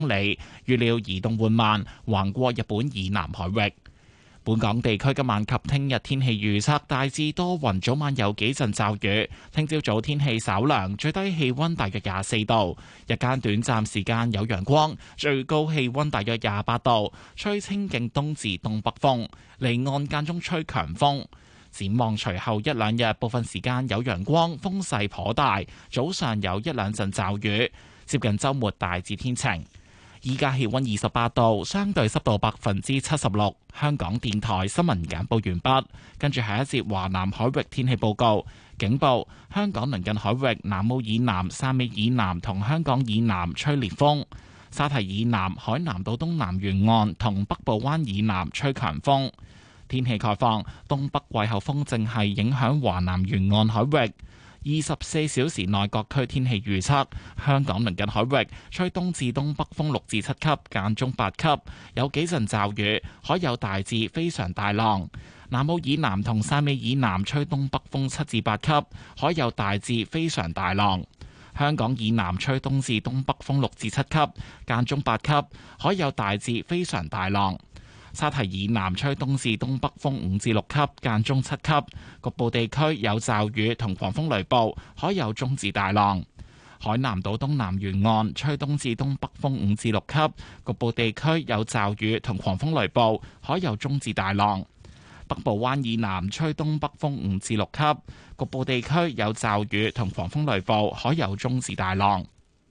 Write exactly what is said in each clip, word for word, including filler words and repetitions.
公里，預料移動緩慢，橫過日本以南海域。本港地區今晚及聽日天氣預測大致多雲，早晚有幾陣驟雨。聽朝早天氣稍涼，最低氣溫大約廿四度，日間短暫時間有陽光，最高氣溫大約廿八度，吹清勁東至東北風，離岸間中吹強風。展望隨後一兩日，部分時間有陽光，風勢頗大，早上有一兩陣驟雨，接近週末大致天晴。依家氣溫二十八度，相對濕度百分之七十六。香港電台新聞簡報完畢，跟住下一節華南海域天氣報告。警報：香港鄰近海域南澳以南、汕尾以南同香港以南吹烈風；沙堤以南、海南島東南沿岸同北部灣以南吹強風。天氣概況：東北季候風正係影響華南沿岸海域。二十四小時內各區天氣預測：香港鄰近海域吹東至東北風六至七級，間中八級，有幾陣驟雨，海有大至非常大浪。南澳以南同汕尾以南吹東北風七至八級，海有大至非常大浪。香港以南吹東至東北風六至七級，間中八級，海有大至非常大浪。沙堤以南吹東至東北風五至六級，間中七級，局部地區有驟雨同狂風雷暴，海有中至大浪。海南島東南沿岸吹東至東北風五至六級，局部地區有驟雨同狂風雷暴，海有中至大浪。北部灣以南吹東北風五至六級，局部地區有驟雨同狂風雷暴，海有中至大浪。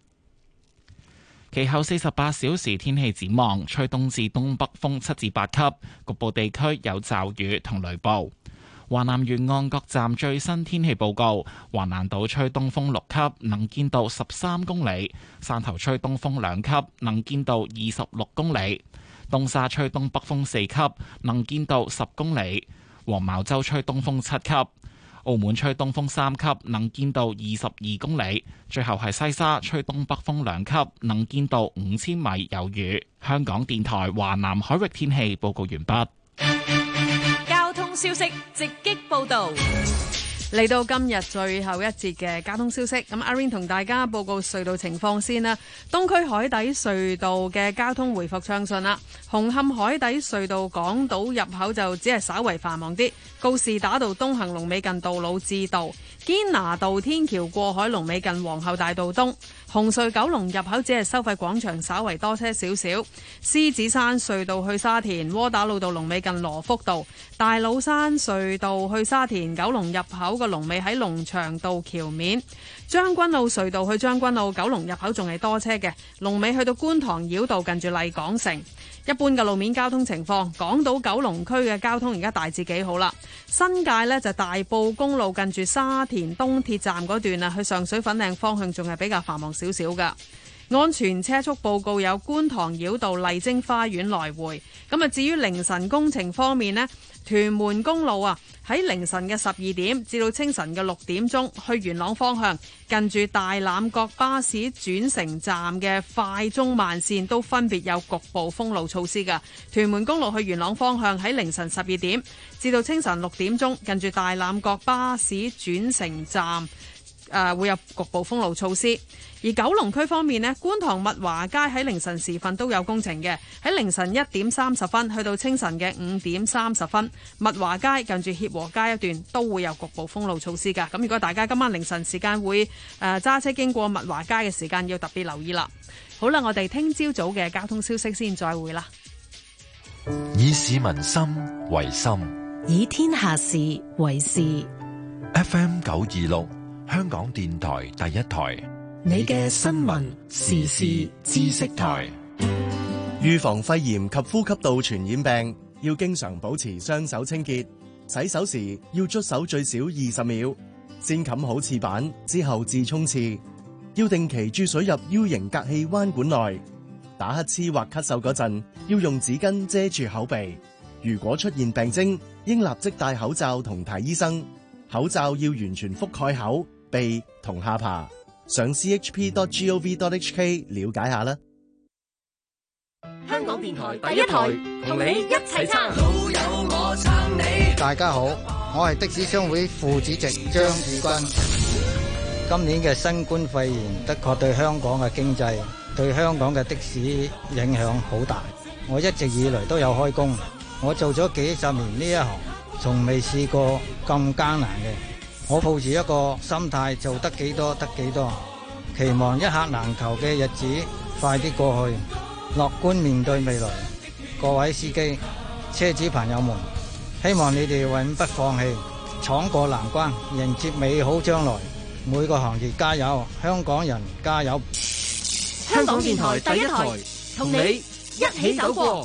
其後四十八小時天氣展望，吹東至東北風七至八級，局部地區有驟雨同雷暴。華南沿岸各站最新天氣報告：華南島吹東風六級，能見度十三公里；汕頭吹東風兩級，能見度二十六公里；東沙吹東北風四級，能見度十公里；黃茅洲吹東風七級。澳門吹東風三級，能見度二十二公里。最後係西沙吹東北風兩級，能見度五千米有餘。香港電台華南海域天氣報告完畢。 交通消息直擊報道。嚟到今日最後一節嘅交通消息，咁阿 Rain 同大家報告隧道情況先啦。東區海底隧道嘅交通回復暢順啦。紅磡海底隧道港島入口就只係稍為繁忙啲，告士打道東行龍尾近杜老志道，堅拿道天橋過海龍尾近皇后大道東。紅隧九龍入口只係收費廣場稍為多車少少。獅子山隧道去沙田窩打老道龍尾近羅福道，大老山隧道去沙田九龍入口個龍尾喺龍翔道橋面。將軍澳隧道去將軍澳九龍入口仲係多車嘅，龍尾去到觀塘繞道近住麗港城。一般嘅路面交通情況，港島九龍區嘅交通而家大致幾好啦。新界呢，就大埔公路近住沙田東鐵站嗰段啊，去上水粉嶺方向仲係比較繁忙少少噶。安全車速報告有觀塘繞道麗晶花園來回。咁啊，至於凌晨工程方面呢，屯門公路啊，喺凌晨嘅十二點至到清晨嘅六點鐘，去元朗方向近住大欖角巴士轉乘站嘅快中慢線都分別有局部封路措施㗎。屯門公路去元朗方向喺凌晨十二點至到清晨六點鐘，近住大欖角巴士轉乘站，誒、呃、會有局部封路措施。而九龍區方面呢，觀塘密華街喺凌晨時分都有工程嘅，喺凌晨一點三十分去到清晨嘅五點三十分，密華街近住協和街一段都會有局部封路措施㗎。咁如果大家今晚凌晨時間會誒揸、呃、車經過密華街嘅時間，要特別留意啦。好啦，我哋聽朝早嘅交通消息先，再會啦。 以市民心為心， 以天下事為事。 F M 九二六，香港電台第一台。 你嘅新聞時事知識台。 預防肺炎及呼吸道傳染病，要經常保持雙手清潔，洗手時要捽手最少二十秒，先冚好廁板之後至沖廁，要定期注水入 U 型隔氣彎管內。打乞嗤或咳嗽嗰陣，要用紙巾遮住口鼻。如果出現病徵，應立即戴口罩同睇醫生。口罩要完全覆蓋口、鼻同下巴。上 c h p dot gov dot h k 了解下啦。 香港電台第一台，同你一齊撐。老友我撐你。 大家好，我係的士商會副主席張志軍。今年嘅新冠肺炎的確對香港嘅經濟對香港嘅的，的士影響好大。我一直以來都有開工，我做咗幾十年呢一行，從未試過咁艱難嘅。我抱住一個心態，做得幾多得幾多，期望一刻難求嘅日子快啲過去，樂觀面對未來。各位司機、車主朋友們，希望你哋永不放棄，闖過難關，迎接美好將來。每個行業加油，香港人加油！ 香港電台第一台，同你一起走過。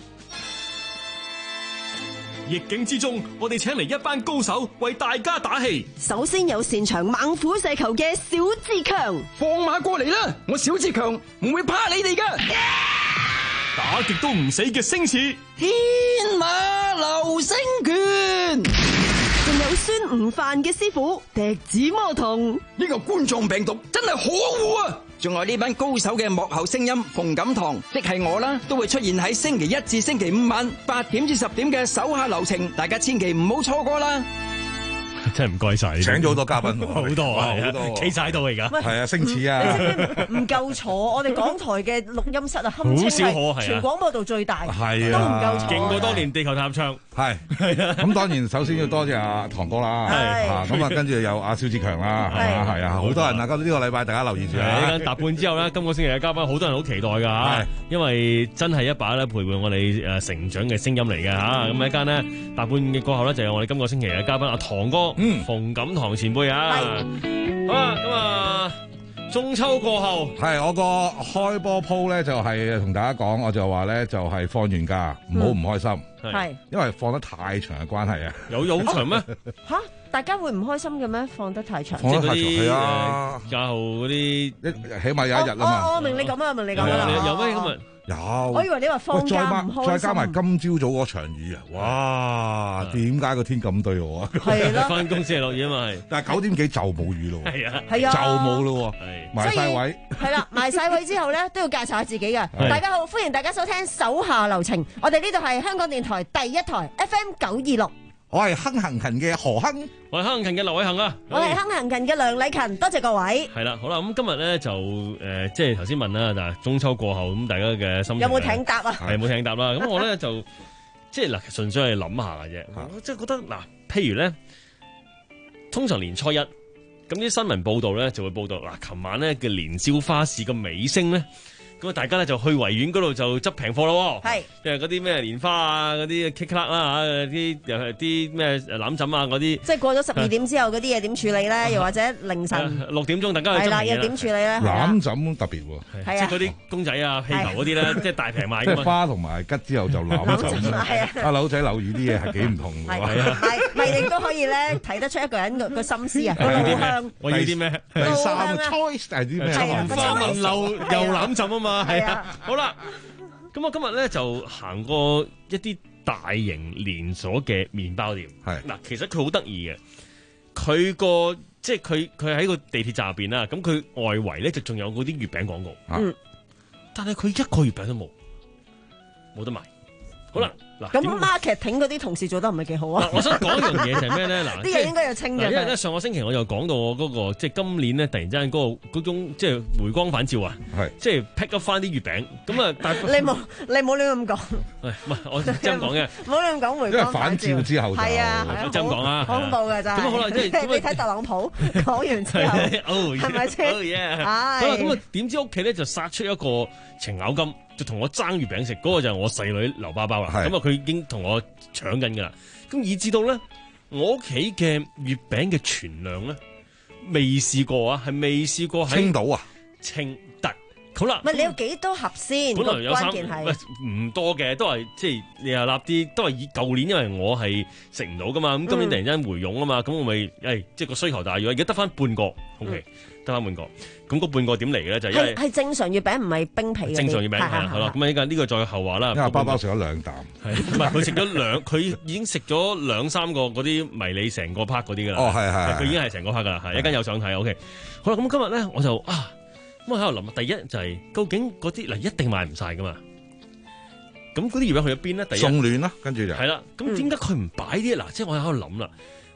逆境之中，我哋請嚟一班高手為大家打氣。 首先有擅長猛虎射球嘅小志強， 放馬過嚟啦！我小志強唔會怕你哋噶。 打極都唔死嘅星矢， 天馬流星拳。 仲有孫悟飯嘅師傅笛子魔童。 呢個冠狀病毒真係可惡啊！仲有呢班高手嘅幕後聲音馮錦堂，即係我啦，都會出現喺星期一至星期五晚八點至十點嘅手下留情，大家千祈唔好錯過啦！ 真係唔該晒， 請咗好多嘉賓， 好多啊， 好多， 企晒喺度而家， 係啊，星矢啊， 唔夠坐，我哋港台嘅錄音室啊， 好少可係全廣播道最大， 係都唔夠坐， 勁過當年地球探唱， 係係啊，咁當然首先要多謝阿唐哥啦，係咁啊，跟住有阿蕭志強啦，係啊，好多人啊，咁呢個禮拜大家留意住啊， 呢間踏半之後咧，今個星期嘅嘉賓好多人好期待㗎嚇，因為真係一把咧陪伴我哋誒成長嘅聲音嚟嘅嚇，咁一間呢，踏半嘅過後咧，就有我哋今個星期嘅嘉賓阿唐哥，嗯，馮錦堂前輩啊，好啦，咁啊中秋過後， 係我個開波鋪咧，就係同大家講，我就話咧就係放完假唔好唔開心， 係因為放得太長嘅關係啊， 有有好長咩？ 嚇！大家會唔開心嘅咩？放得太長， 放得太長係啊！假號嗰啲， 起碼有一日啊嘛。 我我明你咁啊，明你咁啊。 有咩咁啊？ 有。 我以為你話放假唔開心。 再加埋今朝早嗰場雨啊！哇！點解個天咁對我啊？ 係咯。 翻公司係落雨啊嘛係。 但係九點幾就冇雨咯。 係啊。 係啊。 就冇咯。係。埋晒位。 係啦，埋晒位之後咧，都要介紹下自己嘅。大家好，歡迎大家收聽《手下留情》。我哋呢度係香港電台第一台 F M 九二六。 我係亨行勤嘅何亨， 我係亨行勤嘅劉偉恒啊， 我係亨行勤嘅梁禮勤，多謝各位。 係啦，好啦，咁今日咧就誒、呃，即係頭先問啦，就係中秋過後咁，大家嘅心情有冇艇搭啊？ 係冇艇搭啦。咁我咧就即係嗱，純粹係諗下嘅啫。我即係覺得嗱，譬如咧，通常年初一咁啲新聞報道咧就會報道嗱，琴晚咧嘅年宵花市嘅尾聲咧。咁啊，大家咧就去維園嗰度就執平貨咯， 係， 即係嗰啲咩蓮花啊，嗰啲 K 啦啦嚇，啲又係啲咩攬枕啊嗰啲， 即係過咗十二點之後嗰啲嘢點處理咧？又或者凌晨六點鐘大家去執係啦，又點處理咧？ 攬枕特別喎， 即係嗰啲公仔啊、氣球嗰啲咧，即係大平賣。即係花同埋吉之後就攬枕，阿柳仔柳語啲嘢係幾唔同㗎喎。 係啊，咪亦都可以咧睇得出一個人個個心思啊，個路向。 我要啲咩？ 第三 choice 係啲咩？ 花問樓又攬枕啊嘛。係啊，好啦，咁我今日咧就行過一啲大型連鎖嘅麵包店，係嗱，其實佢好得意嘅，佢個即係佢佢喺個地鐵站入邊啦，咁佢外圍咧就仲有嗰啲月餅廣告，嗯，但係佢一個月餅都冇，冇得賣。好啦，嗱， 咁 marketing 嗰啲同事做得唔係幾好啊？ 我想講一樣嘢就係咩咧？嗱， 啲嘢應該要清嘅。 因為咧上個星期我又講到我嗰個即係今年咧突然之間嗰個嗰種即係回光返照啊，係即係 pick up 翻啲月餅咁啊！但你冇你冇亂咁講， 唔係我真係咁講嘅， 冇亂咁講回光返照之後係啊， 真係咁講啊， 恐怖㗎真係。 咁好啦，即係你睇特朗普講完之後，係咪先？係好啦，咁啊點知屋企咧就殺出一個程咬金。就同我爭月餅食，嗰、那個就係我細女劉包包啦。咁啊，佢已經同我搶緊噶啦。咁以至到咧，我屋企嘅月餅嘅存量咧，未試過啊，係未試過喺清到啊， 清得好啦。 唔係你有幾多盒先？ 本來有三， 關鍵係唔多嘅，都係即係你又立啲，都係以舊年，因為我係食唔到噶嘛。咁今年突然間回勇啊嘛，咁、嗯、我咪誒，即係個需求大咗，而家得翻半個 ，OK，得翻半個。咁嗰半個點嚟嘅咧？就係因為係正常月餅，唔係冰皮嘅。 正常月餅係啦，好啦，咁啊，依家呢個再後話啦。 因為包包食咗兩啖， 係唔係佢食咗兩？佢已經食咗兩三個嗰啲迷你成個 part 嗰啲噶啦。 哦，係係， 佢已經係成個 part 噶啦，係一間有相睇。OK，好啦，咁今日咧我就啊，咁我喺度諗，第一就係究竟嗰啲嗱一定賣唔晒噶嘛？咁嗰啲月餅去咗邊咧？第一送暖啦，跟住就係啦。咁點解佢唔擺啲嗱？即係我喺度諗啦。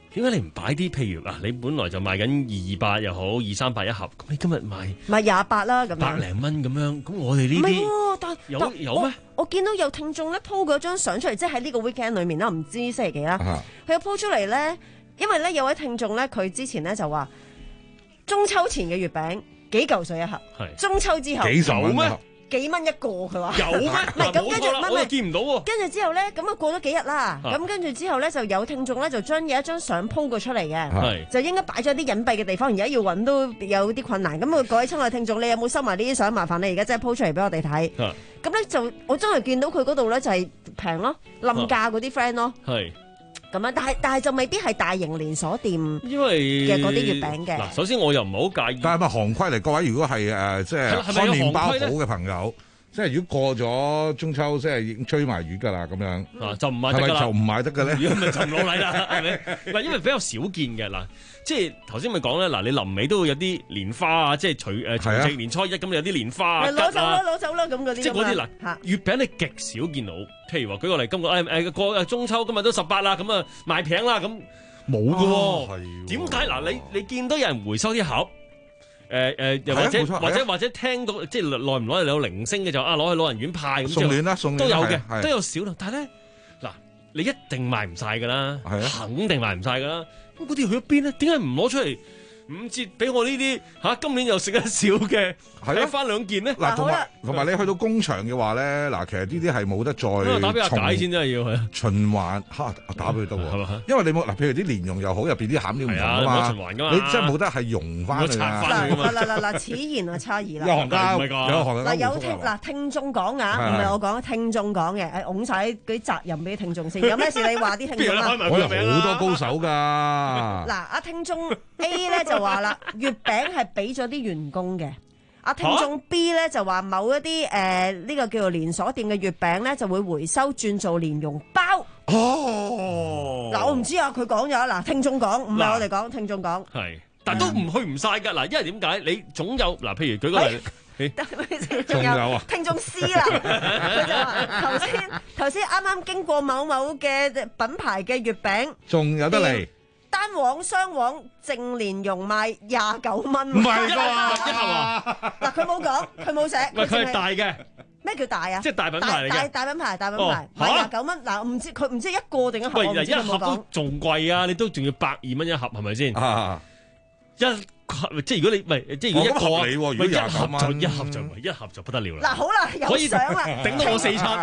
點解你唔擺啲？譬如嗱，你本來就賣緊二二八又好，二三八一盒，咁你今日賣賣廿八啦，咁百零蚊咁樣，咁我哋呢唔係啲喎，但有但有咩？ 我見到有聽眾咧 po 嗰張相出嚟，即係喺呢個 weekend 裏面啦，唔知星期幾啦，佢有 po 出嚟咧，因為咧有位聽眾咧，佢之前咧就話中秋前嘅月餅幾嚿水一盒，中秋之後幾十蚊咩？ 幾蚊一個佢話有咩？ 唔係咁跟住我又見唔到喎。 跟住之後咧，咁啊過咗幾日啦，咁跟住之後咧就有聽眾咧就將有一張相 po 過出嚟嘅，就應該擺咗啲隱蔽嘅地方，而家要揾都有啲困難。咁啊各位親愛聽眾，你有冇收埋呢啲相？麻煩你而家真係 po 出嚟俾我哋睇。咁咧就我真係見到佢嗰度咧就係平咯，冧價嗰啲 friend 咯。係。咁樣，但係但係就未必係大型連鎖店，因為嘅嗰啲月餅嘅。 嗱，首先我又唔係好介意， 但係咪行規嚟？各位如果係誒即係開麵包鋪嘅朋友，即係如果過咗中秋，即係已經追埋月㗎啦，咁樣啊就唔買得㗎啦， 係咪就唔買得嘅咧？ 如果咪就唔老禮啦，係咪？嗱，因為比較少見嘅嗱，即係頭先咪講咧，嗱，你臨尾都會有啲蓮花啊，即係除誒除夕年初一咁有啲蓮花啊， 攞走啦，攞走啦咁嗰啲。 即係嗰啲嗱，月餅你極少見到。譬如話舉個例，今個誒誒過中秋今日都十八啦，咁啊賣平啦，咁冇㗎喎。點解嗱？你你見到有人回收啲盒？誒誒，又或者或者或者聽到即係耐唔耐有零星嘅就啊攞去老人院派咁， 送暖啦，送暖都有嘅，都有少量。但係咧嗱，你一定賣唔晒㗎啦，肯定賣唔晒㗎啦。咁嗰啲去咗邊咧？點解唔攞出嚟五折俾我呢啲嚇？今年又食得少嘅，睇翻兩件咧。 嗱，同埋同埋你去到工場嘅話咧，嗱，其實呢啲係冇得再打俾阿解先真係要係循環嚇，打俾佢得喎。因為你冇嗱，譬如啲蓮蓉又好，入邊啲餡料唔同啊嘛， 循環㗎嘛， 你真係冇得係溶翻佢啊。 嗱嗱嗱嗱，此言啊差異啦。 有行家有行家嗱有聽嗱聽眾講啊，唔係我講，聽眾講嘅，誒擁曬嗰啲責任俾聽眾先。有咩事你話啲聽眾啊？ 我有好多高手㗎。 嗱，阿聽眾 A 咧就話啦，月餅係俾咗啲員工嘅。阿聽眾 B 咧就話某一啲誒呢個叫做連鎖店嘅月餅咧就會回收轉做蓮蓉包。 哦， 嗱我唔知啊，佢講咗嗱，聽眾講唔係我哋講，聽眾講係，但都唔去唔晒㗎嗱，因為點解你總有嗱，譬如舉個例， 仲有啊，聽眾 C 啦，佢就話頭先頭先啱啱經過某某嘅品牌嘅月餅， 仲有得嚟。 單黃雙黃淨蓮蓉賣廿九蚊， 唔係㗎， 一盒啊！ 嗱，佢冇講，佢冇寫。 喂，佢係大嘅。 咩叫大啊？ 即係大品牌嚟嘅。 大大品牌，大品牌賣廿九蚊。嗱，唔知佢唔知一個定一盒。 喂，一盒都仲貴啊！你都仲要百二蚊一盒，係咪先？啊！一即係如果你唔係即係如果一個你如果廿九蚊， 就一盒就一盒就不得了啦。 嗱，好啦，有相啦， 頂到我四餐。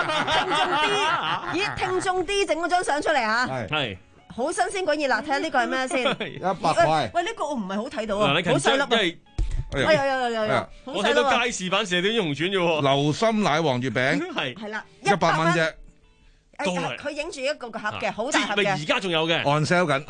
聽眾 D， 咦？聽眾 D 整嗰張相出嚟啊！ 係。 好新鮮滾熱辣，睇下呢個係咩先？ 一百塊。 喂，呢個我唔係好睇到啊，好細粒啊！ 因為哎呀呀呀呀！ 我睇到街市版《射雕英雄傳》啫喎。 流心奶黃月餅係係啦， 一百蚊啫。 佢影住一個個盒嘅，好大盒嘅。 而家仲有嘅。 on sale 緊。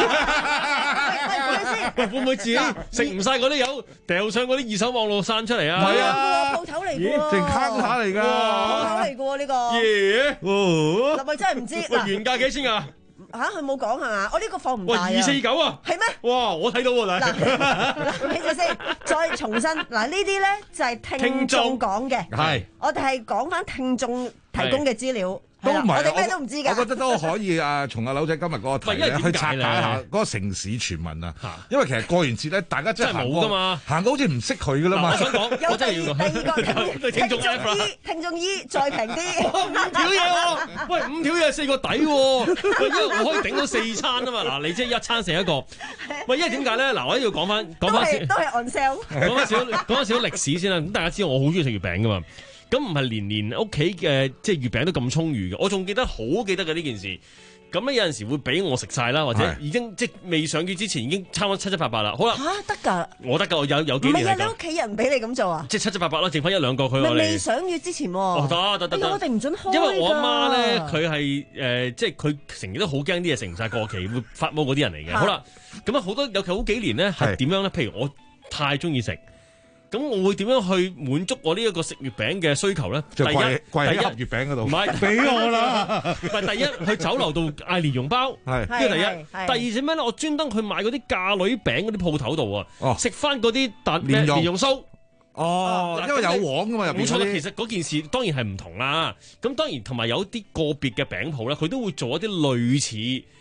喂，會唔會自己食唔晒嗰啲油，掉上嗰啲二手網絡山出嚟啊？ 係啊， 鋪頭嚟嘅喎， 正坑下嚟㗎， 鋪頭嚟嘅喎呢個。 耶！ 嗱，我真係唔知。 喂，原價幾錢啊？ 嚇，佢冇講係嘛？我呢個貨唔大啊。 二四九啊？ 係咩？ 哇！我睇到喎，但係嗱，睇住先，再重申嗱，呢啲咧就係聽眾講嘅，係我哋係講翻聽眾提供嘅資料。 都唔係， 我哋咩都唔知㗎。 我覺得都可以啊，從阿柳仔今日嗰個題咧去拆解下嗰個城市傳聞啊。因為其實過完節咧，大家真係冇㗎嘛，行到好似唔識佢㗎啦嘛。 我想講，我真係要講。 第二個聽眾 E， 聽眾 E 再平啲， 五條嘢喎。喂，五條嘢四個底喎。喂，因為我可以頂到四餐啊嘛。嗱，你即係一餐食一個。喂，因為點解咧？嗱，我一定要講翻講翻少， 都係 on sale。 講翻少講翻少歷史先啦。咁大家知道我好中意食月餅㗎嘛。咁唔係年年屋企嘅即係月餅都咁充裕嘅，我仲記得好記得嘅呢件事。咁咧有陣時會俾我食晒啦，或者已經即係未上月之前已經差唔多七七八八啦。好啦， 嚇得㗎， 我得㗎，我有有幾年係㗎。 唔係啊，你屋企人俾你咁做啊？ 即係七七八八啦，剩翻一兩個佢我哋。 未上月之前喎。 哦，得得得得。 我哋唔準開㗎。 因為我阿媽咧，佢係誒即係佢成日都好驚啲嘢食唔晒過期會發毛嗰啲人嚟嘅。好啦，咁啊好多尤其好幾年咧係點樣咧？譬如我太中意食。咁我會點樣去滿足我呢一個食月餅嘅需求咧？ 就跪跪喺一盒月餅嗰度， 唔係俾我啦。唔係第一去酒樓度嗌蓮蓉包，係呢個第一。第二隻咩咧？我專登去買嗰啲嫁女餅嗰啲鋪頭度啊，食翻嗰啲蛋蓮蓉蓮蓉酥。 哦，因為有黃㗎嘛入邊。 冇錯啦，其實嗰件事當然係唔同啦。咁當然同埋有啲個別嘅餅鋪咧，佢都會做一啲類似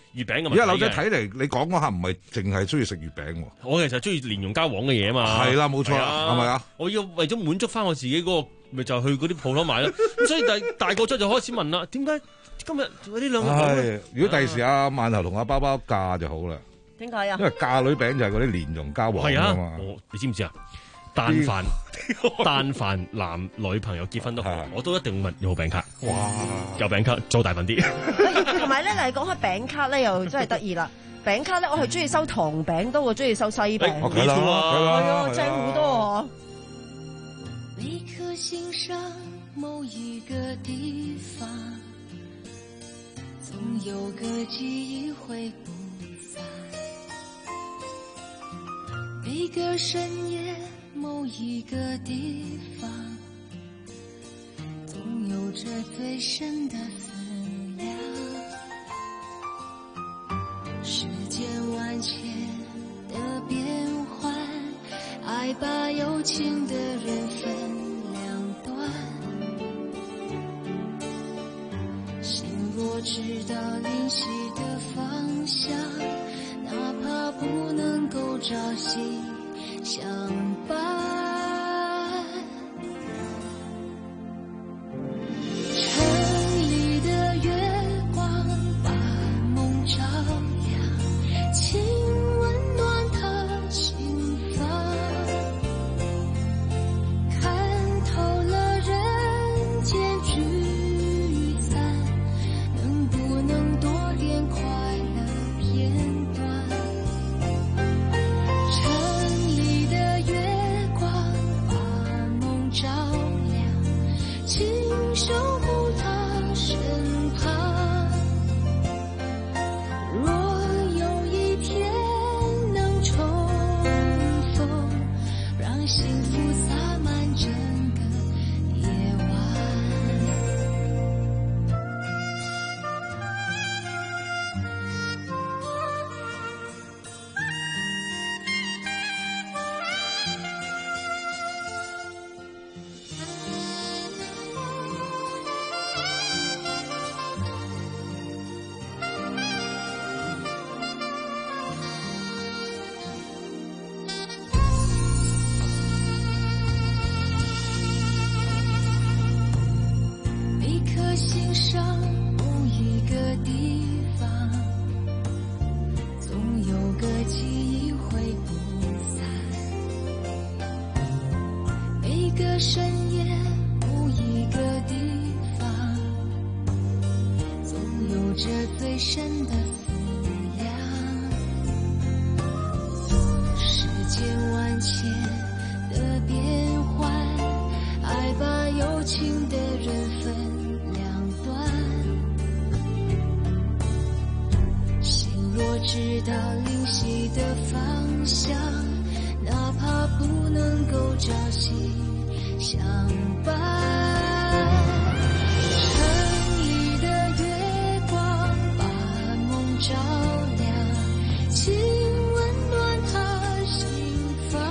月餅嘅問題。 而家劉仔睇嚟，你講嗰下唔係淨係中意食月餅喎。 我其實中意蓮蓉加黃嘅嘢啊嘛。 係啦，冇錯啦，係咪啊？ 我要為咗滿足翻我自己嗰個，咪就去嗰啲鋪頭買咯。咁所以大大個咗就開始問啦，點解今日呢兩個講？如果第時阿饅頭同阿包包嫁就好啦。 點解啊？ 因為嫁女餅就係嗰啲蓮蓉加黃啊嘛。 你知唔知啊？但凡但凡男女朋友結婚都好，我都一定問有冇餅卡。 哇！ 有餅卡做大份啲。 同埋咧，你講開餅卡咧，又真係得意啦。餅卡咧，我係中意收糖餅多過中意收西餅。 係啦，係啊，正好多啊！ 每顆心上某一個地方，總有個記憶會不散。每個深夜某一個地方，總有着最深的思量。世間萬千的變幻，愛把有情的人分兩端。心若知道靈犀的方向，哪怕不能夠朝夕相伴。城裡的月光把夢照亮，請溫暖他心房。看透了人間聚散，能不能多點快樂片段？城裡的月光把夢照亮，請守護他身旁。若有一天能重逢，讓幸福灑滿整個夜晚。每顆心上某一個地方，總有個記憶會不散。每個深夜某一個地方，總有着最深的思量。世間萬千的變幻，愛把有情的人分兩端。心若知道靈犀的方向，哪怕不能夠朝夕相伴。城裡的月光把夢照亮，請溫暖他心房。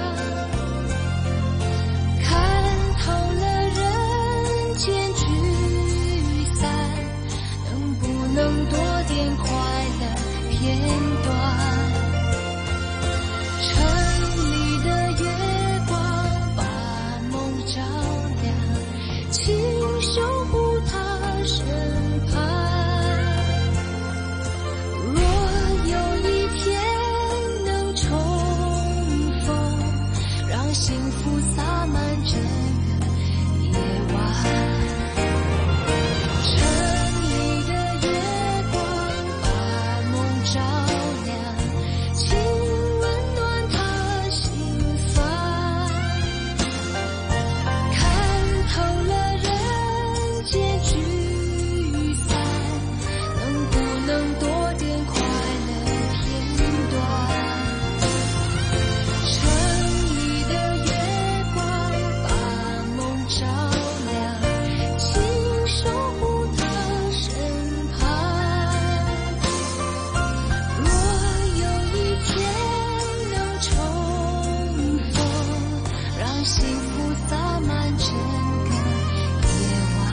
看透了人間聚散，能不能多點快樂片段？城裡的月光把夢照亮，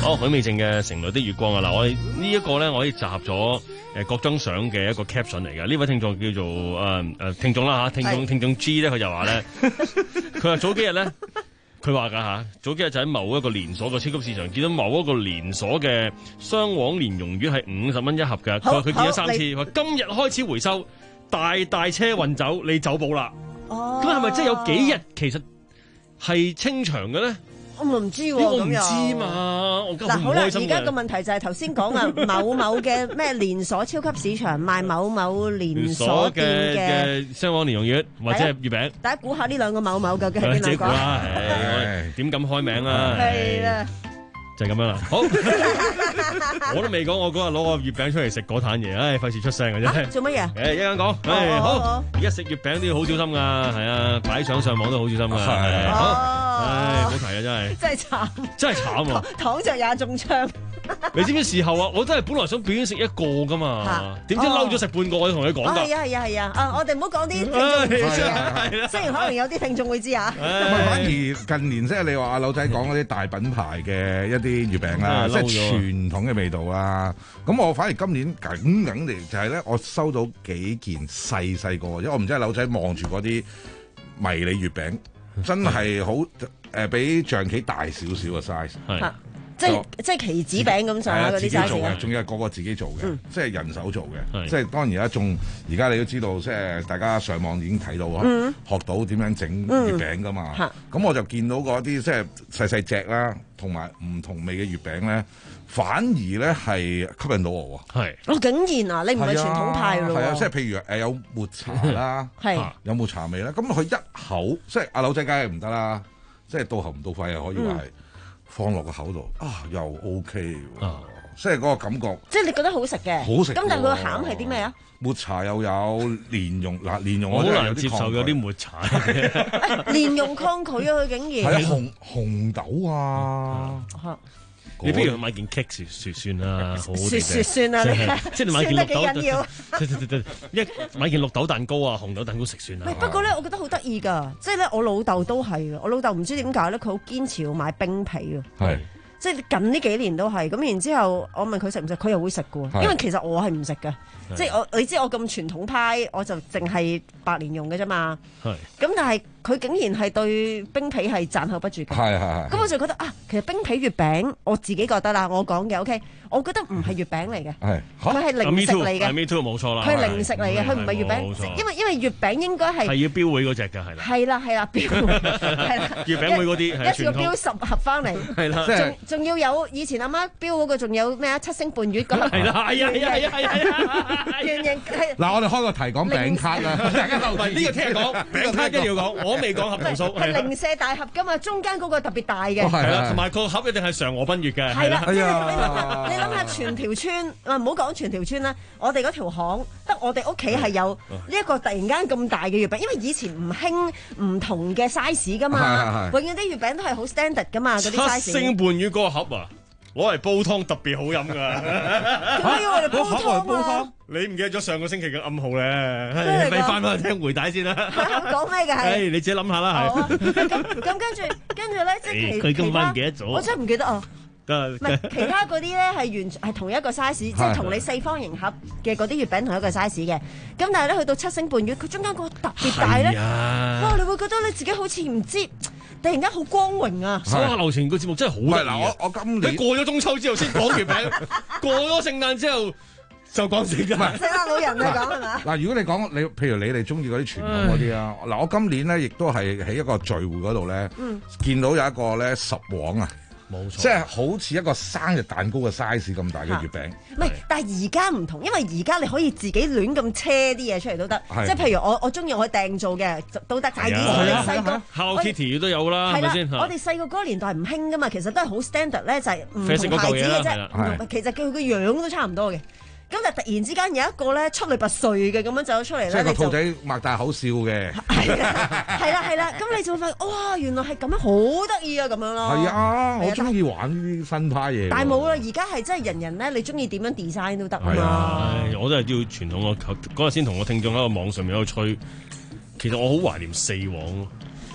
哦，許美靜嘅《城內的月光》啊，嗱，我哋呢一個咧，我可以集合咗誒各張相嘅一個 caption 嚟嘅。呢位聽眾叫做誒誒、呃、聽眾啦嚇，聽眾聽眾 G 咧，佢就話咧，佢話早幾日咧，佢話㗎嚇，早幾日就喺某一個連鎖嘅超級市場見到某一個連鎖嘅雙黃蓮蓉月係五十蚊一盒嘅，佢話佢見咗三次，話今日開始回收，大大車運走，你走寶啦。哦，咁係咪真係有幾日其實係清場嘅咧？ 我唔知喎， 我唔知嘛。 嗱，好啦，而家個問題就係頭先講啊，某某嘅咩連鎖超級市場賣某某連鎖店嘅雙黃蓮蓉月或者係月餅， 大家估下呢兩個某某究竟係邊兩個？ 自己估啦，點敢開名啊？ 係啦。 就係咁樣啦，好，我都未講，我嗰日攞個月餅出嚟食嗰壇嘢，唉，費事出聲嘅啫。 做乜嘢？ 誒，一陣講，誒，好，而家食月餅都要好小心噶，係啊，擺相上網都好小心噶，係，好，唉，唔好提啊，真係， 真係慘， 真係慘啊， 躺着也中槍。 你知唔知事後啊？我真係本來想表演食一個噶嘛，點知嬲咗食半個，我同你講㗎。 係啊係啊係啊！啊，我哋唔好講啲聽眾唔知啊。雖然可能有啲聽眾會知啊。 反而近年即係你話阿柳仔講嗰啲大品牌嘅一啲月餅啦，即係傳統嘅味道啦。咁我反而今年緊緊嚟就係咧，我收到幾件細細個，因為我唔知阿柳仔望住嗰啲迷你月餅，真係好誒，比象棋大少少嘅 size。係。 即係即係棋子餅咁上下嗰啲 size 做嘅，仲要係個個自己做嘅，嗯、即係人手做嘅。即係當然而家仲而家你都知道，即係大家上網已經睇到啊，嗯、學到點樣整月餅噶嘛。咁、嗯、我就見到嗰啲即係細細隻啦，同埋唔同味嘅月餅咧，反而咧係吸引到我喎。係， 我竟然啊，你唔係傳統派咯？ 係啊，即係譬如誒有抹茶啦，係有抹茶味啦。咁佢一口即係阿柳仔梗係唔得啦，即係到喉唔到肺啊，可以話係。嗯放落個口度啊，又 OK 喎，啊、即係嗰個感覺。即係你覺得好食嘅，好食。咁但係佢個餡係啲咩啊？抹茶又有蓮蓉，嗱蓮蓉我真係有啲抗拒。好難接受有啲抹茶。 蓮蓉抗拒啊！佢竟然係紅紅豆啊！ 嗯你不如買件 cake 雪雪算啦，好雪雪算啦， 即係你買件綠豆，一買件綠豆蛋糕啊，紅豆蛋糕食算啦。 不過咧，我覺得好得意㗎，即係咧，我老豆都係，我老豆唔知點解咧，佢好堅持要買冰皮啊。係。即係近呢幾年都係咁，然之後我問佢食唔食，佢又會食嘅喎。因為其實我係唔食嘅，即係我你知我咁傳統派，我就淨係白蓮蓉嘅啫嘛。係。咁但係佢竟然係對冰皮係讚口不絕嘅。係係係。咁我就覺得啊，其實冰皮月餅我自己覺得啦，我講嘅 OK，我覺得唔係月餅嚟嘅。係。佢係零食嚟嘅。 Me too 冇錯啦。 佢係零食嚟嘅，佢唔係月餅。因為因為月餅應該係係要標會嗰隻㗎，係啦。 係啦係啦，標係啦。 月餅會嗰啲係傳統。一次標十盒翻嚟。係啦。即係。 仲要有以前阿媽標嗰個，仲有咩啊？七星半月嗰個係啦，係啊，係啊，係啊，係啊， 圓形係。 嗱，我哋開個題講餅卡啦，大家留意呢個聽日講餅卡，跟住要講，我未講盒頭酥。 係零舍大盒㗎嘛，中間嗰個特別大嘅。 係啦，同埋個盒一定係嫦娥奔月嘅。 係啦，即係你諗下，你諗下全條村啊，唔好講全條村啦，我哋嗰條巷得我哋屋企係有呢一個突然間咁大嘅月餅，因為以前唔興唔同嘅 size 㗎嘛，永遠啲月餅都係好 standard 㗎嘛，嗰啲 size。 七星半月嗰個盒啊！攞嚟煲湯特別好飲噶， 點解要我哋煲湯啊？ 你唔記得咗上個星期嘅暗號咧？你翻返去聽回帶先啦。 講咩嘅係？ 你自己諗下啦， 係。咁咁跟住跟住咧，即係佢今晚唔記得咗。 我真係唔記得啊。唔係其他嗰啲咧係完全係同一個 size，即係同你四方形盒嘅嗰啲月餅同一個 size 嘅。咁但係咧去到七星半月，佢中間個特別大咧，哇！你會覺得你自己好似唔知。突然間好光榮啊！ 手下留情個節目真係好得意啊！ 我我今年你過咗中秋之後先講月餅，過咗聖誕之後就講聖誕。 聖誕老人嚟講係嘛？ 嗱，如果你講你，譬如你哋中意嗰啲傳統嗰啲啊，嗱，我今年咧亦都係喺一個聚會嗰度咧，見到有一個咧十黃啊。冇錯，即係好似一個生日蛋糕嘅 size 咁大嘅月餅。 唔係，但係而家唔同，因為而家你可以自己亂咁車啲嘢出嚟都得。即係譬如我我中意我訂做嘅都得。但係以前我哋細個 Hello Kitty 都有啦，係咪先？ 我哋細個嗰個年代唔興噶嘛，其實都係好 standard 咧，就係唔同牌子嘅啫。其實佢個樣都差唔多嘅。咁就突然之間有一個咧出類拔萃嘅咁樣走咗出嚟咧， 即係個兔仔擘大口笑嘅， 係啦係啦係啦，咁你就會發現哇，原來係咁樣，好得意啊咁樣咯。 係啊，我中意玩呢啲新派嘢。 但係冇啦，而家係真係人人咧，你中意點樣 design 都得啊嘛。我都係要傳統。我嗰日先同我聽眾喺個網上面喺度吹，其實我好懷念四黃。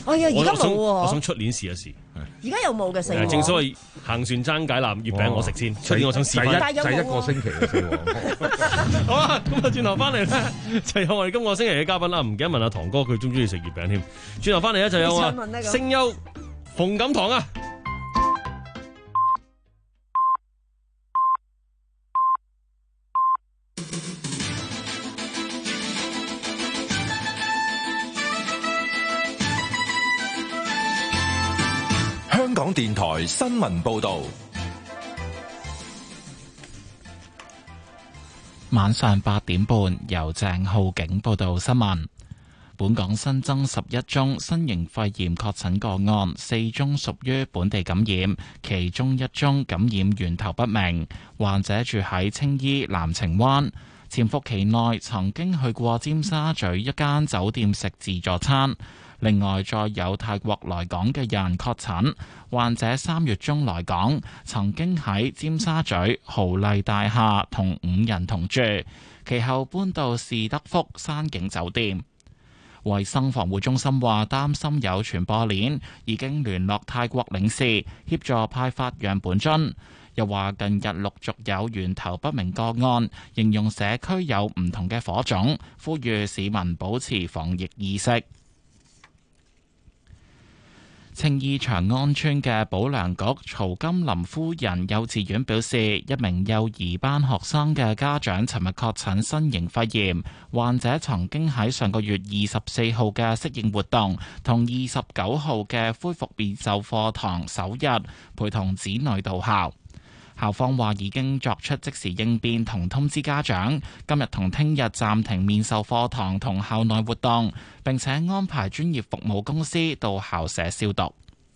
哎呀，而家冇喎。 我想出年試一試。 而家有冇嘅四黃？ 正所謂行船爭解纜，月餅我食先。出年我想試翻。 第一一個星期嘅四黃。 好啊，咁啊轉頭翻嚟咧，就有我哋今個星期嘅嘉賓啦。唔記得問阿堂哥，佢中唔中意食月餅添？轉頭翻嚟咧就有啊，聲優馮錦棠啊。 香港電台新聞報道， 晚上八點半由鄭浩景報道新聞。本港新增十一宗新型肺炎確診個案，四宗屬於本地感染，其中一宗感染源頭不明。患者住喺青衣藍澄灣，潛伏期內曾經去過尖沙咀一間酒店食自助餐。另外，再有泰國來港嘅人確診，患者三月中來港，曾經喺尖沙咀豪麗大廈同五人同住，其後搬到士德福山景酒店。衛生防護中心話擔心有傳播鏈，已經聯絡泰國領事協助派發樣本樽。又話近日陸續有源頭不明個案，形容社區有唔同嘅火種，呼籲市民保持防疫意識。青衣長安村嘅保良局曹金林夫人幼稚園表示，一名幼兒班學生嘅家長尋日確診新型肺炎，患者曾經喺上個月二十四號嘅適應活動同二十九號嘅恢復面授課堂首日陪同子女到校。校方話已經作出即時應變同通知家長，今日同聽日暫停面授課堂同校內活動，並且安排專業服務公司到校舍消毒。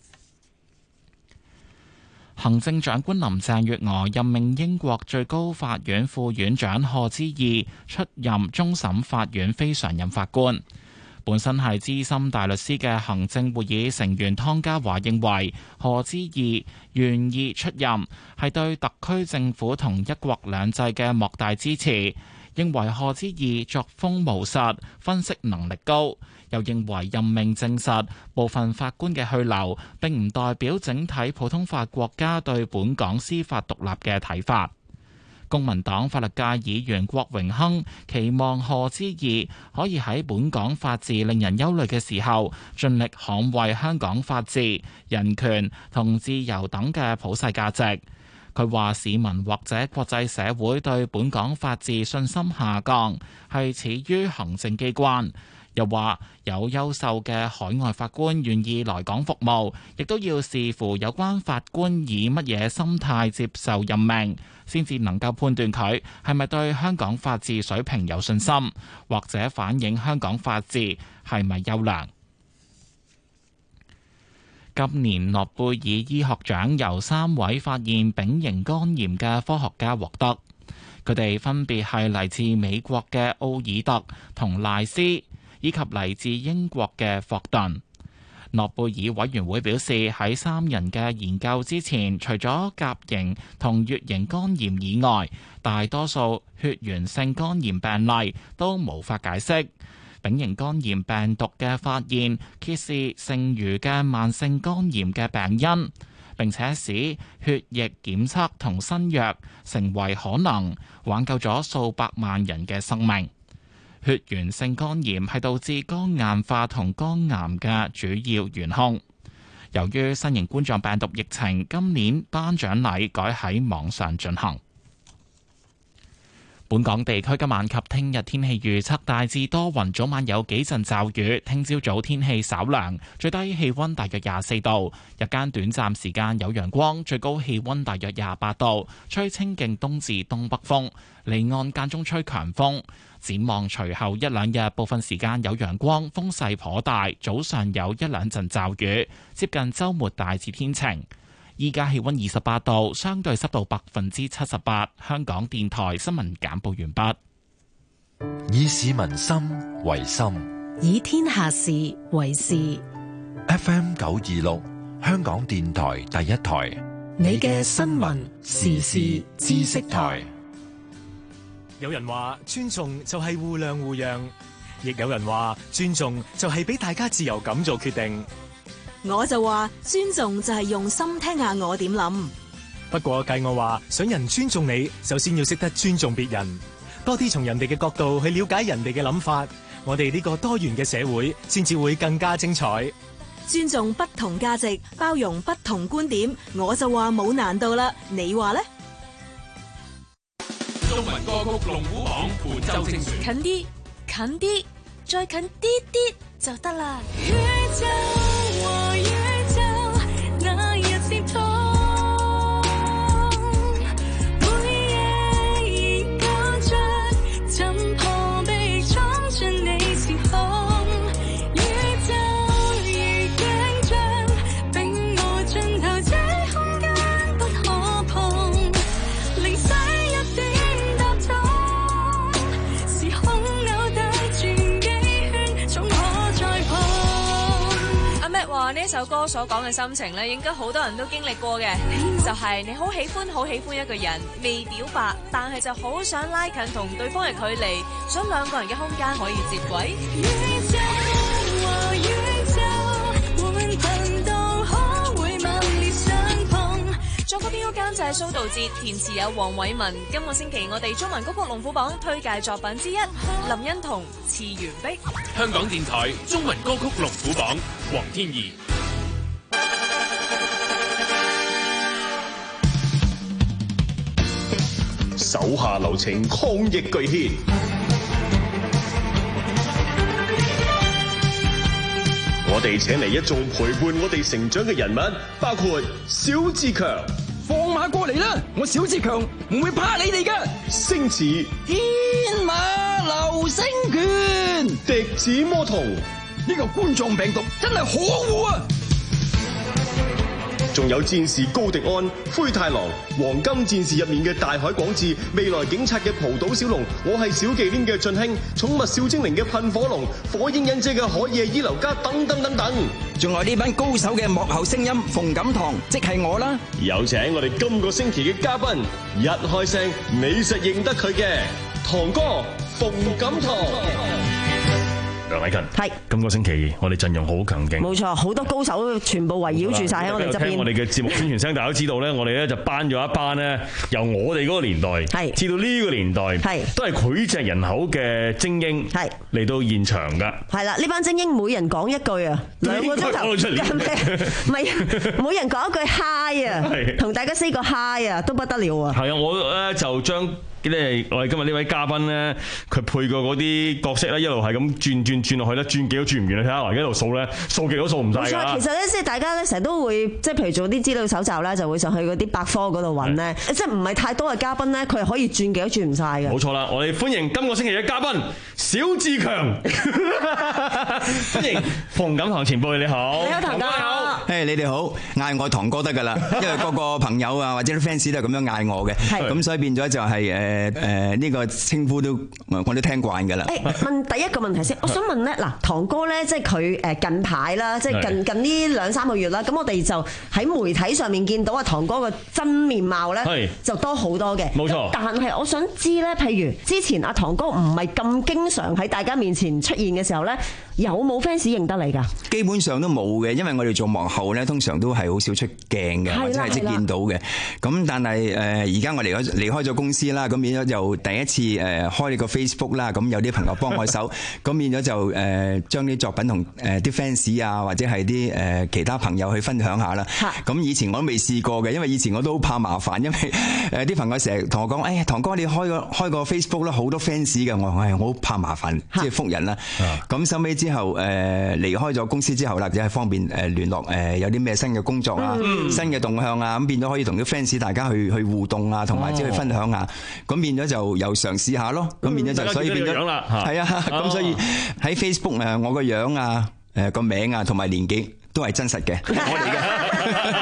行政長官林鄭月娥任命英國最高法院副院長賀知義出任終審法院非常任法官。本身係資深大律師嘅行政會議成員湯家驊認為，賀知義願意出任係對特區政府同一國兩制嘅莫大支持，認為賀知義作風務實，分析能力高，又認為任命證實部分法官嘅去留並唔代表整體普通法國家對本港司法獨立嘅睇法。公民黨法律界議員郭榮鏗期望賀知義可以喺本港法治令人憂慮嘅時候，盡力捍衛香港法治、人權同自由等嘅普世價值。佢話市民或者國際社會對本港法治信心下降，係始於行政機關。又話有優秀嘅海外法官願意來港服務，亦都要視乎有關法官以乜嘢心態接受任命，先至能夠判斷佢係咪對香港法治水平有信心，或者反映香港法治係咪優良。今年諾貝爾醫學獎由三位發現丙型肝炎嘅科學家獲得，佢哋分別係嚟自美國嘅奧爾特同賴斯，以及嚟自英國嘅霍頓。諾貝爾委員會表示，喺三人嘅研究之前，除咗甲型同乙型肝炎以外，大多數血源性肝炎病例都無法解釋。丙型肝炎病毒嘅發現，揭示剩餘嘅慢性肝炎嘅病因，並且使血液檢測同新藥成為可能，挽救咗數百萬人嘅生命。血源性肝炎係導致肝硬化同肝癌嘅主要元兇。由於新型冠狀病毒疫情，今年頒獎禮改喺網上進行。本港地區今晚及聽日天氣預測大致多雲，早晚有幾陣驟雨，聽朝早天氣稍涼，最低氣溫大約廿四度，日間短暫時間有陽光，最高氣溫大約廿八度，吹清勁東至東北風，離岸間中吹強風。展望隨後一兩日，部分時間有陽光，風勢頗大，早上有一兩陣驟雨，接近週末大致天晴。依家氣溫二十八度，相對濕度百分之七十八。香港電台新聞簡報完畢。 以市民心為心， 以天下事為事。 F M 九二六，香港電台第一台， 你嘅新聞時事知識台。 有人話尊重就係互諒互讓， 亦有人話尊重就係俾大家自由咁做決定。 我就話尊重就係用心聽下我點諗。 不過計我話，想人尊重你，首先要識得尊重別人，多啲從人哋嘅角度去了解人哋嘅諗法，我哋呢個多元嘅社會先至會更加精彩。 尊重不同價值，包容不同觀點，我就話冇難度啦。你話呢？ 中文歌曲龍虎榜本周精選， 近啲，近啲，再近啲啲就得啦。 宇宙和宇宙，那日接通，每夜研究着怎破壁闖進你時空，宇宙如鏡像，並無盡頭，這空間不可碰，靈犀一點踏通，時空扭得轉幾圈，總可再碰。 阿 Matt 話呢首歌所講嘅心情咧，應該好多人都經歷過嘅，就係你好喜歡好喜歡一個人，未表白，但係就好想拉近同對方嘅距離，想兩個人嘅空間可以接軌。 宇宙和宇宙，換頻道可會猛烈相碰。 作曲編曲監製蘇道哲，填詞有黃偉文。今個星期我哋中文歌曲龍虎榜推介作品之一，林欣彤《次元壁》。 香港電台中文歌曲龍虎榜，黃天怡。 手下留情，抗疫巨獻。我哋請嚟一眾陪伴我哋成長嘅人物，包括小志強。 放馬過嚟啦！我小志強唔會怕你哋噶。 星馳天馬流星拳， 笛子魔童。 呢個冠狀病毒真係可惡啊！ 仲有戰士高迪安、灰太狼、黃金戰士入面嘅大海廣志、未來警察嘅蒲島小龍，我係小忌廉嘅俊興，寵物小精靈嘅噴火龍，火影忍者嘅海夜伊流加等等等等。 仲有呢班高手嘅幕後聲音馮錦棠，即係我啦。 有請我哋今個星期嘅嘉賓，一開聲你實認得佢嘅堂哥馮錦棠。 梁禮勤， 係今個星期我哋陣容好強勁， 冇錯，好多高手全部圍繞住晒喺我哋側邊。 聽我哋嘅節目宣傳聲，大家都知道咧，我哋咧就班咗一班咧，由我哋嗰個年代係至到呢個年代係都係膾炙人口嘅精英係嚟到現場噶。係啦， 呢班精英每人講一句啊，兩個鐘頭，唔係每人講一句 hi 啊，同大家 say 個 hi 啊，都不得了啊。 係啊，我咧就將。咧我哋今日呢位嘉賓咧，佢配過嗰啲角色咧，一路係咁轉轉轉落去咧，轉幾都轉唔完。你睇下，而家一路數咧，數極都數唔晒㗎。 其實咧，即係大家咧，成日都會即係譬如做啲資料搜集咧，就會上去嗰啲百科嗰度揾咧，即係唔係太多嘅嘉賓咧，佢係可以轉幾都轉唔晒嘅。 冇錯啦，我哋歡迎今個星期嘅嘉賓小志強，歡迎馮錦棠前輩，你好， 你好堂哥， 誒、hey, 你哋好，嗌我堂哥得㗎啦，因為個個朋友啊或者啲 fans 都係咁樣嗌我嘅，咁所以變咗就係、是、誒。誒誒呢個稱呼都我都聽慣㗎啦。 誒問第一個問題先，我想問咧，嗱堂哥咧，即係佢誒近排啦，即係近近呢兩三個月啦，咁我哋就喺媒體上面見到啊堂哥個真面貌咧，就多好多嘅。冇錯。但係我想知咧，譬如之前阿堂哥唔係咁經常喺大家面前出現嘅時候咧，有冇 fans 認得你㗎？ 基本上都冇嘅，因為我哋做幕後咧，通常都係好少出鏡嘅，或者係即見到嘅。咁但係誒而家我離開離開咗公司啦，咁變咗就第一次誒開呢個 Facebook 啦，咁有啲朋友幫我手，咁變咗就誒將啲作品同誒啲 fans 啊，或者係啲誒其他朋友去分享下啦。咁以前我都未試過嘅，因為以前我都好怕麻煩，因為誒啲朋友成日同我講，誒堂哥你開個開個 Facebook 啦，好多 fans 嘅，我話誒我好怕麻煩，即係覆人啦。咁收尾之後誒離開咗公司之後啦，就係方便誒聯絡誒有啲咩新嘅工作啊、新嘅動向啊，咁變咗可以同啲 fans 大家去去互動啊，同埋即係去分享下，咁變咗就又嘗試下咯，咁變咗就所以變咗係啊，咁所以喺 Facebook 誒我個樣啊、誒個名啊同埋年紀都係真實嘅，我哋嘅，因為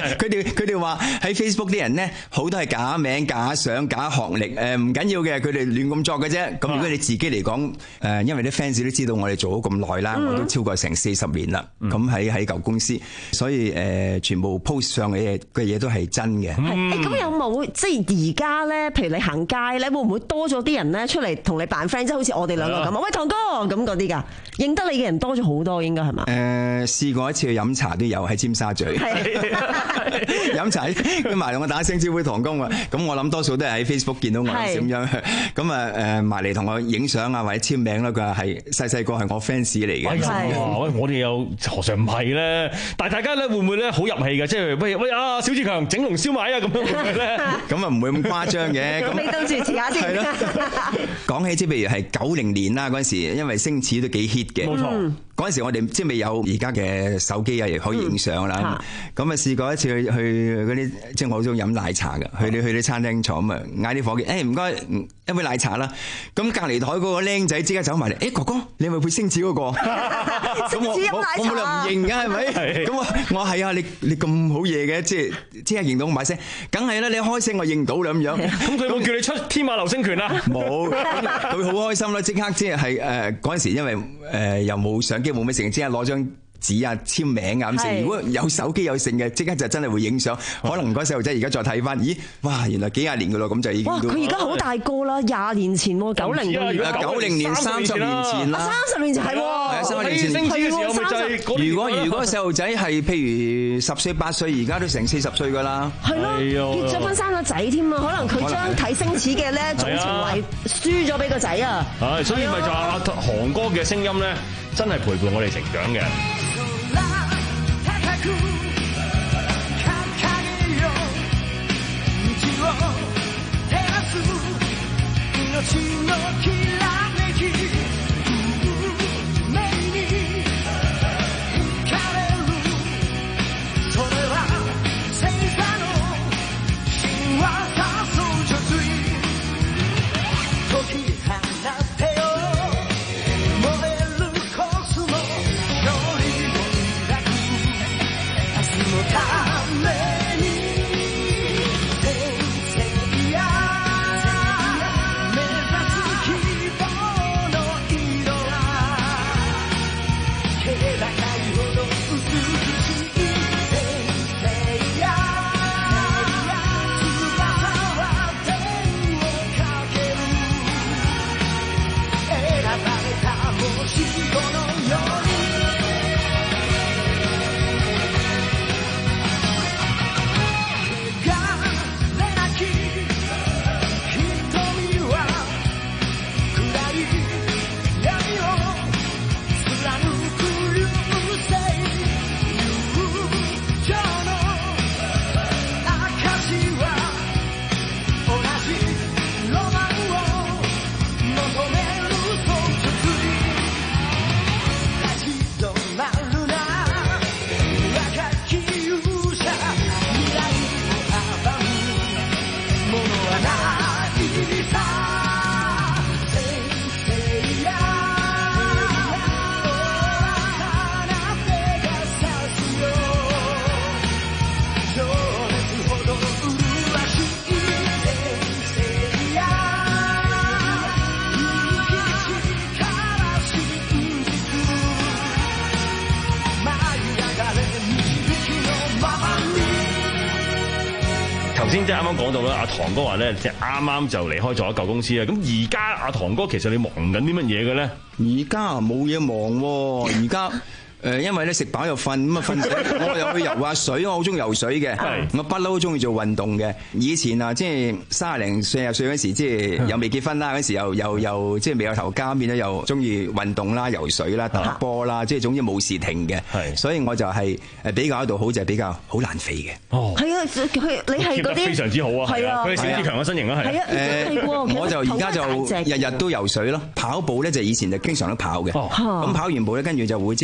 佢哋佢哋話喺 Facebook 啲人咧，好多係假名、假相、假學歷，誒唔緊要嘅，佢哋亂咁作嘅啫。咁如果你自己嚟講，誒因為啲 fans 都知道我哋做咗咁耐啦，我都超過成四十年啦。咁喺喺舊公司，所以誒全部 post 上嘅嘢嘅嘢都係真嘅。 誒咁有冇即係而家咧？譬如你行街咧，會唔會多咗啲人咧出嚟同你扮 friend？即係好似我哋兩個咁，喂堂哥咁嗰啲㗎，認得你嘅人多咗好多，應該係嘛？誒試過一次去飲茶都有喺尖沙咀。飲茶佢埋嚟我打聲招呼堂工啊，咁我諗多數都係喺 Facebook 見到我咁樣，咁啊誒埋嚟同我影相啊或者簽名啦，佢話係細細個係我 fans 嚟嘅。 哇！喂，我哋又何嘗唔係咧？但係大家咧會唔會咧好入戲嘅？即係喂喂啊，小志強整籠燒賣啊咁樣咧？咁啊唔會咁誇張嘅。咁你到住遲下先。係咯。 講起即係譬如係九零年啦嗰陣時，因為星矢都幾 hit 嘅。冇錯。嗰陣時我哋即係未有而家嘅手機啊，亦可以影相啦。咁啊試過一次去去嗰啲，即係我好中意飲奶茶㗎。去啲去啲餐廳坐咁啊，嗌啲伙計，誒唔該一杯奶茶啦。咁隔離台嗰個僆仔即刻走埋嚟，誒哥哥，你係咪配星矢嗰個？咁我我我冇理由唔認㗎，係咪？咁我我係啊，你你咁好嘢嘅，即係即刻認到我把聲，梗係啦，你開聲我認到啦咁樣。 咁佢有冇叫你出天馬流星拳啊？ 冇，佢好開心啦！即刻即係係誒嗰陣時，因為誒又冇相機冇咩成，即刻攞張紙啊簽名啊咁成。如果有手機有成嘅，即刻就真係會影相。可能嗰細路仔而家再睇翻，咦？哇！原來幾廿年噶咯，咁就已經。哇！ 佢而家好大個啦，廿年前喎，九零九零年三十年前啦， 三十年前係喎， 係啊，三十年前。 係喎，三十。 如果如果細路仔係譬如十歲八歲，而家都成四十歲噶啦。 係咯，結咗婚生咗仔添啊！可能佢將睇星矢嘅呢種情懷輸咗俾個仔啊。 係，所以咪就係阿韓哥嘅聲音咧，真係陪伴我哋成長嘅。頭先即係啱啱講到啦，阿唐哥話咧，即係啱啱就離開咗舊公司啊。咁而家阿唐哥其實你忙緊啲乜嘢嘅咧？ 而家冇嘢忙喎，而家。誒，因為咧食飽又瞓，咁啊瞓醒，我又去游下水，我好中意游水嘅，我不嬲都中意做運動嘅。以前啊，即係三十零四十歲嗰時，即係又未結婚啦，嗰時又又又即係未有頭家，變咗又中意運動啦、游水啦、打波啦，即係總之冇時停嘅。所以我就係誒比較喺度好就係比較好難肥嘅。 哦， 係啊，佢你係嗰啲非常之好啊，係啊，佢係小志強嘅身形啊，係。 係啊， 誒，我就而家就日日都游水咯，跑步咧就以前就經常都跑嘅。咁跑完步咧，跟住就會即係做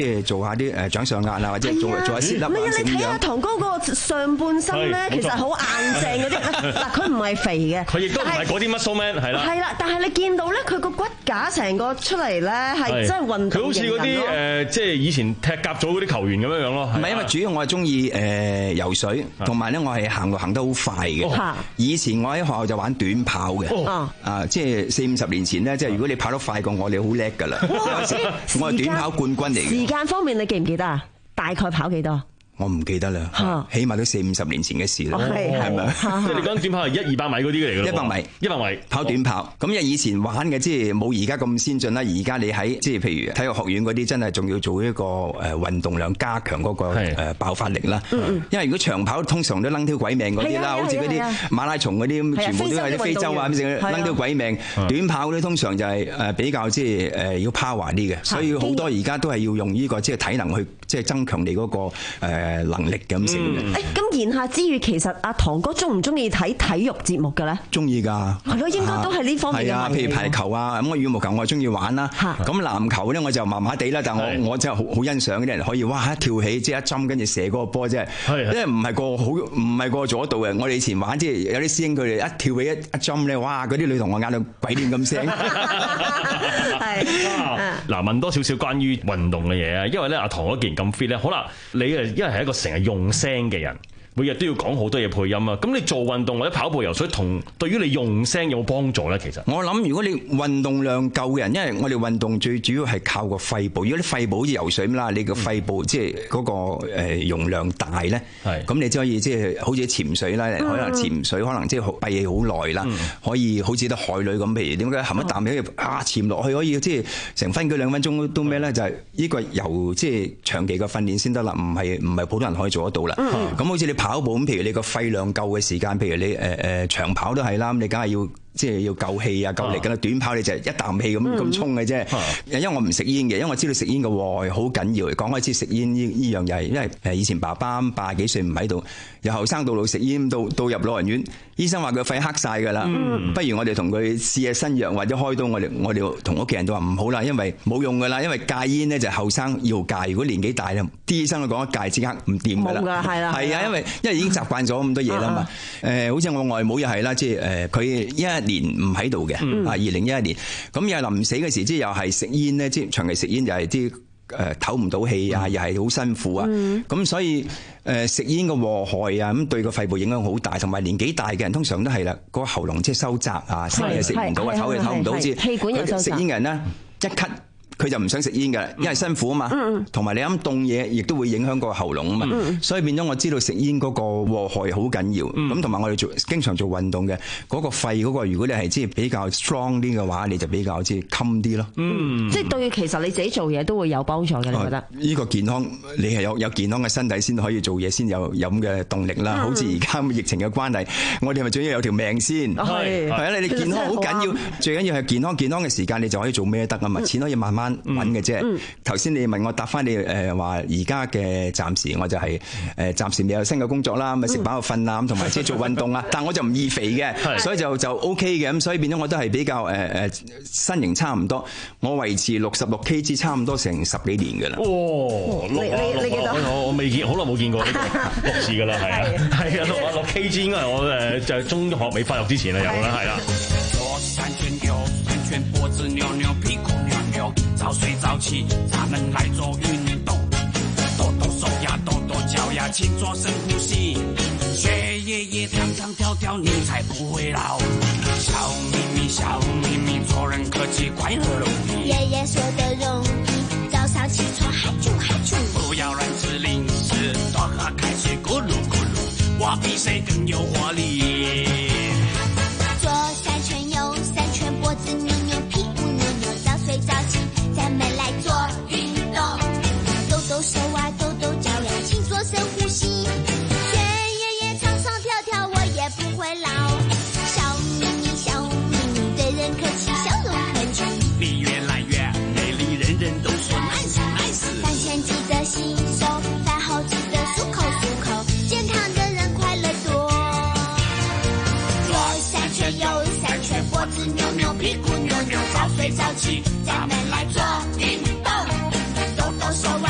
下啲誒掌上壓啊，或者做做下 sit up 唔係啊，你睇下咁樣。 堂哥個上半身咧，其實好硬淨嗰啲。嗱，佢唔係肥嘅， 佢亦都唔係嗰啲 muscle man 係啦。 係啦，但係你見到咧，佢個骨架成個出嚟咧，係真係運動型人咯。 佢好似嗰啲誒，即係以前踢甲組嗰啲球員咁樣樣咯。 唔係因為主要我係中意誒游水，同埋咧我係行路行得好快嘅。以前我喺學校就玩短跑嘅，啊，即係四五十年前咧，即係如果你跑得快過我，你好叻㗎啦。我係短跑冠軍嚟嘅。 時間方面你記唔記得啊？大概跑幾多？ 我唔記得啦，起碼都四五十年前嘅事啦，係咪？ 即係你講短跑係一二百米嗰啲嚟嘅， 一百米， 一百米跑短跑。咁因為以前玩嘅即係冇而家咁先進啦。而家你喺即係譬如體育學院嗰啲，真係仲要做一個誒運動量加強嗰個誒爆發力啦。因為如果長跑通常都掕條鬼命嗰啲啦，好似嗰啲馬拉松嗰啲咁，全部都係啲非洲啊咁成掕條鬼命。短跑嗰啲通常就係誒比較即係誒要 power 啲嘅，所以好多而家都係要用呢個即係體能去即係增強你嗰個誒。誒能力咁成嘅。誒咁言下之語，其實阿堂哥中唔中意睇體育節目嘅咧？ 中意㗎。 係咯，應該都係呢方面嘅。係啊， 譬如排球啊，咁我羽毛球我係中意玩啦。咁籃球咧我就麻麻地啦，但係我我真係好好欣賞嗰啲人可以哇一跳起即係一針跟住射嗰個波，真係，因為唔係個好唔係個做得到嘅。我哋以前玩即係有啲師兄佢哋一跳起一一針咧，哇！嗰啲女同學眼到鬼亂咁聲。 係。 嗱，問多少少關於運動嘅嘢啊，因為咧阿堂哥既然咁 fit 咧，可能你誒因為係一個成日用聲嘅人，每日都要講好多嘢配音啊。咁你做運動或者跑步、游水，同對於你用聲有冇幫助咧？其實我諗，如果你運動量夠嘅人，因為我哋運動最主要係靠個肺部。如果你肺部好似游水咁啦，你個肺部即係嗰個誒容量大咧，咁你就可以即係好似潛水啦，可能潛水可能即係閉氣好耐啦，可以好似得海女咁。譬如點解含一啖氣啊潛落去可以即係成分幾兩分鐘都咩咧？就係呢個由即係長期嘅訓練先得啦，唔係唔係普通人可以做得到啦。咁好似你跑步咁，譬如你個肺量夠嘅時間，譬如你誒誒長跑都係啦，咁你梗係要即係要夠氣啊夠力㗎啦。短跑你就一啖氣咁咁衝嘅啫。因為我唔食煙嘅，因為我知道食煙嘅禍害好緊要。講開知食煙呢呢樣嘢，因為誒以前爸爸八十幾歲唔喺度，由後生到老食煙，到到入老人院，醫生話佢肺黑晒㗎啦。不如我哋同佢試下新藥或者開刀，我哋我哋同屋企人都話唔好啦，因為冇用㗎啦。因為戒煙咧就後生要戒，如果年紀大咧，啲醫生都講戒即刻唔掂㗎啦。冇㗎，係啦。係啊，因為因為已經習慣咗咁多嘢啦嘛。誒，好似我外母又係啦，即係誒佢一年唔喺度嘅，啊二零一一年，咁又係臨死嗰時，即係又係食煙咧，即係長期食煙又係啲誒唞唔到氣啊，又係好辛苦啊，咁所以誒食煙嘅禍害啊，咁對個肺部影響好大，同埋年紀大嘅人通常都係啦，個喉嚨即係收窄啊，食嘢食唔到啊，唞嘢唞唔到，好似氣管又收窄。 食煙嘅人咧一咳。佢就唔想食煙㗎，因為辛苦啊嘛，同埋你飲凍嘢，亦都會影響個喉嚨啊嘛，所以變咗我知道食煙嗰個禍害好緊要。咁同埋我哋做經常做運動嘅嗰個肺嗰個，如果你係即係比較 strong 啲嘅話，你就比較即係襟啲咯。 嗯，即係對其實你自己做嘢都會有幫助嘅，你覺得？呢個健康，你係有有健康嘅身體先可以做嘢，先有有咁嘅動力啦。好似而家疫情嘅關係，我哋咪最緊要有條命先。係係啊，你哋健康好緊要，最緊要係健康。健康嘅時間你就可以做咩得啊嘛，錢可以慢慢揾嘅啫。頭先你問我答翻你誒話，而家嘅暫時我就係誒暫時未有新嘅工作啦，咪食飽就瞓啦，咁同埋即係做運動啦。但我就唔易肥嘅，所以就就 O K 嘅，咁所以變咗我都係比較誒誒身形差唔多，我維持六十六 K G 差唔多成十幾年㗎啦。 哇！ 你你你記得？ 我我未見，好耐冇見過呢個六字㗎啦，係啊，係啊，六啊六 K G 應該係我誒就係中學未發育之前啊有啦，係啦。早睡早起，咱們來做運動，抖抖手呀，抖抖腳呀，勤做深呼吸，血液也跳跳跳跳，你才不會老。笑眯眯，笑眯眯，做人客氣，快樂容易。爺爺說的容易，早上起床嗨啾嗨啾，不要亂吃零食，多喝開水，咕嚕咕嚕，我比誰更有活力。左三圈，右三圈，脖子扭扭，屁股扭扭，早睡早起。咱們來做運動，抖抖手啊，抖抖腳呀，勤做深呼吸，血液也唱唱跳跳，我也不會老。笑眯眯，笑眯眯，對人客氣，笑容很趣。你越來越美麗，人人都說 nice nice。飯前記得洗手，飯後記得漱口漱口，健康的人快樂多。左三圈，右三圈，脖子扭扭，屁股扭扭，早睡早起，咱們來做運動，抖抖手啊，抖抖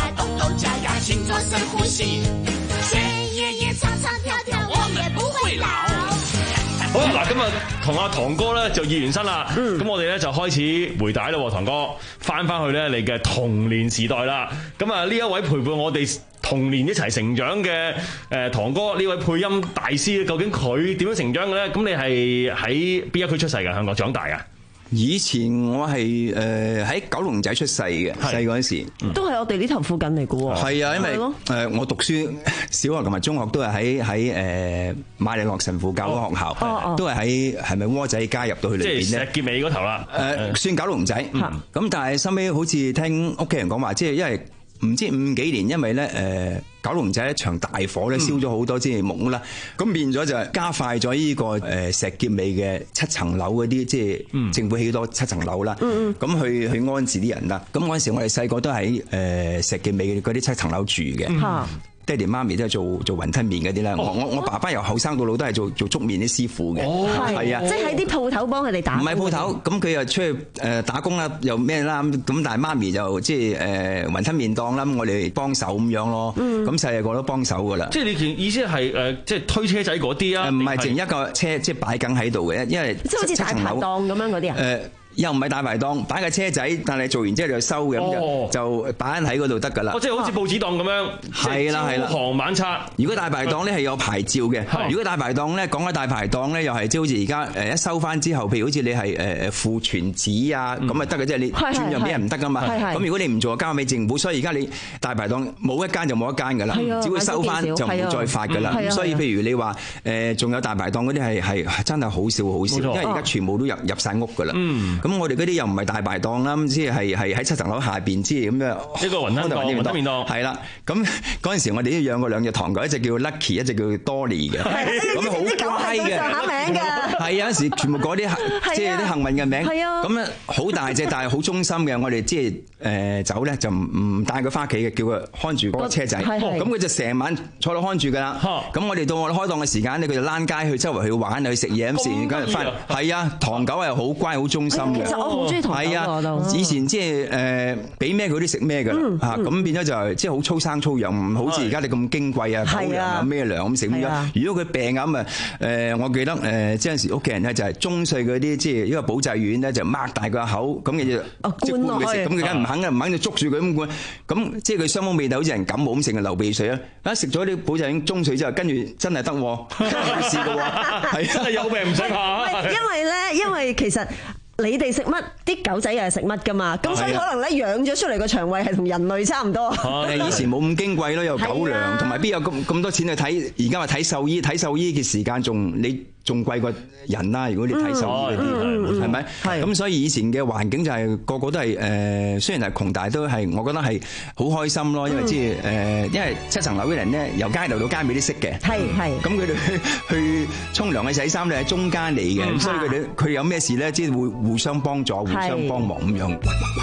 豆荚芽，請做深呼吸。學爺爺唱唱跳跳，我們不會老。 好啦，嗱，今日同阿堂哥咧就熱完身啦，咁、嗯、我哋咧就開始回帶啦，堂哥翻翻去咧你嘅童年時代啦。咁啊，呢一位陪伴我哋童年一齊成長嘅誒堂哥，呢位配音大師，究竟佢點樣成長嘅咧？咁你係喺邊一區出世㗎？香港長大啊？ 以前我係誒喺九龍仔出世嘅，細個嗰時都係我哋呢頭附近嚟嘅喎。 係啊，因為誒我讀書小學同埋中學都係喺喺誒瑪利諾神父教會學校，哦、都係喺係咪窩仔加入到去裏邊咧？ 即係石硤尾嗰頭啦。誒、 呃、算九龍仔，咁、嗯、但係收尾好似聽屋企人講話，即係因為唔知五幾年，因為咧誒。呃九龍仔一場大火咧，燒咗好多即係木啦，咁、嗯、變咗就加快咗呢個誒石硤尾嘅七層樓嗰啲，即係政府起多七層樓啦，咁、嗯、去去安置啲人啦。咁嗰陣時我哋細個都喺誒石硤尾嗰啲七層樓住嘅。嗯爹哋媽咪都係做做雲吞麵嗰啲啦，我我我爸爸由後生到老都係做做粥麵啲師傅嘅，係啊， 即係喺啲鋪頭幫佢哋打。唔係鋪頭，咁佢又出去誒打工啦，又咩啦，咁但係媽咪就即係誒雲吞麵檔啦，我哋幫手咁樣咯，咁細個都幫手噶啦。 即係你意思係誒，即係推車仔嗰啲啊？ 唔係淨一個車，即係擺緊喺度嘅，因為即係好似大排檔咁樣嗰啲啊。誒。 又唔係大排檔，擺個車仔，但係做完之後就收嘅，咁、哦、就就擺喺嗰度得㗎啦。 哦，即係好似報紙檔咁樣。係啦係啦。朝行晚拆。 如果大排檔咧係有牌照嘅，如果大排檔咧講緊大排檔咧又係即係好似而家誒一收翻之後，譬如好似你係誒誒庫存紙啊咁啊得嘅，即係你轉讓俾人唔得㗎嘛。咁如果你唔做交俾政府，所以而家你大排檔冇一間就冇一間㗎啦，只會收翻就唔會再發㗎啦。所以譬如你話誒仲有大排檔嗰啲係係真係好少好少，因為而家全部都入入曬屋㗎啦。咁我哋嗰啲又唔係大排檔啦，咁即係係喺七層樓下邊，即係咁樣。 一個雲吞檔，雲吞麵檔。係啦，咁嗰陣時我哋都養過兩隻唐狗，一隻叫 Lucky， 一隻叫 Dolly 嘅。咁好乖嘅。 上下名㗎。係有陣時全部改啲即係啲幸運嘅名。係啊。咁啊好大隻，但係好忠心嘅。我哋即係誒走咧就唔唔帶佢翻屋企嘅，叫佢看住嗰個車仔。咁佢就成晚坐到看住㗎啦。咁我哋到我哋開檔嘅時間咧，佢就躝街去周圍去玩去食嘢咁，食完跟住翻。係啊，唐狗係好乖好忠心嘅。好中意唐狗我都。以前即係誒俾咩佢都食咩㗎啦嚇，咁變咗就係即係好粗生粗養，唔好似而家你咁矜貴啊，狗糧啊咩糧咁食咁樣。如果佢病咁啊誒，我記得誒即係陣時屋企人咧就係中歲嗰啲即係呢個保濟丸咧就擘大個口咁嘅就即係灌佢食，咁佢梗係唔肯嘅，唔肯就捉住佢咁灌，咁即係佢傷風味道好似人感冒咁成日流鼻水啊！一食咗啲保濟丸中水之後，跟住真係得冇事㗎喎，係真係有病唔使怕。 因為咧，因為其實。你哋食乜，啲狗仔又係食乜噶嘛？咁所以可能咧養咗出嚟個腸胃係同人類差唔多。 以前冇咁矜貴咯，有狗糧，同埋邊有咁咁多錢去睇？而家話睇獸醫，睇獸醫嘅時間仲你仲貴過人啦。如果你睇獸醫嗰啲，係咪？咁所以以前嘅環境就係個個都係誒，雖然係窮，但係都係我覺得係好開心咯。因為即係誒，因為七層樓嘅人咧，由街頭到街尾都識嘅。係係。咁佢哋去去沖涼去洗衫咧喺中間嚟嘅，所以佢哋佢有咩事咧，即係會。互相幫助，互相幫忙咁樣。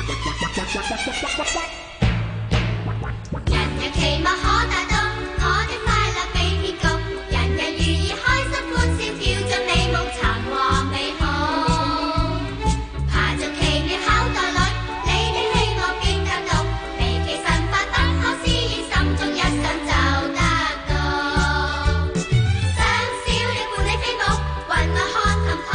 人人期望可達到，我的快樂比天高，人人如意開心歡笑，跳進美夢尋和美好。爬進奇妙口袋裏，你的希望變更多，離奇神法不可思議，心中一想就得到。想小鳥伴你飛舞，雲內看琴譜。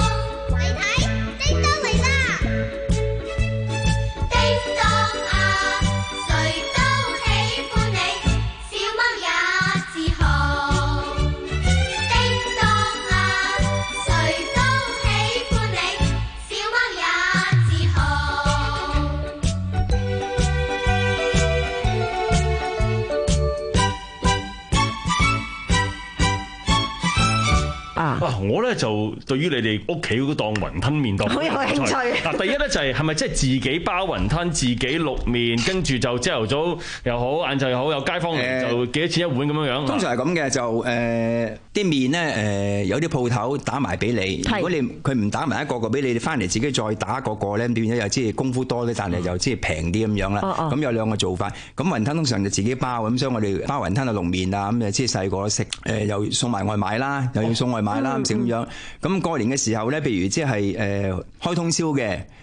啊！我咧就對於你哋屋企嗰檔雲吞麵檔好有興趣。 嗱，第一咧就係係咪即係自己包雲吞、自己淥麵，跟住就朝頭早又好、晏晝又好，有街坊嚟就幾多錢一碗咁樣樣？ 通常係咁嘅，就誒啲麵咧誒有啲鋪頭打埋俾你，如果你佢唔打埋一個個俾你，你翻嚟自己再打一個個咧，變咗又即係功夫多啲，但係又即係平啲咁樣啦。咁有兩個做法。咁雲吞通常就自己包咁，所以我哋包雲吞啊、淥麵啊咁誒，即係細個都識誒，又送埋外賣啦，又要送外賣啦。咁樣，咁過年嘅時候咧，譬如即係誒開通宵嘅，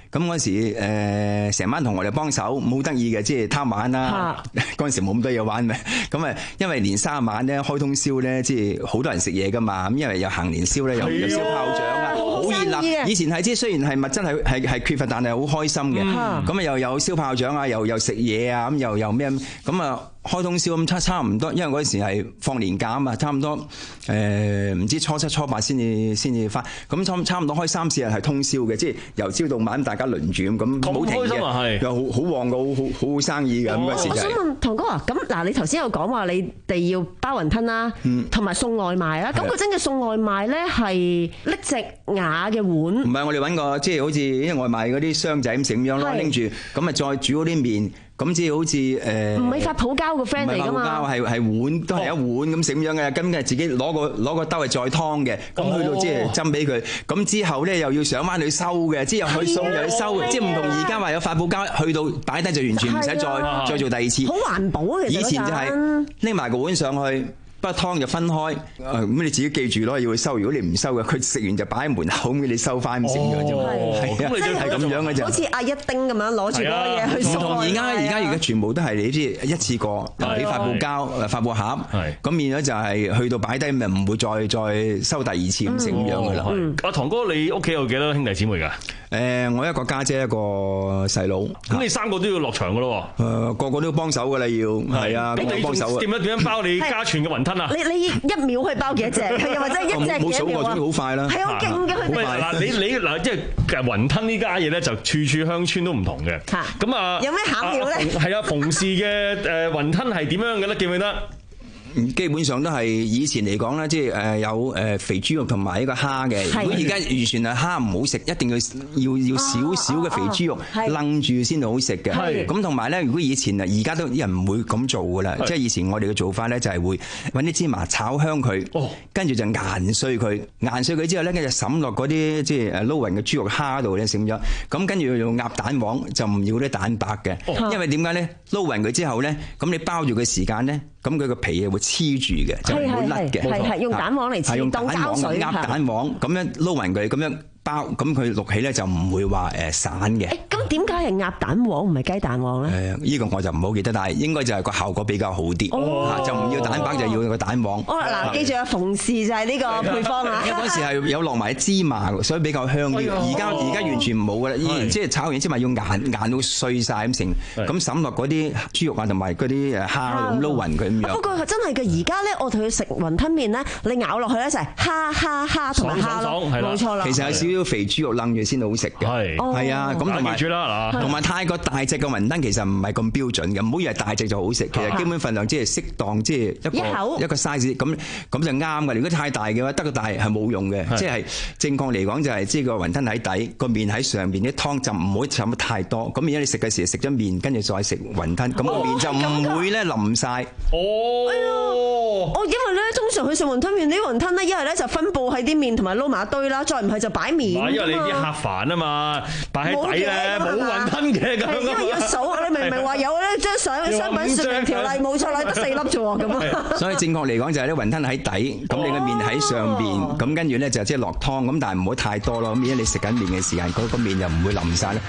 咁嗰時誒成班同學哋幫手，冇得意嘅，即係貪玩啦。嗰陣時冇咁多嘢玩咩？咁啊，因為年卅晚咧開通宵咧，即係好多人食嘢噶嘛。咁因為有行年宵咧，又有燒炮仗啊，好熱鬧。以前係即係雖然係物質係係係缺乏，但係好開心嘅。咁啊又有燒炮仗啊，又又食嘢啊，咁又又咩咁啊？開通宵咁差差唔多，因為嗰陣時係放年假啊嘛，差唔多誒唔知初七初八先至先至翻，咁差差唔多開三四日係通宵嘅，即係由朝到晚大家輪住咁咁冇停嘅，又好好旺嘅，好好好生意嘅咁嗰時就係。 我想問唐哥啊，咁嗱你頭先有講話你哋要包雲吞啦，同埋送外賣啦，咁嗰陣嘅送外賣咧係拎隻瓦嘅碗？ 唔係，我哋揾個即係好似因為外賣嗰啲箱仔咁咁樣咯，拎住咁啊再煮嗰啲麵。咁即係好似誒， 唔係發泡膠個 friend 嚟㗎嘛？ 唔係發泡膠，係係碗都係一碗咁咁樣嘅，咁嘅自己攞個攞個兜係再湯嘅，咁去到即係斟俾佢，咁之後咧又要上翻去收嘅，即係去送又去收，即係唔同而家話有發泡膠，去到擺低就完全唔使再再做第二次。 好環保嘅， 以前就係拎埋個碗上去。不湯就分開，咁你自己記住咯，要去收。如果你唔收嘅，佢食完就擺喺門口，咁你收翻咁成樣啫嘛。係啊，係咁樣嘅啫。 好似阿一丁咁樣攞住嗰個嘢去送。 唔同而家，而家而家全部都係你知一次過，俾發泡膠、發泡盒，咁變咗就係去到擺低咪唔會再再收第二次咁成樣嘅啦。 阿唐哥，你屋企有幾多兄弟姊妹㗎？ 誒，我一個家姐，一個細佬。咁你三個都要落場㗎咯喎？ 誒，個個都要幫手㗎啦，要係啊，咁幫手啊。 點樣點樣包你家傳嘅雲吞啊？ 你你一秒可以包幾多隻？又或者一隻幾秒啊？ 冇數過，總之好快啦。 係好勁嘅佢哋。 嗱，你你嗱，即係雲吞呢家嘢咧，就處處鄉村都唔同嘅。咁啊， 有咩巧妙咧？ 係啊，馮氏嘅誒雲吞係點樣嘅咧？記唔記得？ 基本上都係以前嚟講咧，即係誒有誒肥豬肉同埋呢個蝦嘅。如果而家完全係蝦唔好食，一定要要要少少嘅肥豬肉擸住先好食嘅。咁同埋咧，如果以前啊，而家都啲人唔會咁做噶啦。即係以前我哋嘅做法咧，就係會揾啲芝麻炒香佢，跟住就研碎佢，研碎佢之後咧，跟住滲落嗰啲即係誒撈勻嘅豬肉蝦度咧，咁樣。咁跟住用鴨蛋黃，就唔要啲蛋白嘅，因為點解咧？撈勻佢之後咧，咁你包住嘅時間咧，咁佢個皮啊會黐住嘅，就唔會甩嘅。 係係用蛋黃嚟黐，當膠水。 鴨蛋黃咁樣撈勻佢，咁樣包，咁佢淥起咧就唔會話誒散嘅。 咁點解係鴨蛋黃唔係雞蛋黃咧？ 誒，呢個我就唔好記得，但係應該就係個效果比較好啲。哦，就唔要蛋白，就要個蛋黃。 哦，嗱，記住啊，馮氏就係呢個配方啊。 因為嗰時係有落埋芝麻，所以比較香啲。而家而家完全冇噶啦，以前即係炒完芝麻要研研到碎晒咁成，咁滲落嗰啲豬肉啊同埋嗰啲誒蝦咁撈勻佢咁樣。 不過真係嘅，而家咧我同佢食雲吞麵咧，你咬落去咧就係蝦蝦蝦同埋蝦咯，冇錯啦。 其實有少少肥豬肉擸住先好食嘅，係係啊，咁同埋同埋太過大隻嘅雲吞其實唔係咁標準嘅，唔好以為大隻就好食，其實基本份量即係適當，即係一個一個 size 咁咁就啱嘅。如果太大嘅話，得個大係冇用嘅，即係正確嚟講就係即係個雲吞喺底，個麵喺上邊，啲湯就唔好浸得太多。咁而家你食嘅時候食咗麵，跟住再食雲吞，咁個麵就唔會咧淋晒。 哦，哦，因為咧通常去食雲吞麵，啲雲吞咧一係咧就分佈喺啲麵同埋撈埋一堆啦，再唔係就擺麵。 因為你啲客飯啊嘛，擺喺底咧冇雲吞嘅咁。 因為要數，你明明話有咧張相商品說明條例冇錯啦，得四粒啫喎咁啊。 所以正確嚟講就係啲雲吞喺底，咁你個麵喺上邊，咁跟住咧就即係落湯，咁但係唔好太多咯。咁而家你食緊麵嘅時間，嗰個麵就唔會淋晒啦。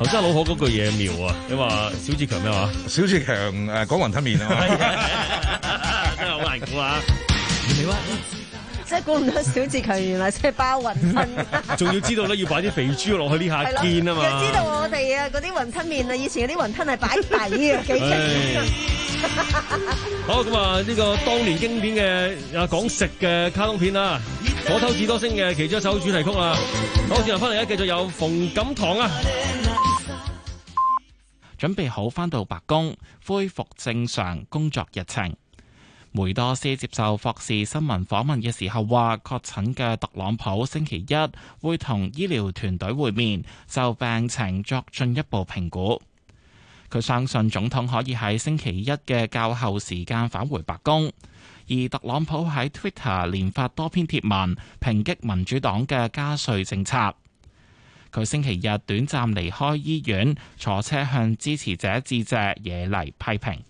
生老可嗰句嘢妙啊！你話小志強咩話？ 小志強誒講雲吞麵啊嘛， 真係好難估啊！ 你話即係估唔到小志強原來即係包雲吞， 仲要知道咧要擺啲肥豬落去呢下堅啊嘛！ 又知道我哋啊嗰啲雲吞麵啊，以前嗰啲雲吞係擺底啊，幾勁！ 好咁啊，呢個當年經典嘅啊講食嘅卡通片啊，《火頭智多星》嘅其中一首主題曲啊，好，轉頭翻嚟咧，繼續有馮錦棠啊！ 準備好返到白宮，恢復正常工作日程。梅多斯接受霍士新聞訪問嘅時候話，確診嘅特朗普星期一會同醫療團隊會面，就病情作進一步評估。佢相信總統可以喺星期一嘅較後時間返回白宮。而特朗普喺 Twitter 連發多篇貼文，抨擊民主黨嘅加稅政策。佢星期日短暫離開醫院，坐車向支持者致謝，惹嚟批評。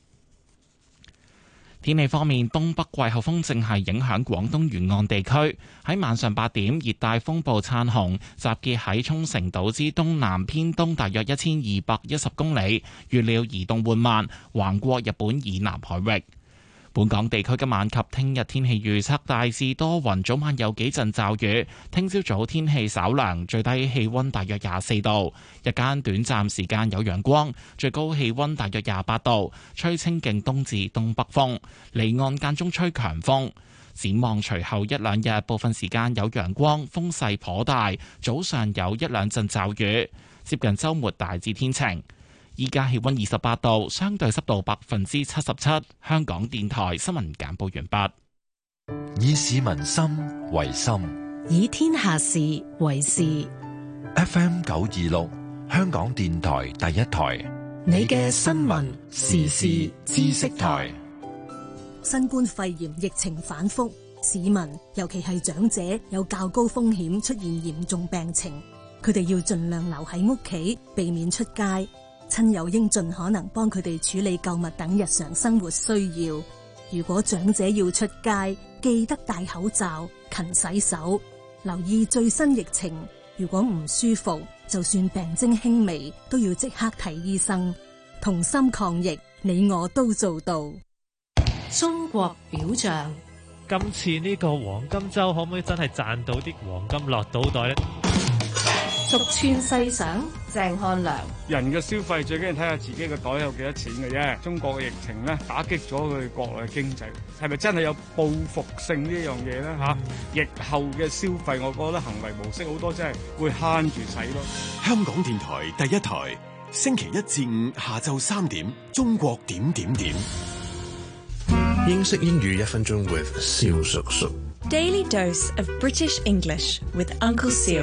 天氣方面，東北季候風正係影響廣東沿岸地區。喺晚上八點，熱帶風暴燦紅集結喺沖繩島之東南偏東大約一千二百一十公里，預料移動緩慢，橫過日本以南海域。本港地區今晚及聽日天氣預測大致多雲，早晚有幾陣驟雨。聽朝早天氣稍涼，最低氣溫大約廿四度，日間短暫時間有陽光，最高氣溫大約廿八度，吹清勁東至東北風，離岸間中吹強風。展望隨後一兩日，部分時間有陽光，風勢頗大，早上有一兩陣驟雨，接近週末大致天晴。依家氣溫二十八度，相對濕度百分之七十七。香港電台新聞簡報完畢。 以市民心為心， 以天下事為事。 F M 九二六，香港電台第一台， 你嘅新聞時事知識台。 新冠肺炎疫情反覆，市民尤其係長者有較高風險出現嚴重病情，佢哋要盡量留喺屋企，避免出街。親友應盡可能幫佢哋處理購物等日常生活需要。如果長者要出街，記得戴口罩、勤洗手，留意最新疫情。如果唔舒服，就算病徵輕微，都要即刻睇醫生。同心抗疫，你我都做到。 中國表象， 今次呢個黃金周可唔可以真係賺到啲黃金落袋袋呢？ 逐寸細想，鄭漢良。 人嘅消費最緊要睇下自己個袋有幾多錢嘅啫。中國嘅疫情咧，打擊咗佢國內嘅經濟，係咪真係有報復性呢樣嘢咧？嚇、嗯，疫後嘅消費，我覺得行為模式好多真係會慳住使咯。 香港電台第一台，星期一至五下晝三點，中國點點點。 英式英語一分鐘 with 蕭叔叔。 Daily dose of British English with Uncle Seal。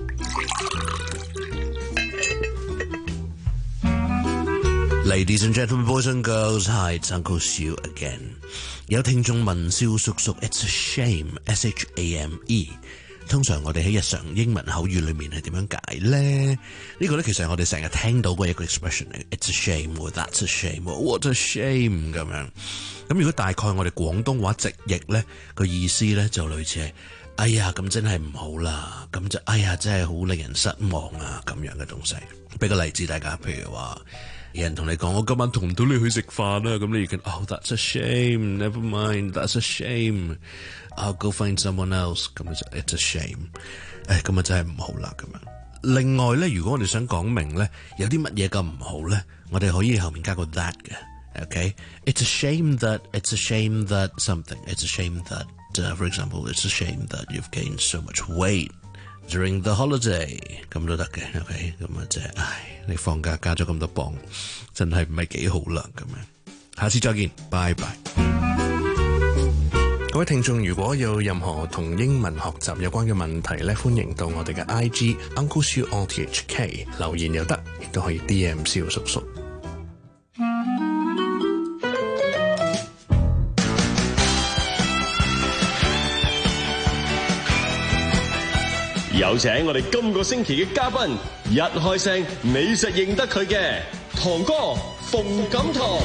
Ladies and gentlemen, boys and girls, hi, it's Uncle Siu again. 有聽眾問蕭叔叔 ，It's a shame, S H A M E。通常我哋喺日常英文口語裏面係點樣解咧？呢個咧其實係我哋成日聽到嘅一個 expression 嚟 ，It's a shame, that's a shame, what a shame 咁樣。咁如果大概我哋廣東話直譯咧，個意思咧就類似係，哎呀咁真係唔好啦，咁就哎呀真係好令人失望啊咁樣嘅東西。俾個例子大家，譬如話。有人同你講，我今晚同唔到你去食飯啦，咁你已經，oh that's a shame，never mind，that's a shame，I'll go find someone else，咁就 it's a shame，誒咁啊真係唔好啦咁樣。另外咧，如果我哋想講明咧，有啲乜嘢咁唔好咧，我哋可以後面加個 that 嘅 ，OK？It's a shame that，it's a shame that something，it's a shame that，for example，it's a shame that you've gained so much weight。During the holiday 咁都得嘅 ，OK 咁啊即係，唉，你放假加咗咁多磅，真係唔係幾好啦咁樣。下次再見，拜拜。各位聽眾，如果有任何同英文學習有關嘅問題咧，歡迎到我哋嘅 I G Uncle Siu R T H K 留言又得，亦都可以 D M 蕭叔叔。 有請我哋今個星期嘅嘉賓，一開聲你實認得佢嘅堂哥馮錦棠。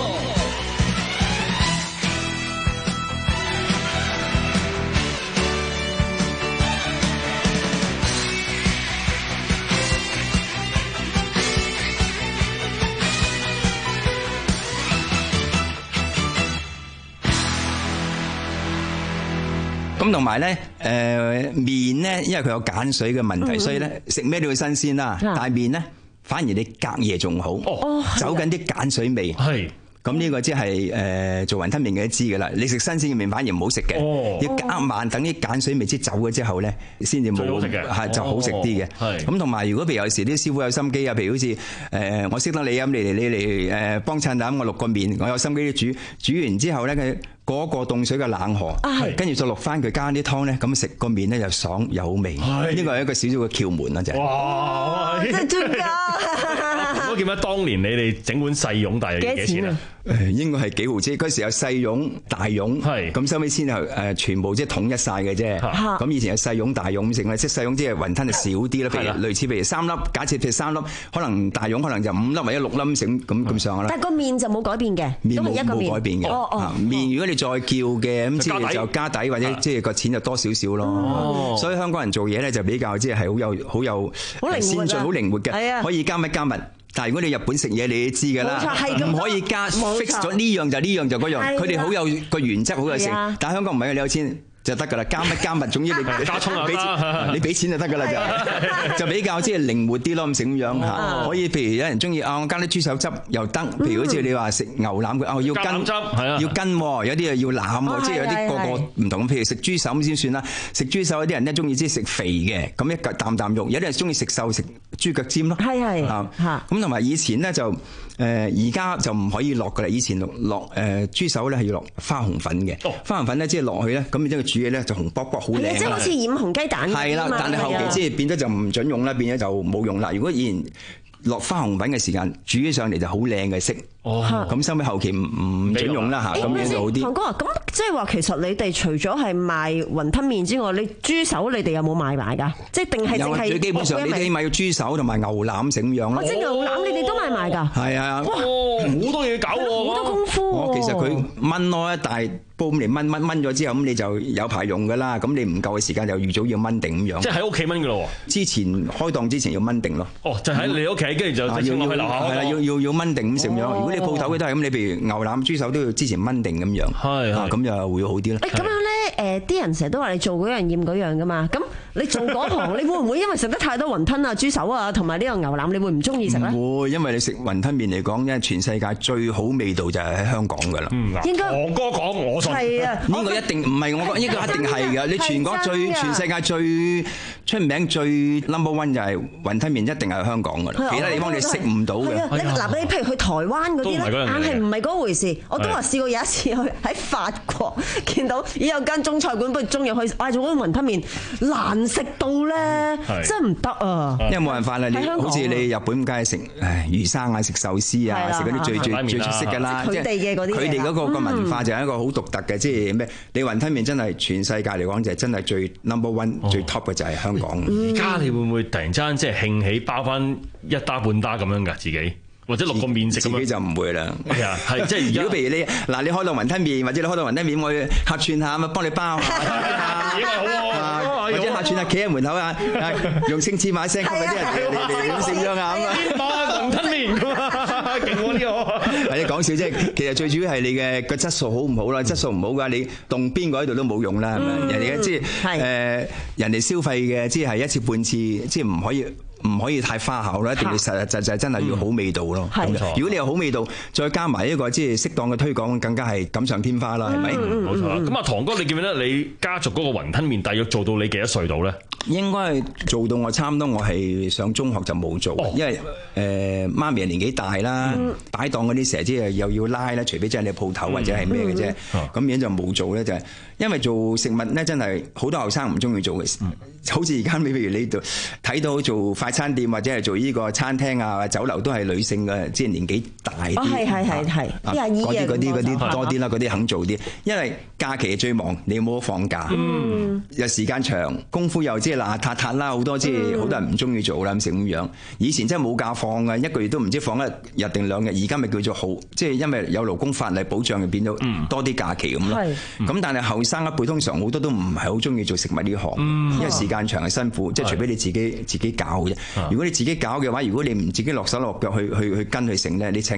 咁同埋咧，誒麵咧，因為佢有鹼水嘅問題，所以咧食咩都要新鮮啦。但係麵咧，反而你隔夜仲好，走緊啲鹼水味。係。咁呢個即係誒做雲吞麵嘅都知㗎啦。你食新鮮嘅麵反而唔好食嘅，要隔晚等啲鹼水味即走咗之後咧，先至冇係就好食啲嘅。咁同埋如果譬如有時啲師傅有心機啊，譬如好似誒我識得你咁，你嚟你嚟誒幫襯下，咁我淥個麵，我有心機煮，煮完之後咧佢過一個凍水嘅冷河，跟住再淥翻佢加啲湯咧，咁食個麵咧又爽有味。呢個係一個少少嘅竅門啦，就係。哇！ 真係專家。 我記得當年你哋整碗細蓉大約幾錢啊？ 誒應該係幾毫子，嗰時有細蓉、大蓉，咁收尾先係誒全部即係統一晒嘅啫。咁以前有細蓉、大蓉咁成咧，即係細蓉即係雲吞就少啲啦。譬如類似譬如三粒，假設譬如三粒，可能大蓉可能就五粒或者六粒咁成咁咁上下啦。 但係個麵就冇改變嘅，都係一個麵。 冇改變嘅。哦哦。麵如果你再叫嘅咁，即係就加底或者即係個錢就多少少咯。所以香港人做嘢咧就比較即係係好有好有先進、好靈活嘅，可以加乜加物。但係如果你日本食嘢，你都知㗎啦，唔可以加 fix 咗呢樣就呢樣就嗰樣，佢哋好有個原則，好有成。但係香港唔係，你有錢就得㗎啦，加乜加物，總之你加葱又得，你俾錢就得㗎啦，就就比較即係靈活啲咯，咁成樣嚇。可以譬如有人中意啊，我加啲豬手汁又得。譬如好似你話食牛腩嘅，哦要跟要跟喎，有啲啊要腩喎，即係有啲個個唔同。譬如食豬手咁先算啦，食豬手有啲人咧中意即係食肥嘅，咁一啖啖肉；有啲人中意食瘦食豬腳尖咯。係係嚇。咁同埋以前咧就誒而家就唔可以落㗎啦。以前落落誒豬手咧係要落花紅粉嘅，花紅粉咧即係落去咧，咁即係煮嘢咧就紅卜卜好靚， 即係好似染紅雞蛋咁。 係啦，但係後期即係變咗就唔準用啦，變咗就冇用啦。如果以前落花紅粉嘅時間煮起上嚟就好靚嘅色，咁收尾後期唔唔準用啦嚇，咁樣就好啲。 唐哥啊，咁即係話其實你哋除咗係賣雲吞麵之外，你豬手你哋有冇賣埋㗎？即係定係淨係？ 最基本上你哋起碼要豬手同埋牛腩整樣咯。 即係牛腩你哋都賣埋㗎？ 係啊， 哇，好多嘢搞喎， 好多功夫喎。 其實佢燜咯一大煲咁嚟燜燜燜咗之後，咁你就有排用㗎啦。咁你唔夠嘅時間就預早要燜定咁樣。 即係喺屋企燜㗎咯喎。 之前開檔之前要燜定咯。 哦，就喺你屋企，跟住就直接落去樓下。 係啦，要要要燜定咁成樣。如果你鋪頭嘅都係咁，你譬如牛腩、豬手都要之前燜定咁樣。係係。咁就會好啲啦。 咁樣咧，誒啲人成日都話你做嗰樣厭嗰樣㗎嘛。咁你做嗰行，你會唔會因為食得太多雲吞啊、豬手啊，同埋呢個牛腩，你會唔中意食咧？ 唔會，因為你食雲吞麵嚟講，因為全世界最好味道就係喺香港㗎啦。 嗯， 應該黃哥講我信。 係啊， 呢個一定唔係我講，呢個一定係㗎。你全國最全世界最出名最 number one 就係雲吞麵，一定係香港㗎啦。其他地方你食唔到嘅。 嗱，你譬如去台灣嗰啲咧，硬係唔係嗰回事。我都話試過有一次去喺法國見到已有間中菜館，不如中入去嗌咗碗雲吞麵，難食到咧，真係唔得啊！ 因為冇辦法啦，你好似你日本梗係食誒魚生啊，食壽司啊，食嗰啲最最最出色㗎啦。 佢哋嘅嗰啲， 佢哋嗰個個文化就係一個好獨特嘅，即係咩？你雲吞麵真係全世界嚟講就係真係最 number one 最 top 嘅就係香港。 而家你會唔會突然之間即係興起包翻一打半打咁樣㗎自己？或者落個麵食咁樣， 自己就唔會啦。 係啊，係即係而家。 如果譬如你嗱，你開到雲吞麵，或者你開到雲吞麵，我客串下咁啊，幫你包下。 因為好或者客串下，企喺門口啊，用聲黐馬聲吸嗰啲人嚟嚟嚟咁食咗啊咁啊。 邊包雲吞麵㗎嘛？勁喎呢個。 或者講笑啫，其實最主要係你嘅個質素好唔好啦。質素唔好嘅話，你凍邊個喺度都冇用啦，係咪？人哋嘅即係誒，人哋消費嘅即係一次半次，即係唔可以。唔可以太花巧啦，一定要實實際際真係要好味道咯。 冇錯。 如果你有好味道，再加埋一個即係適當嘅推廣，更加係錦上添花啦，係咪？ 冇錯啦。咁啊，唐哥，你記唔記得你家族嗰個雲吞麵大約做到你幾多歲到咧？ 應該係做到我差唔多，我係上中學就冇做，因為誒媽咪年紀大啦，擺檔嗰啲成日即係又要拉啦，除非真係你鋪頭或者係咩嘅啫。咁樣就冇做咧，就係因為做食物咧，真係好多後生唔中意做嘅事。好似而家你譬如你度睇到做快餐店或者係做呢個餐廳啊、酒樓都係女性嘅，即係年紀大啲。 哦，係係係係，啲阿姨啊， 嗰啲嗰啲嗰啲多啲啦，嗰啲肯做啲，因為假期最忙，你冇得放假，又時間長，功夫又即係邋遢遢啦，好多即係好多人唔中意做啦，咁成咁樣。以前真係冇假放嘅，一個月都唔知放一日定兩日，而家咪叫做好，即係因為有勞工法例保障，就變咗多啲假期咁咯。咁但係後生一輩通常好多都唔係好中意做食物呢行，因為時間間長係辛苦，即係除非你自己自己搞啫。如果你自己搞嘅話，如果你唔自己落手落腳去去去跟去成咧，你請一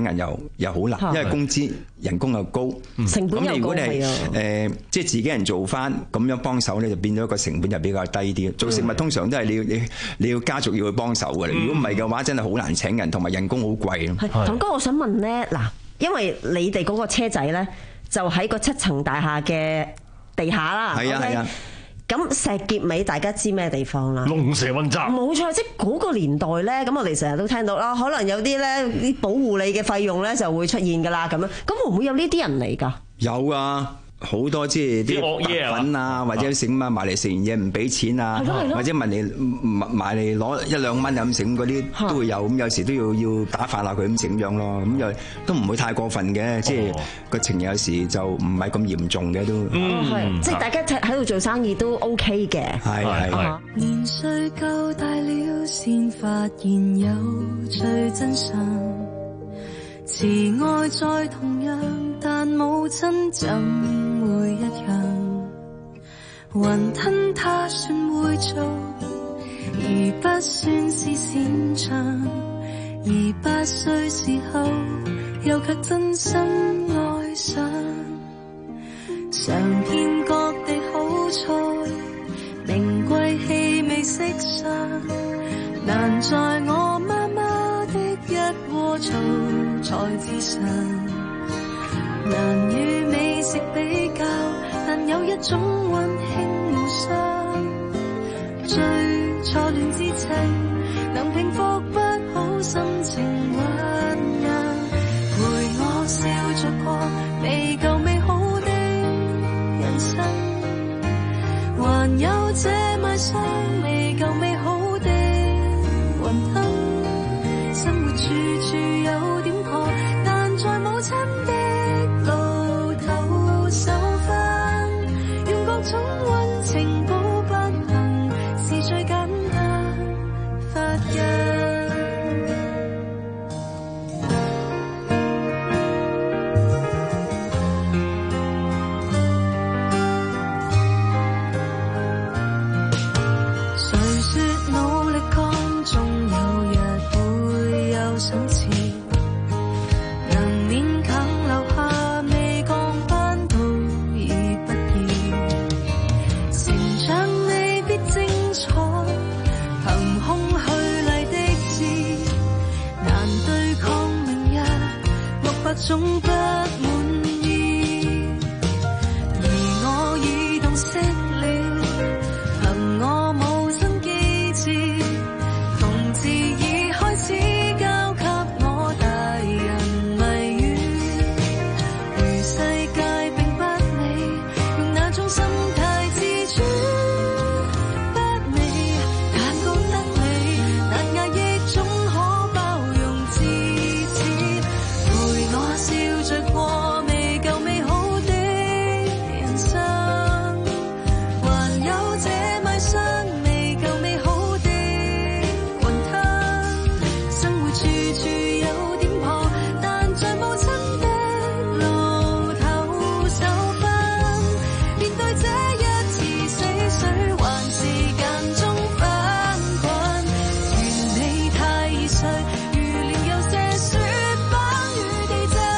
人又又好難，因為工資人工又高， 成本又高。咁如果你係誒即係自己人做翻咁樣幫手咧，就變咗個成本就比較低啲。做食物通常都係你要你你要家族要去幫手嘅，如果唔係嘅話，真係好難請人，同埋人工好貴咯。 唐哥，我想問咧，嗱，因為你哋嗰個車仔咧就喺個七層大廈嘅地下啦。 係啊係啊。 咁石硤尾大家知咩地方啦？ 龍蛇混雜。 冇錯，即係嗰個年代咧，咁我哋成日都聽到啦，可能有啲咧啲保護你嘅費用咧就會出現㗎啦，咁樣，咁會唔會有呢啲人嚟㗎？ 有啊。好多即係啲白粉啊，或者食啊，埋嚟食完嘢唔俾錢啊，或者問你埋嚟攞一兩蚊咁食嗰啲都會有，咁有時都要要打發下佢咁整樣咯，咁又都唔會太過分嘅，即係個情有時就唔係咁嚴重嘅都。 嗯，即係大家喺度做生意都 OK 嘅。 係係。 年歲夠大了，先發現有趣真相。慈愛再同樣，但母親怎會一樣？雲吞他算會做，而不算是擅長。而八歲時候，又卻真心愛上。嘗遍各地好菜，名貴氣味色相，難在我媽媽的一鍋醋菜之上，難與美食比較，但有一種溫馨無雙。最初戀之情，能平復不好心情醞釀，陪我笑着過未夠美好的人生，還有這賣相未夠美好的雲吞，生活處處有點破，但在母親的路頭受訓，用各種溫情補不幸，是最簡單發現。總不滿意，而我已洞悉了，憑我母親機智，同志已開始交給我大人謎語。如世界並不美，用那種心態自處，不美但覺得美，難壓抑總可包容自此。笑着過未夠美好的人生，還有這賣相未夠美好的雲吞，生活處處有點破，但在母親的路頭受訓，面對這一次死水，還是間中翻滾，願你太易碎，如連有些雪崩與地震。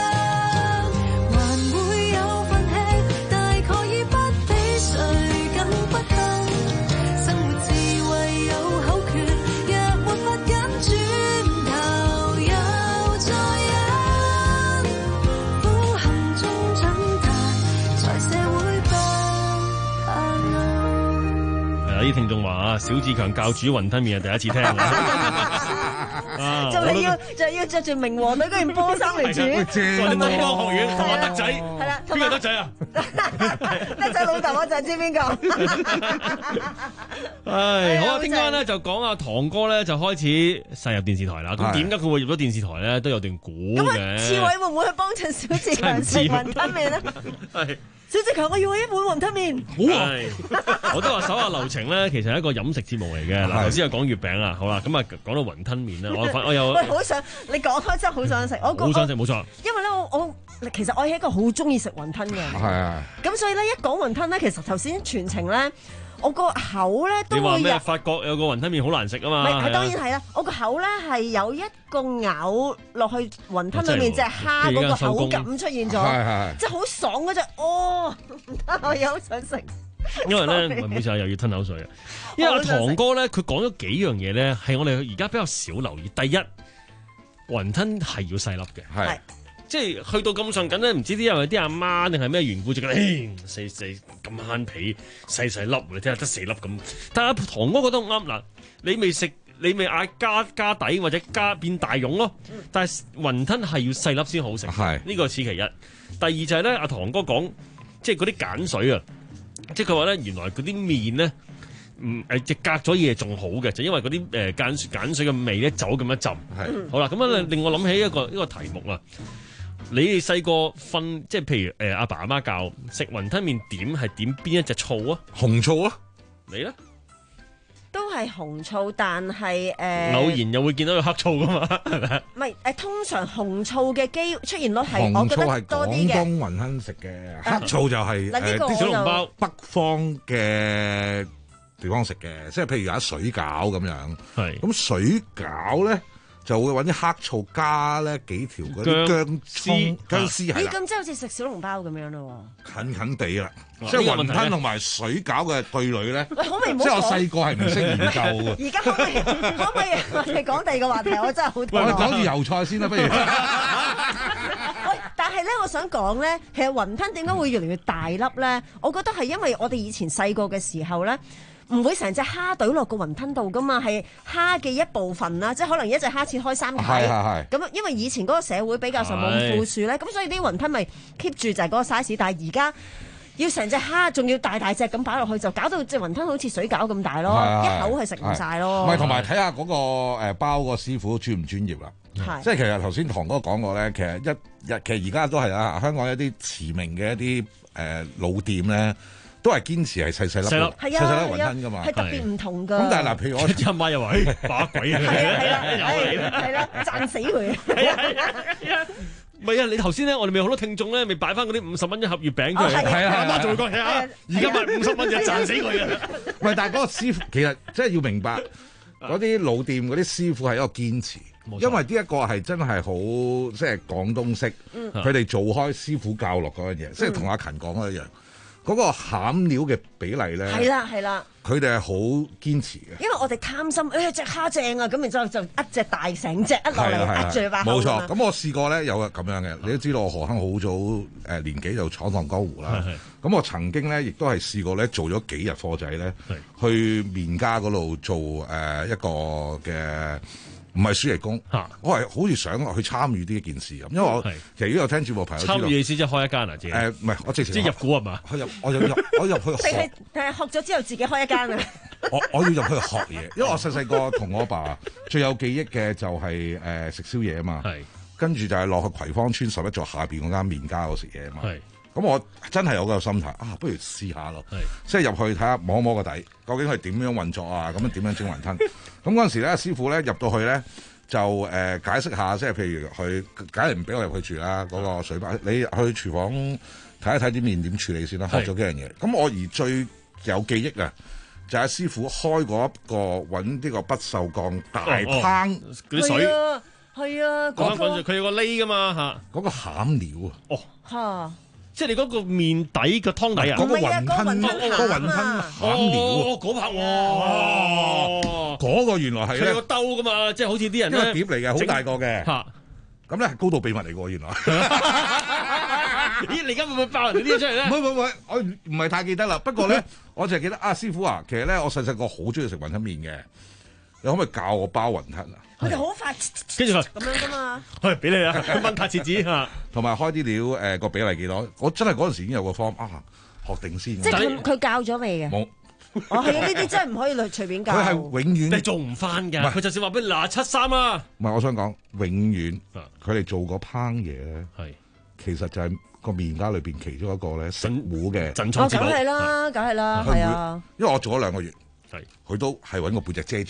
啲聽眾話啊，小志強教煮雲吞麵係第一次聽啊！ 就你要就要着住明皇隊嗰件波衫嚟煮， 我哋東方學院同阿德仔， 係啦， 邊個德仔啊？ 德仔老豆我就知邊個。 唉，好啊！聽晚咧就講阿唐哥咧就開始殺入電視台啦。咁點解佢會入咗電視台咧？都有段估嘅。 刺蝟會唔會去幫襯小志強食雲吞麵咧？係。小志強，我要我一碗雲吞麵。 好啊！我都話手下留情咧，其實係一個飲食節目嚟嘅。嗱，頭先又講月餅啦，好啦，咁啊講到雲吞麵啦，我我又喂，好想你講開真係好想食，我好想食，冇錯。 因為咧，我我其實我係一個好中意食雲吞嘅人。 係啊。 咁所以咧，一講雲吞咧，其實頭先全程咧，我個口咧都會有。 你話咩？法國有個雲吞麵好難食啊嘛。 唔係，當然係啦。我個口咧係有一個咬落去雲吞裏面隻蝦嗰個口感出現咗，即係好爽嗰隻。哦，我又好想食。 因為咧，唔好意思啊，又要吞口水啊。因為阿堂哥咧，佢講咗幾樣嘢咧，係我哋而家比較少留意。第一，雲吞係要細粒嘅，係即係去到咁上緊咧，唔知啲因為啲阿媽定係咩緣故，就覺得誒細細咁慳皮，細細粒，你睇下得四粒咁。但係阿堂哥覺得啱嗱，你未食，你咪嗌加加底或者加變大蓉咯。但係雲吞係要細粒先好食，係呢個此其一。第二就係咧，阿堂哥講即係嗰啲鹼水啊。即係佢話咧，原來嗰啲麵咧，唔誒，即隔咗嘢仲好嘅，就因為嗰啲誒鹼鹼水嘅味咧走咁一浸。係好啦，咁啊令我諗起一個一個題目啦。你哋細個瞓，即係譬如誒阿爸阿媽教食雲吞麵點係點邊一隻醋啊？紅醋啊？你咧？ 都係紅醋，但係誒、呃、 偶然又會見到個黑醋噶嘛，係咪？ 唔係誒，通常紅醋嘅機出現率係我覺紅醋係得多啲嘅。 廣東雲吞食嘅，黑醋就係誒啲小籠包北方嘅地方食嘅，即係譬如有啲水餃咁樣。係咁水餃咧就會揾啲黑醋加咧幾條嗰啲薑絲薑絲係啦。 咦，咁即係好似食小籠包咁樣咯喎。 近近地啦。即係雲吞同埋水餃嘅對壘咧， 喂，可唔可以唔好講？ 即係我細個係唔識研究嘅。 而家可唔可以可唔可以我哋講第二個話題？我真係好。 我哋講住油菜先啦，不如。 喂，但係咧，我想講咧，其實雲吞點解會越嚟越大粒咧？我覺得係因為我哋以前細個嘅時候咧，唔會成隻蝦懟落個雲吞度噶嘛，係蝦嘅一部分啦，即係可能一隻蝦切開三塊。係係係。咁因為以前嗰個社會比較上冇咁富庶咧，咁所以啲雲吞咪 keep 住就係嗰個 size， 但係而家。要成隻蝦，仲要大大隻咁擺落去，就搞到隻雲吞好似水餃咁大咯，一口係食唔晒咯。 唔係，同埋睇下嗰個誒包個師傅專唔專業啦。即係其實頭先堂哥講過咧，其實一日其實而家都係啊，香港一啲馳名嘅一啲誒老店咧，都係堅持係細細粒、細細粒雲吞噶嘛， 係特別唔同㗎。 咁但係嗱，譬如我阿媽又話：誒把鬼啊！ 係啊係啦，係啦，賺死佢！ 係啊係啊！唔係啊！你頭先咧，我哋咪好多聽眾咧，咪擺翻嗰啲五十蚊一盒月餅出嚟。係啊，阿媽仲會講：係啊，而家賣五十蚊就賺死佢啊！ 唔係，但係嗰個師傅其實即係要明白嗰啲老店嗰啲師傅係一個堅持，因為呢一個係真係好即係廣東式，佢哋做開師傅教落嗰樣嘢，即係同阿勤講嗰一樣。嗰個餡料嘅比例咧， 係啦係啦， 佢哋係好堅持嘅。 因為我哋貪心，誒隻蝦正啊，咁然之後就一隻大成隻一落嚟壓住把口。 冇錯，咁我試過咧有咁樣嘅，你都知道我何亨好早誒年紀就闖蕩江湖啦。咁我曾經咧亦都係試過咧做咗幾日貨仔咧，去麵家嗰度做誒一個嘅。唔係暑期工，我係好似想去參與呢一件事咁，因為我其實如果有聽節目朋友知道， 參與意思即係開一間啊，自己誒唔係我直情即係入股係嘛？ 我入我入入我入去學， 定係定係學咗之後自己開一間啊？ 我我要入去學嘢，因為我細細個同我阿爸最有記憶嘅就係誒食宵夜啊嘛，跟住就係落去葵芳村十一座下邊嗰間麵家度食嘢啊嘛。咁我真係有個心態啊，不如試下咯，即係入去睇下摸摸個底，究竟佢點樣運作啊？咁樣點樣整雲吞？咁嗰陣時咧，師傅咧入到去咧就誒、呃、解釋下，即係譬如佢梗係唔俾我入去住啦，嗰、那個水吧，你去廚房睇一睇啲麵點處理先啦，學咗幾樣嘢。咁我而最有記憶啊，就係、是、師傅開過一個揾呢個不鏽鋼大烹嗰啲、哦哦、水， 係啊， 講翻佢有個喱噶嘛嚇， 嗰個餡料啊， 哦嚇。 即係你嗰個麵底個湯底啊， 嗰個雲吞，嗰個雲吞餡料， 哦，嗰拍哇， 嗰個原來係佢個兜噶嘛，即係好似啲人咧， 一個碟嚟嘅，好大個嘅，咁咧係高度秘密嚟嘅原來。 咦？你而家會唔會爆人哋啲嘢出嚟咧？ 唔係唔係，我唔係太記得啦。不過咧，我就係記得啊，師傅啊，其實咧，我細細個好中意食雲吞麵嘅，你可唔可以教我包雲吞啊？ 佢哋好快， 跟住佢咁樣噶嘛， 係俾你啊，掹卡切紙嚇， 同埋開啲料誒個比例幾多？我真係嗰陣時已經有個方啊，學定先。 即係佢佢教咗未嘅？ 冇。 哦，係啊，呢啲真係唔可以隨便教。 佢係永遠你做唔翻㗎，佢就算話俾你嗱七三啊。 唔係，我想講永遠佢哋做嗰烹嘢咧，係其實就係個麵家裏邊其中一個咧食糊嘅珍藏之寶。 梗係啦，梗係啦，係啊。 因為我做咗兩個月，係佢都係揾個背脊遮住我。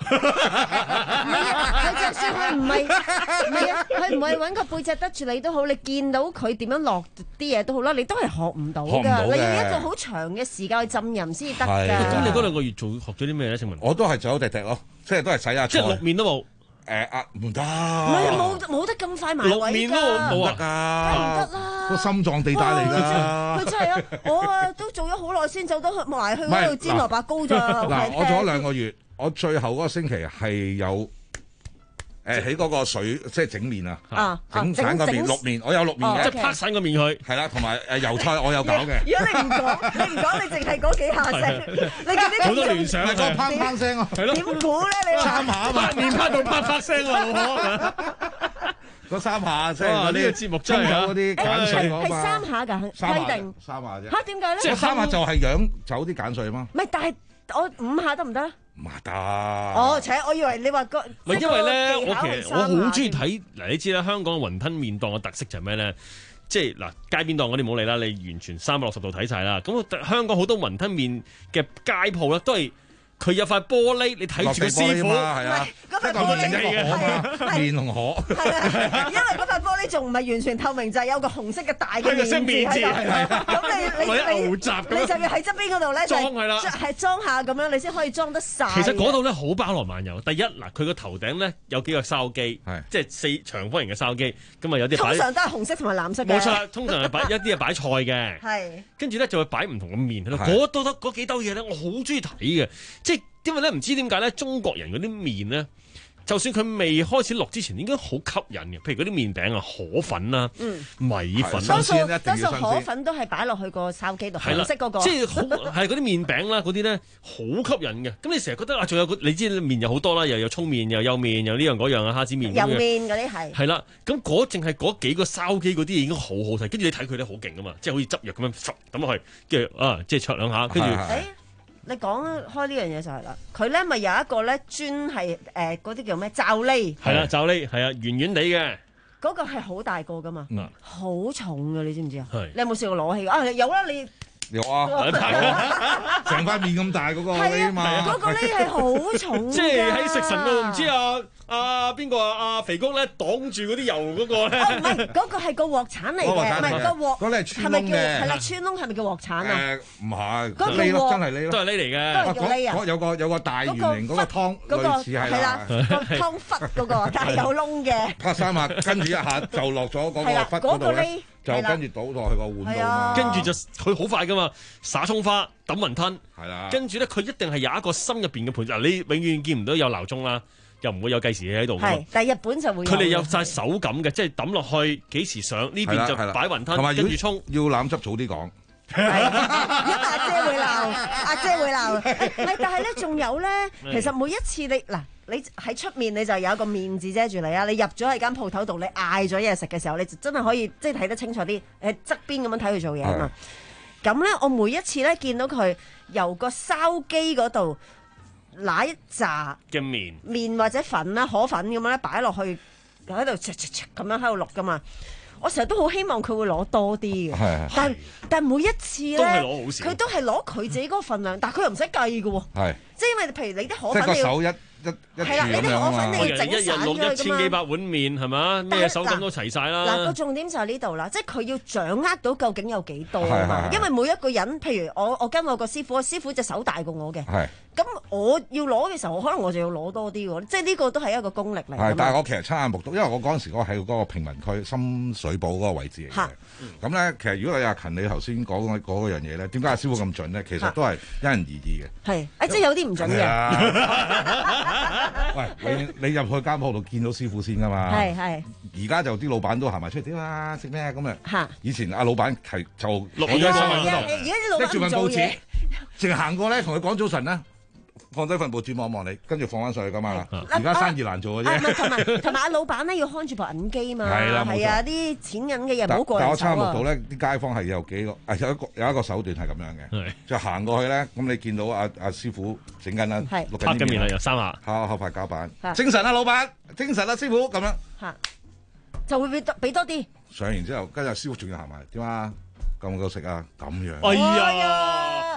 唔係啊，佢就算佢唔係唔係啊，佢唔係揾個背脊得住你都好，你見到佢點樣落啲嘢都好啦，你都係學唔到㗎。你要一個好長嘅時間去浸淫先至得㗎。 咁你嗰兩個月做學咗啲咩咧？請問我都係走滴滴咯，即係都係洗下菜， 即係淥麵都冇。 誒啊唔得， 唔係冇冇得咁快埋位㗎， 淥麵都冇啊， 梗唔得啦， 個心臟地帶嚟㗎。 佢真係啊，我啊都做咗好耐先走得埋去嗰度煎蘿蔔糕咋。 嗱，我做咗兩個月，我最後嗰個星期係有。誒喺嗰個水即係整麵啊，整散個麵淥麵，我有淥麵嘅， 即係拍散個麵佢， 係啦，同埋誒油菜我有搞嘅。 如果你唔講，你唔講，你淨係嗰幾下聲，你嗰啲好多聯想， 咪個砰砰聲啊， 係咯， 點估咧？你三下啊嘛， 麵拍到啪啪聲啊， 嗰三下即係嗰呢個節目真係嗰啲鹼水嗰嘛， 係三下㗎，規定三下啫。 嚇點解咧？ 即係三下就係養走啲鹼水啊嘛。 唔係，但係我五下得唔得？ 唔得。 哦，且我以為你話個唔係因為咧，我其實我好中意睇嗱，你知啦，香港雲吞麵檔嘅特色就係咩咧？即係嗱，街邊檔嗰啲唔好理啦，你完全三百六十度睇晒啦。咁香港好多雲吞麵嘅街鋪咧，都係佢有塊玻璃，你睇住個師傅， 係啊， 嗰塊玻璃嘅面同河， 因為嗰塊玻璃仲唔係完全透明，就係有個紅色嘅大嘅面字喺度。咁你你你你就要喺側邊嗰度咧， 裝係啦， 係裝下咁樣，你先可以裝得晒。 其實嗰度咧好包羅萬有。第一嗱，佢個頭頂咧有幾個燒機，即係四長方形嘅燒機，咁啊有啲通常都係紅色同埋藍色嘅。 冇錯啦，通常係擺一啲係擺菜嘅， 係跟住咧就會擺唔同嘅麵喺度。嗰兜得嗰幾兜嘢咧，我好中意睇嘅，即係。因為咧唔知點解咧，中國人嗰啲麵咧，就算佢未開始落之前，應該好吸引嘅。譬如嗰啲麵餅啊、河粉啦、 嗯、 米粉， 多數多數河粉都係擺落去個燒機度，紅色嗰個。 即係好係嗰啲麵餅啦，嗰啲咧好吸引嘅。咁你成日覺得啊，仲有個你知麵有好多啦，又有葱麵，又有麵，又呢樣嗰樣啊，蝦子麵。 油麵嗰啲係。係啦，咁嗰淨係嗰幾個燒機嗰啲已經好好睇，跟住你睇佢咧好勁噶嘛，即係好似執藥咁樣揼落去，跟住啊即係灼兩下，跟住。 你講開呢樣嘢就係啦，佢咧咪有一個咧專係誒嗰啲叫咩罩喱？ 係啦，罩喱係啊，圓圓地嘅。 嗰個係好大個噶嘛，好、嗯、重噶，你知唔知啊？ 係。 你有冇試過攞起啊？有啦，你。 有啊，成塊面咁大嗰個喱嘛。 嗰個喱係好重。 即係喺食神度，唔知啊啊邊個啊阿肥公咧擋住嗰啲油嗰個咧。 哦，唔係，嗰個係個鑊鏟嚟嘅，唔係個鑊。 嗰啲係穿窿嘅。 係啦，穿窿係咪叫鑊鏟啊？ 誒唔係， 嗰個喱咯，真係喱咯， 都係喱嚟嘅。 都係叫喱啊！ 有個有個大圓形嗰個湯，類似係啦，個湯忽嗰個，但係有窿嘅。 拍三下，跟住一下就落咗嗰個忽嗰度咧。就跟住倒落去個碗度嘛， 跟住就佢好快噶嘛，撒葱花揼雲吞， 係啦， 跟住咧佢一定係有一個心入邊嘅盤，嗱你永遠見唔到有鬧鐘啦，又唔會有計時器喺度。 係，但係日本就會。 佢哋有晒手感嘅，即係揼落去幾時上呢邊就擺雲吞，跟住沖。 要攬汁早啲講。 係，因為阿姐會鬧，阿姐會鬧。唔係，但係咧仲有咧，其實每一次你嗱。你喺出面你就有一個面字遮住你啊！你入咗喺間鋪頭度，你嗌咗嘢食嘅時候，你就真係可以即係睇得清楚啲，誒側邊咁樣睇佢做嘢啊嘛。咁咧，我每一次咧見到佢由個燒機嗰度拿一紮嘅麵麵或者粉啦、河粉咁樣咧擺落去喺度，咁樣喺度錄噶嘛。我成日都好希望佢會攞多啲嘅，但但每一次咧，佢都係攞佢自己嗰個份量，但係佢又唔使計嘅喎，即係因為譬如你啲河粉你要。係啦，你啲河粉你要整散咗佢㗎嘛。一千幾百碗麵係嘛？咩手感都齊晒啦。嗱，個重點就係呢度啦，即係佢要掌握到究竟有幾多啊嘛。因為每一個人，譬如我我跟我個師傅，我師傅隻手大過我嘅。係。咁我要攞嘅時候，可能我就要攞多啲喎。即係呢個都係一個功力嚟。係，但係我其實親眼目睹，因為我嗰陣時我喺嗰個平民區深水埗嗰個位置嚟嘅。咁咧，其實如果你阿勤你頭先講嗰嗰樣嘢咧，點解阿師傅咁準咧？其實都係因人而異嘅。係，誒即係有啲唔準嘅。喂，你你入去間鋪度見到師傅先噶嘛？係係。而家就啲老闆都行埋出嚟點啊？食咩咁啊？嚇！以前阿老闆係就落咗新聞嗰度，而家啲老闆唔做嘢，淨係行過咧，同佢講早晨啦，放低份報紙望望你，跟住放翻上去噶嘛。而家生意難做嘅啫。唔係，同埋同埋阿老闆咧要看住部銀機嘛。係啦，係啊，啲錢銀嘅嘢唔好過人手啊。但我參目到咧，啲街坊係有幾個，啊有一個有一個手段係咁樣嘅，就行過去咧，咁你見到阿阿師傅整緊啦，錄緊啲麵啦，又三下，烤烤塊膠板，精神啊老闆，精神啊師傅咁樣。嚇！就會俾多俾多啲。上完之後，跟住師傅仲要行埋，點啊？夠唔夠食啊？咁樣。哎呀！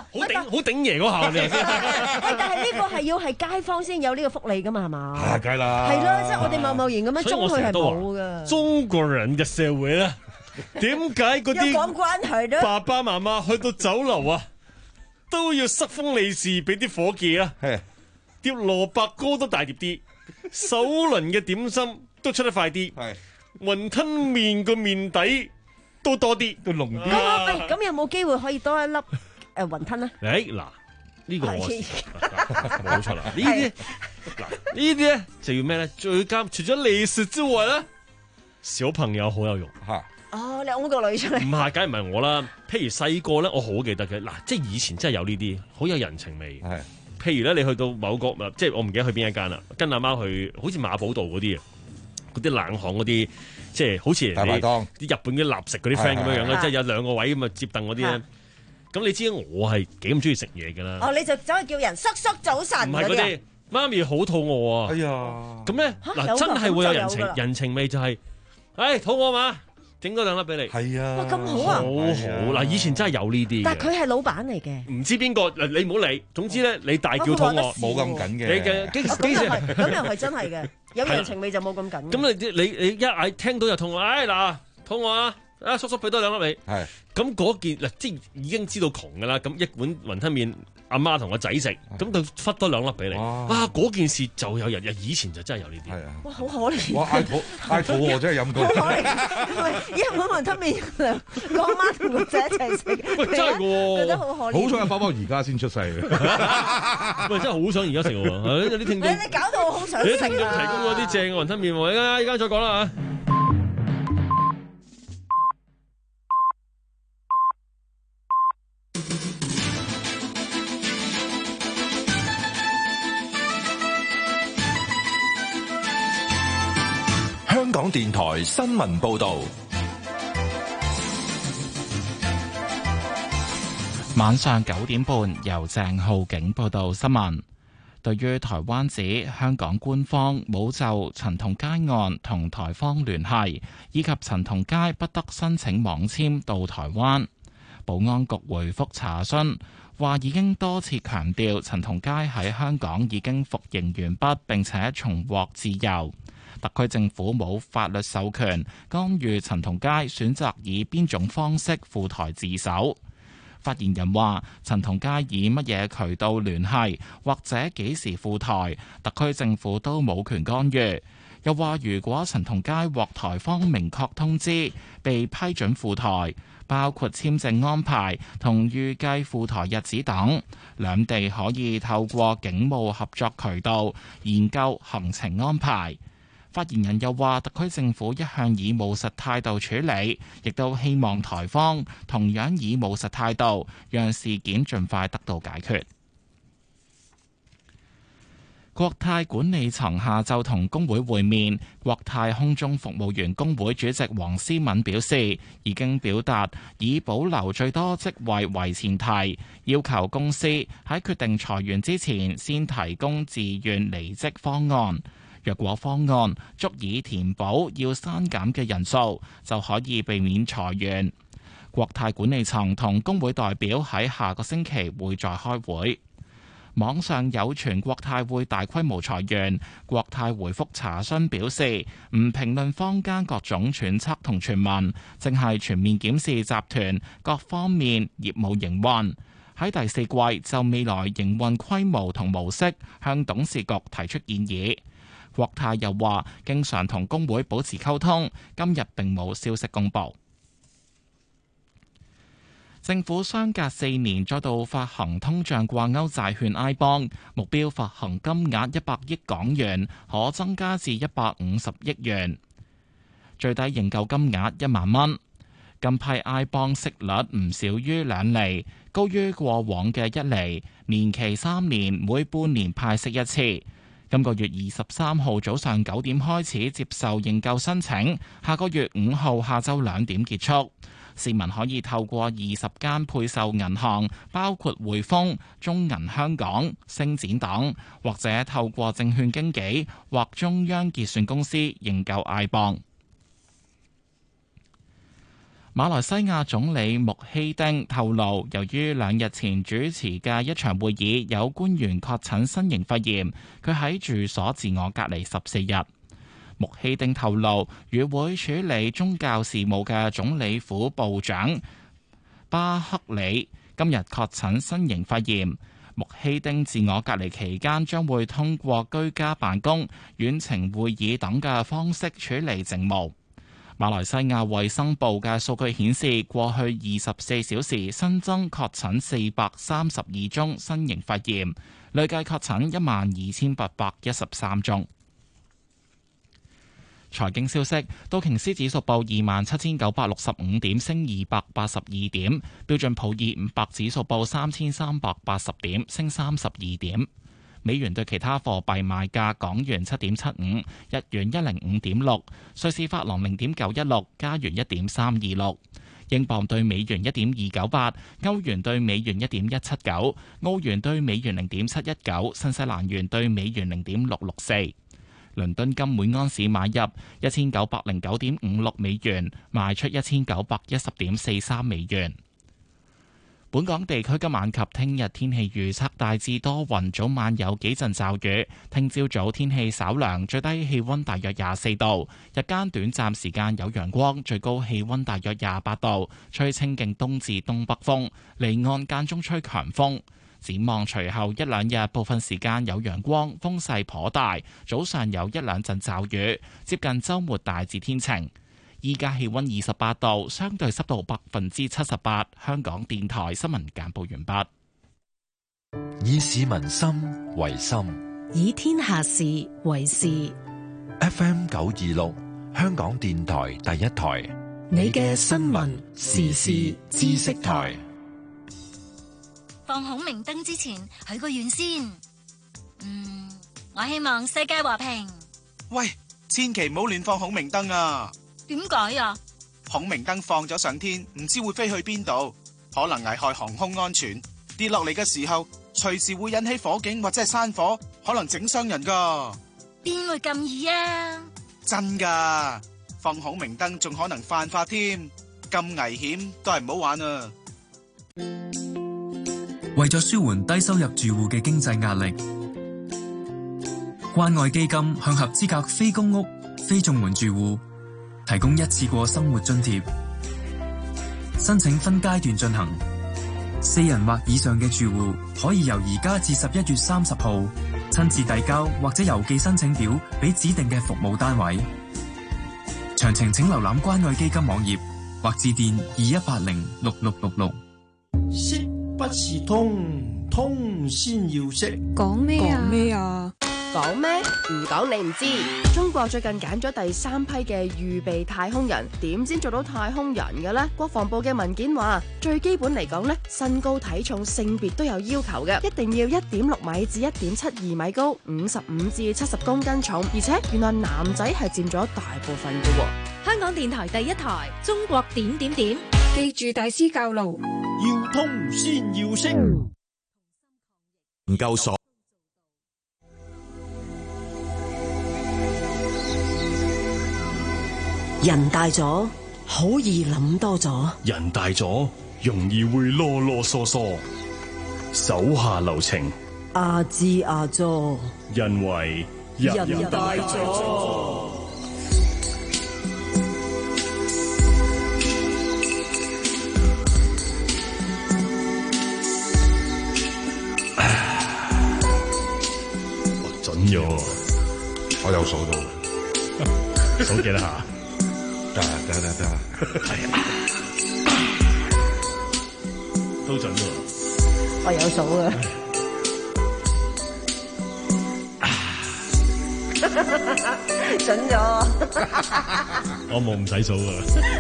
好頂好頂爺嗰下你先。 喂，但係呢個係要係街坊先有呢個福利噶嘛，係嘛？ 係梗係啦。 係咯，即係我哋貿貿然咁樣中佢係冇噶。 中國人嘅社會咧，點解嗰啲講關係咧？ 爸爸媽媽去到酒樓啊，都要塞封利是俾啲伙計啊，碟蘿蔔糕都大碟啲，首輪嘅點心都出得快啲，雲吞麵個麵底都多啲，都濃啲。 咁咁有冇機會可以多一粒誒雲吞咧？ 誒嗱，呢個我冇錯啦。呢啲嗱呢啲咧就要咩咧？最監除咗利是之外咧，小朋友好有用嚇。 哦，你揾個女出嚟？ 唔係，梗係唔係我啦。譬如細個咧，我好記得嘅嗱，即係以前真係有呢啲，好有人情味。係，譬如咧，你去到某個即係我唔記得去邊一間啦，跟阿媽去，好似馬寶道嗰啲啊，嗰啲冷巷嗰啲，即係好似大排檔啲日本嘅立食嗰啲 friend 咁樣樣咧，即係有兩個位咁啊接凳嗰啲咧。咁你知我係幾咁中意食嘢㗎啦？ 哦，你就走去叫人叔叔早晨唔係嗰啲，媽咪好肚餓啊！ 哎呀， 咁咧嗱，真係會有人情人情味，就係，誒肚餓嘛？整多兩粒俾你， 係啊， 哇咁好啊， 好好嗱，以前真係有呢啲， 但係佢係老闆嚟嘅， 唔知邊個，你唔好理，總之咧，你大叫肚餓， 冇咁緊嘅， 你嘅幾幾時？ 咁又係真係嘅，有人情味就冇咁緊。 咁你你你一嗌聽到就肚餓，哎嗱，肚餓啊，啊叔叔俾多兩粒你，係，咁嗰件嗱，即係已經知道窮噶啦，咁一碗雲吞麵。阿媽同個仔食，咁佢忽多兩粒俾你，哇！嗰件事就有人，以前就真係有呢啲。係啊， 哇，好可憐！ 哇，嗌肚嗌肚餓真係飲到。 好可憐，唔係一碗雲吞麵，個阿媽同個仔一齊食。 喂，真係喎， 覺得好可憐。 好彩阿包包而家先出世嘅。 喂，真係好想而家食喎，有啲聽眾。 你搞到我好想食啊！ 啲聽眾提供嗰啲正嘅雲吞麵喎，依家依家再講啦嚇。 香港電台新聞報導， 晚上九點半由鄭浩景報道新聞。對於台灣指香港官方冇就陳同佳案同台方聯繫，以及陳同佳不得申請網簽到台灣，保安局回覆查詢，話已經多次強調陳同佳喺香港已經服刑完畢，並且重獲自由。特區政府冇法律授權干預陳同佳選擇以邊種方式赴台自首。發言人話：陳同佳以乜嘢渠道聯繫，或者幾時赴台，特區政府都冇權干預。又話如果陳同佳獲台方明確通知，被批准赴台，包括簽證安排同預計赴台日子等，兩地可以透過警務合作渠道研究行程安排。發言人又話，特區政府一向以務實態度處理，亦都希望台方同樣以務實態度，讓事件盡快得到解決。國泰管理層下晝同工會會面，國泰空中服務員工會主席黃思敏表示，已經表達以保留最多職位為前提，要求公司喺決定裁員之前，先提供自願離職方案。若果方案足以填補要刪減嘅人數，就可以避免裁員。國泰管理層同工會代表喺下個星期會再開會。網上有傳國泰會大規模裁員，國泰回覆查詢表示，唔評論坊間各種揣測同傳聞，正係全面檢視集團各方面業務營運。喺第四季就未來營運規模同模式向董事局提出建議。國泰又話，經常同工會保持溝通，今日並冇消息公佈。政府相隔四年再度發行通脹掛鈎債券 I bond， 目標發行金額一百億港元，可增加至一百五十億元，最低認購金額一萬蚊。近批 I bond 息率唔少於兩厘，高於過往嘅一厘，年期三年，每半年派息一次。今個月二十三號早上九點開始接受認購申請，下個月五號下晝兩點結束。市民可以透過二十間配售銀行，包括匯豐、中銀香港、星展等，或者透過證券經紀或中央結算公司認購 I bond。 馬來西亞總理穆希丁透露，由於兩日前主持嘅一場會議有官員確診新型肺炎，佢喺住所自我隔離十四日。穆希丁透露，與會處理宗教事務嘅總理府部長巴克里今日確診新型肺炎。穆希丁自我隔離期間將會通過居家辦公、遠程會議等嘅方式處理政務。馬來西亞衛生部嘅數據顯示，過去二十四小時新增確診四百三十二宗新型肺炎，累計確診一萬二千八百一十三宗。財經消息，道瓊斯指數報二萬七千九百六十五點，升二百八十二點；標準普爾五百指數報三千三百八十點，升三十二點。美元對其他貨幣賣價：港元七點七五，日元一零五點六，瑞士法郎零點九一六，加元一點三二六，英鎊對美元一點二九八，歐元對美元一點一七九，澳元對美元零點七一九，新西蘭元對美元零點六六四。倫敦金每安士買入一千九百零九點五六美元，賣出一千九百一十點四三美元。本港地區今晚及聽日天氣預測大致多雲，早晚有幾陣驟雨。聽朝早天氣稍涼，最低氣溫大約廿四度，日間短暫時間有陽光，最高氣溫大約廿八度，吹清勁東至東北風，離岸間中吹強風。展望隨後一兩日，部分時間有陽光，風勢頗大，早上有一兩陣驟雨，接近週末大致天晴。依家氣溫二十八度，相對濕度百分之七十八。香港電台新聞簡報完畢。 以市民心為心， 以天下事為事。 F M 九二六，香港電台第一台， 你嘅新聞時事知識台。 放孔明燈之前許個願先。嗯，我希望世界和平。 喂，千祈唔好亂放孔明燈啊！ 點解啊？ 孔明燈放咗上天，唔知會飛去邊度，可能危害航空安全。跌落嚟嘅時候，隨時會引起火警或者係山火，可能整傷人噶。 邊會咁易啊？ 真噶，放孔明燈仲可能犯法添，咁危險都係唔好玩啊！ 為咗舒緩低收入住戶嘅經濟壓力，關愛基金向合資格非公屋、非綜援住戶提供一次過生活津貼，申請分階段進行。四人或以上嘅住戶可以由而家至十一月三十號親自遞交或者郵寄申請表俾指定嘅服務單位。詳情請瀏覽關愛基金網頁或致電二一八零六六六六。 識不是通，通先要識。 講咩啊？ 講咩啊？ 講咩？唔講你唔知。中國最近揀咗第三批嘅預備太空人，點先做到太空人嘅呢？國防部嘅文件話，最基本嚟講呢，身高、體重、性別都有要求嘅，一定要一點六米至一點七二米高，五十五至七十公斤重，而且原來男仔係佔咗大部分嘅喎。 香港電台第一台，中國點點點， 記住大師教路，要通先要識。 研究所。 人大咗，好易諗多咗。 人大咗，容易會囉囉嗦嗦。手下留情， 阿支阿佐， 因為人大咗。 準咗， 我有數到， 數幾多下？ 得得得得， 係啊，都準喎。 我有數嘅，準咗。 我冇唔使數噶。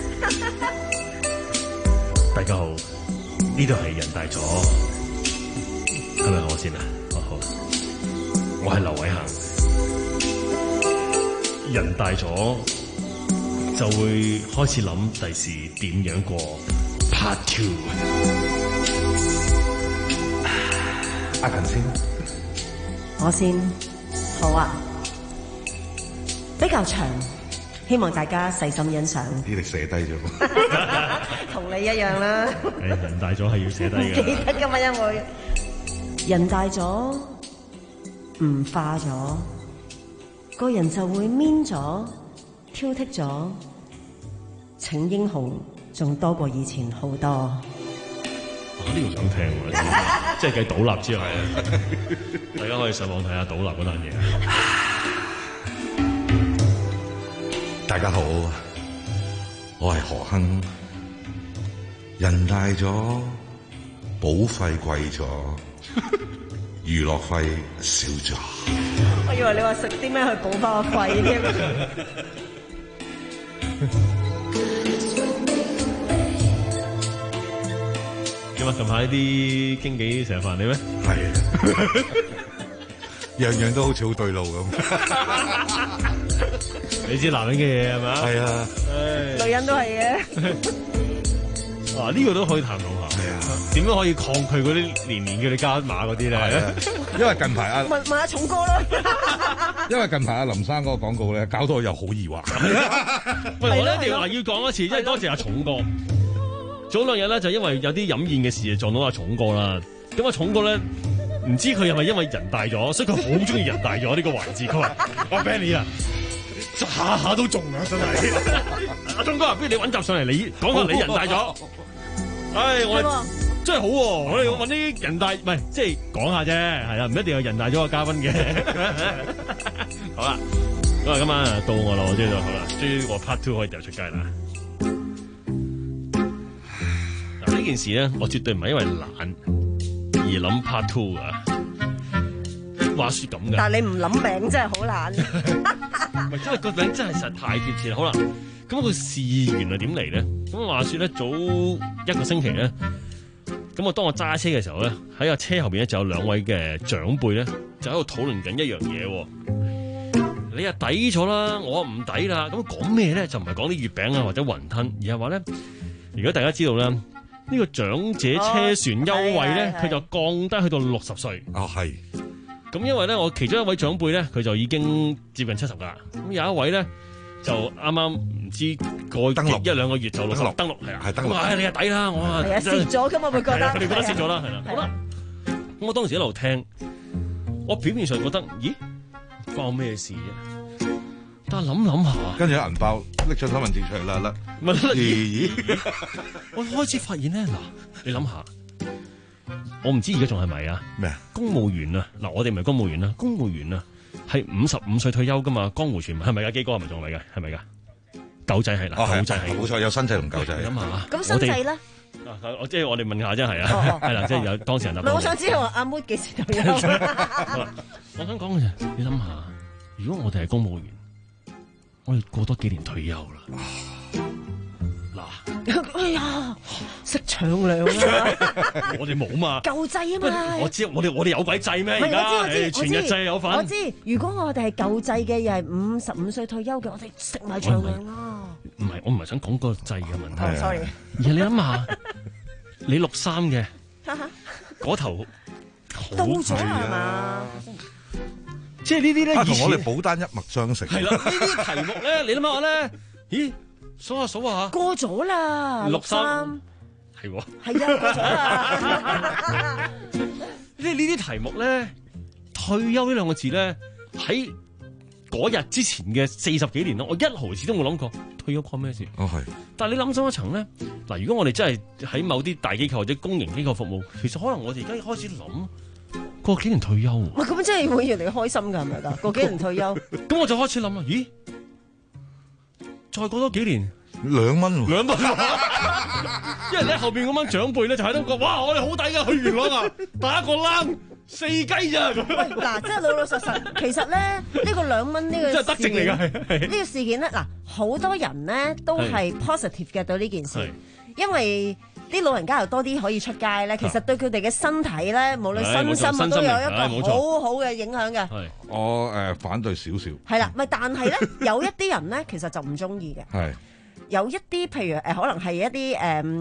大家好，呢度係人大咗，係咪我先啊？哦好，我係劉偉恒。人大咗。就會開始諗第時點樣過 Part Two。 阿勤先， 我先，好啊，比較長， 希望大家細心欣賞。 啲力寫低咗， 同你一樣啦。 誒，人大咗係要寫低嘅。 記得㗎嘛，因為人大咗，唔化咗，個人就會 mean 咗、挑剔咗，請英雄仲多過以前好多。 啊！呢個想聽喎，即係計倒立之後，大家可以上網睇下倒立嗰單嘢。 大家好，我係何亨。人大咗，保費貴咗，娛樂費少咗。 我以為你話食啲咩去補翻個肺添。 點啊？近排啲經紀成日煩你咩？ 係啊，樣樣都好似好對路咁。 你知男人嘅嘢係咪啊？ 係啊， 女人都係嘅。 啊，呢個都可以談論下。係啊，點樣可以抗拒嗰啲年年叫你加碼嗰啲咧？ 因為近排阿問問阿重哥啦。 因為近排阿林生嗰個廣告咧，搞到我又好疑惑。 喂，我一定要要講一次，因為多謝阿重哥。早兩日咧就因為有啲飲宴嘅事撞到阿重哥啦。咁阿重哥咧唔知佢係咪因為人大咗，所以佢好中意人大咗呢個環節。佢話：阿 Benny 啊！下下都中啊！真係，阿鐘哥，不如你揾集上嚟，你講下你人大咗。唉，我哋真係好喎，我哋揾啲人大，唔係即係講下啫，係啊，唔一定有人大咗個嘉賓嘅。好啦，咁啊，今晚到我啦，我知道好啦，終於我 part two 可以掉出街啦。嗱，呢件事咧，我絕對唔係因為懶而諗 part two 啊。話說咁嘅， 但係你唔諗名真係好難。 唔係，因為個名真係實在太貼切啦。好啦，咁個事源係點嚟咧？咁話說咧，早一個星期咧，咁我當我揸車嘅時候咧，喺個車後邊咧就有兩位嘅長輩咧，就喺度討論緊一樣嘢。你啊抵咗啦，我唔抵啦。咁講咩咧？就唔係講啲月餅啊或者雲吞，而係話咧，如果大家知道咧，呢、呢個長者車船優惠咧，佢、哦、就降低去到六十歲。 哦，係。 咁因為咧，我其中一位長輩咧，佢就已經接近七十噶啦。咁有一位咧，就啱啱唔知過登錄一兩個月就六十登錄，係啊，係登錄。哇！你啊抵啦，我啊， 係啊，蝕咗噶嘛，會覺得。 佢哋覺得蝕咗啦，係啦。好啦，咁我當時一路聽，我表面上覺得，咦，關我咩事啫？但係諗諗下， 跟住銀包拎出身份證出嚟啦啦， 問咦？我開始發現咧，嗱，你諗下。我唔知而家仲係咪啊？ 咩啊？ 公務員啊，嗱，我哋唔係公務員啦，公務員啊，係五十五歲退休噶嘛？江湖傳聞係咪噶？基哥係咪仲嚟嘅？係咪噶？舊制係啦，舊制係冇錯，有新制同舊制。 諗下， 咁新制咧？ 啊，我即係我哋問下啫，係啊，係啦，即係有當事人答。 唔係，我想知道阿 Mood 幾時退休？ 我想講嘅就，你諗下，如果我哋係公務員，我哋過多幾年退休啦。 哎呀，識搶糧啦！ 我哋冇嘛， 舊制啊嘛。 我知，我哋我哋有鬼制咩？而家全日制有份。 我知，如果我哋係舊制嘅，又係五十五歲退休嘅，我哋食埋長糧啦。 唔係，我唔係想講個制嘅問題。 Oh, sorry。 而係你諗下，你六三嘅嗰頭到咗係嘛？ 即係呢啲咧， 同我哋保單一脈相承。 係啦，呢啲題目咧，你諗下咧，咦？數下數下， 過咗啦， 六三係喎， 係啊，過咗啦。 即係呢啲題目咧，退休呢兩個字咧，喺嗰日之前嘅四十幾年咯，我一毫子都冇諗過退休關咩事。 哦，係。 但係你諗深一層咧，嗱，如果我哋真係喺某啲大機構或者公營機構服務，其實可能我哋而家開始諗過幾年退休。 喂，咁真係會越嚟越開心㗎，係咪㗎？過幾年退休， 咁我就開始諗啦，咦？再過多幾年， 兩蚊喎， 兩蚊，因為咧後邊嗰班長輩咧就喺度講，哇！我哋好抵噶，去元朗啊，打個冷四雞咋咁。 喂，嗱，即係老老實實，其實咧呢、呢個兩蚊呢個真係德政嚟㗎， 呢個事件咧，嗱，好多人咧都係 positive 嘅對呢件事，因為啲老人家又多啲可以出街咧，其實對佢哋嘅身體咧，無論身心都有一個好好嘅影響嘅。 我誒反對少少。 係啦，咪但係咧有一啲人咧，其實就唔中意嘅。係有一啲譬如誒，可能係一啲誒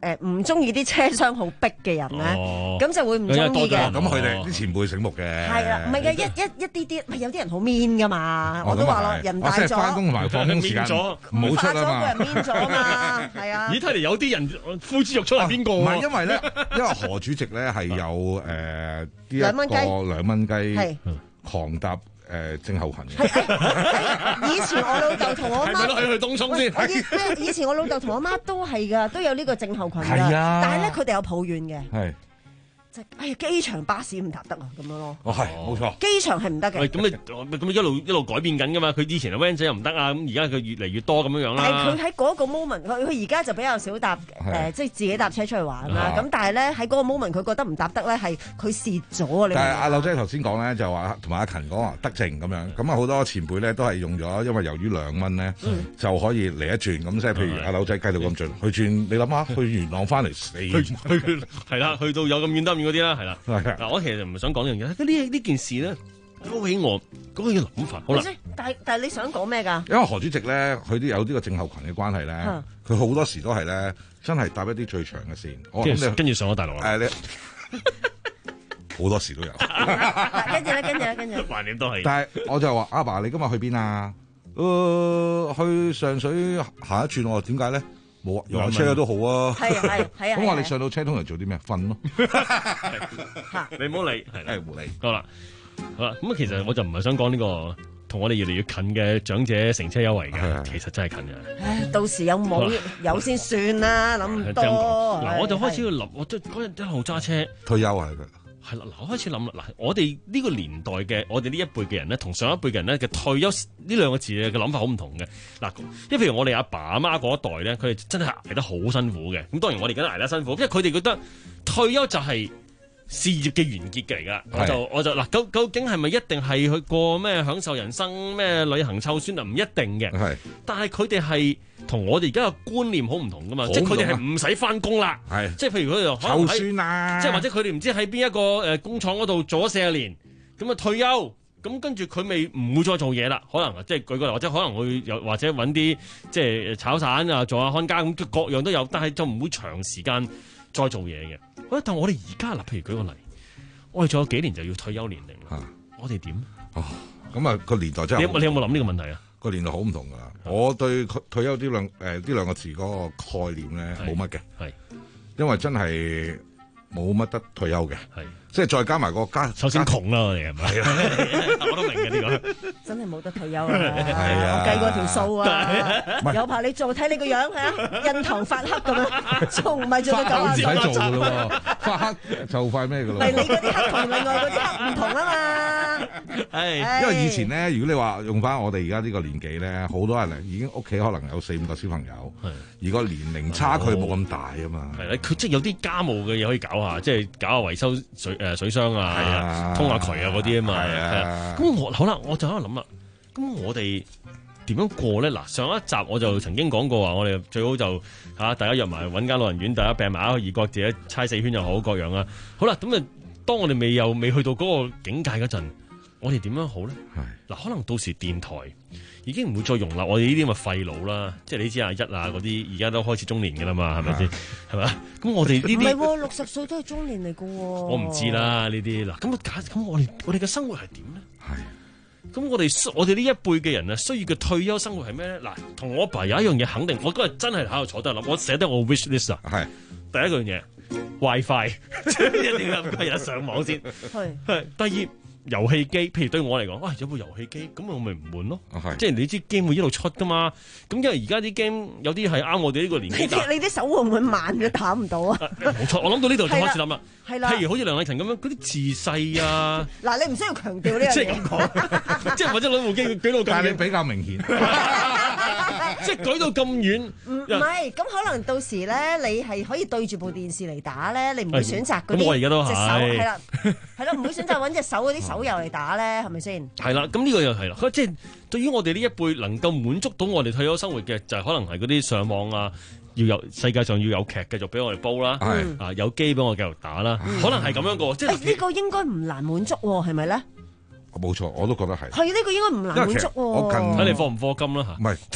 誒唔中意啲車廂好逼嘅人咧，咁、哦、就會唔中意嘅。 咁佢哋啲前輩醒目嘅。係啦，唔係嘅，一一一啲啲，係有啲人好 mean 噶嘛，我都話咯，人大咗， 即係翻工同埋放工時間唔好出啊嘛， 個人 mean 咗嘛，係啊。 咦，睇嚟有啲人呼之欲出係邊個？ 唔係因為咧，因為何主席咧係有誒呢一個兩蚊雞狂搭。誒症候群嘅， 以前我老豆同我媽， 係咪去東涌先？ 以前我老豆同我媽都係㗎，都有呢個症候群㗎。 係啊， 但係咧佢哋有抱怨嘅。 係。 即係哎呀，機場巴士唔搭得啊，咁樣咯。 哦，係冇錯。 機場係唔得嘅。 喂，咁你咁一路一路改變緊㗎嘛？佢以前嘅 van 仔又唔得啊，咁而家佢越嚟越多咁樣樣啦。 但係佢喺嗰個 moment，佢佢而家就比較少搭誒、呃，即係自己搭車出去玩啦。咁但係咧喺嗰個 moment，佢覺得唔搭得咧，係佢蝕咗啊！你。 但係阿柳姐頭先講咧，就話同埋阿勤講話得正咁樣，咁啊好多前輩咧都係用咗，因為由於兩蚊咧就可以嚟一轉，咁即係譬如阿柳仔計到咁盡，去轉你諗下，去元朗翻嚟死，去去係啦，去到有咁遠得遠嗰啲啦，係啦。嗱，我其實唔係想講呢樣嘢，呢呢件事咧勾起我嗰個諗法。好啦， 但係但係你想講咩㗎？ 因為何主席咧，佢都有呢個症候群嘅關係咧，佢好多時都係咧，真係搭一啲最長嘅線。我跟住跟住上咗大陸啦。 誒，你好多時都有。 跟住咧，跟住咧，跟住。 橫掂都係。 但係我就話阿爸，你今日去邊啊？誒，去上水行一轉喎。點解咧？冇啊，遊車都好啊。係係係啊。咁我哋上到車通常做啲咩？瞓咯。 你唔好理，係係唔理。 好啦，好啦。咁其實我就唔係想講呢個同我哋越嚟越近嘅長者乘車優惠嘅，其實真係近嘅。 唉，到時有冇有先算啦，諗唔多。 嗱，我就開始要諗，我即係嗰日一路揸車退休啊，佢。 係啦，嗱，我開始諗啦，嗱，我哋呢個年代嘅，我哋呢一輩嘅人咧，同上一輩嘅人咧嘅退休呢兩個字嘅諗法好唔同嘅。嗱，因為譬如我哋阿爸阿媽嗰一代咧，佢哋真係捱得好辛苦嘅。咁當然我哋梗係捱得辛苦，因為佢哋覺得退休就係事業嘅完結嚟㗎。我就我就嗱，究究竟係咪一定係去過咩享受人生咩旅行湊孫啊？唔一定嘅。係，但係佢哋係同我哋而家嘅觀念好唔同㗎嘛。即係佢哋係唔使翻工啦。係，即係譬如佢哋可能湊孫啊， 即係或者佢哋唔知喺邊一個誒工廠嗰度做咗四十年，咁啊退休，咁跟住佢咪唔會再做嘢啦。可能即係舉個例，或者可能會有或者揾啲即係炒散啊，做下看更咁，各樣都有，但係就唔會長時間再做嘢嘅。喂，但係我哋而家嗱，譬如舉個例，我哋仲有幾年就要退休年齡啦，啊、我哋點？ 哦，咁啊個年代真係你有你有冇諗呢個問題啊？ 個年代好唔同噶，我對退休呢兩誒呢兩個字嗰個概念咧冇乜嘅，係因為真係冇乜得退休嘅，係即係再加埋個家， 首先窮啦我哋係咪？係啊，我都明嘅呢個， 真係冇得退休啊！係啊，我計過條數啊，有排你做睇你個樣係啊，印堂發黑咁樣，仲唔係做到九啊？ 唔使做噶咯，發黑就快咩噶咯？ 係你嗰啲黑同另外嗰啲黑唔同啊嘛。 係，因為以前咧，如果你話用翻我哋而家呢個年紀咧，好多人已經屋企可能有四五個小朋友，而個年齡差距冇咁大啊嘛。係佢即係有啲家務嘅嘢可以搞下，即係搞下維修水誒水箱啊，啊通下渠啊嗰啲啊嘛。係啊，咁我好啦，我就喺度諗啦，咁我哋點樣過咧？嗱，上一集我就曾經講過話，我哋最好就嚇大家約埋揾間老人院，大家病埋去異國自己猜四圈又好，各樣啊。好啦，咁啊，當我哋未又未去到嗰個境界嗰陣，我哋點樣好咧？嗱，可能到時電台已經唔會再容納我哋呢啲咁嘅廢佬啦，即係你知阿一啊嗰啲，而家都開始中年嘅啦嘛，係咪先？係咪？咁我哋呢啲唔係喎，六十歲都係中年嚟嘅喎。 我唔知啦呢啲嗱，咁假咁我哋我哋嘅生活係點咧？係。咁我哋我哋呢一輩嘅人啊，需要嘅退休生活係咩咧？嗱，同我阿爸有一樣嘢肯定，我嗰日真係喺度坐低諗，我寫得我 wish list 啊。係。第一樣嘢 WiFi， 一定要日日上網先。係。係。第二。遊戲機，譬如對我嚟講，哇，有部遊戲機，咁我咪唔悶咯。即係你知 game 會一路出噶嘛。咁因為而家啲 game 有啲係啱我哋呢個年紀。 你啲手會唔會慢嘅打唔到啊？ 冇錯，我諗到呢度就開始諗啦。 係啦。 譬如好似梁麗婷咁樣，嗰啲自細啊。 嗱，你唔需要強調呢樣嘢。 即係咁講，即係或者攞部機舉到咁遠。 但係你比較明顯。 即係舉到咁遠。 唔唔係，咁可能到時咧，你係可以對住部電視嚟打咧，你唔會選擇嗰啲咁我而家都係。 隻手係啦，係咯，唔會選擇揾隻手嗰啲手遊嚟打咧，係咪先？ 係啦，咁呢個又係啦。即係對於我哋呢一輩能夠滿足到我哋退休生活嘅，就係可能係嗰啲上網啊，要有世界上要有劇繼續俾我哋煲啦，啊有機俾我繼續打啦，可能係咁樣個。即係呢個應該唔難滿足喎，係咪咧？ 冇錯，我都覺得係。 係呢個應該唔難滿足喎。 我近睇你課唔課金啦嚇。 唔係近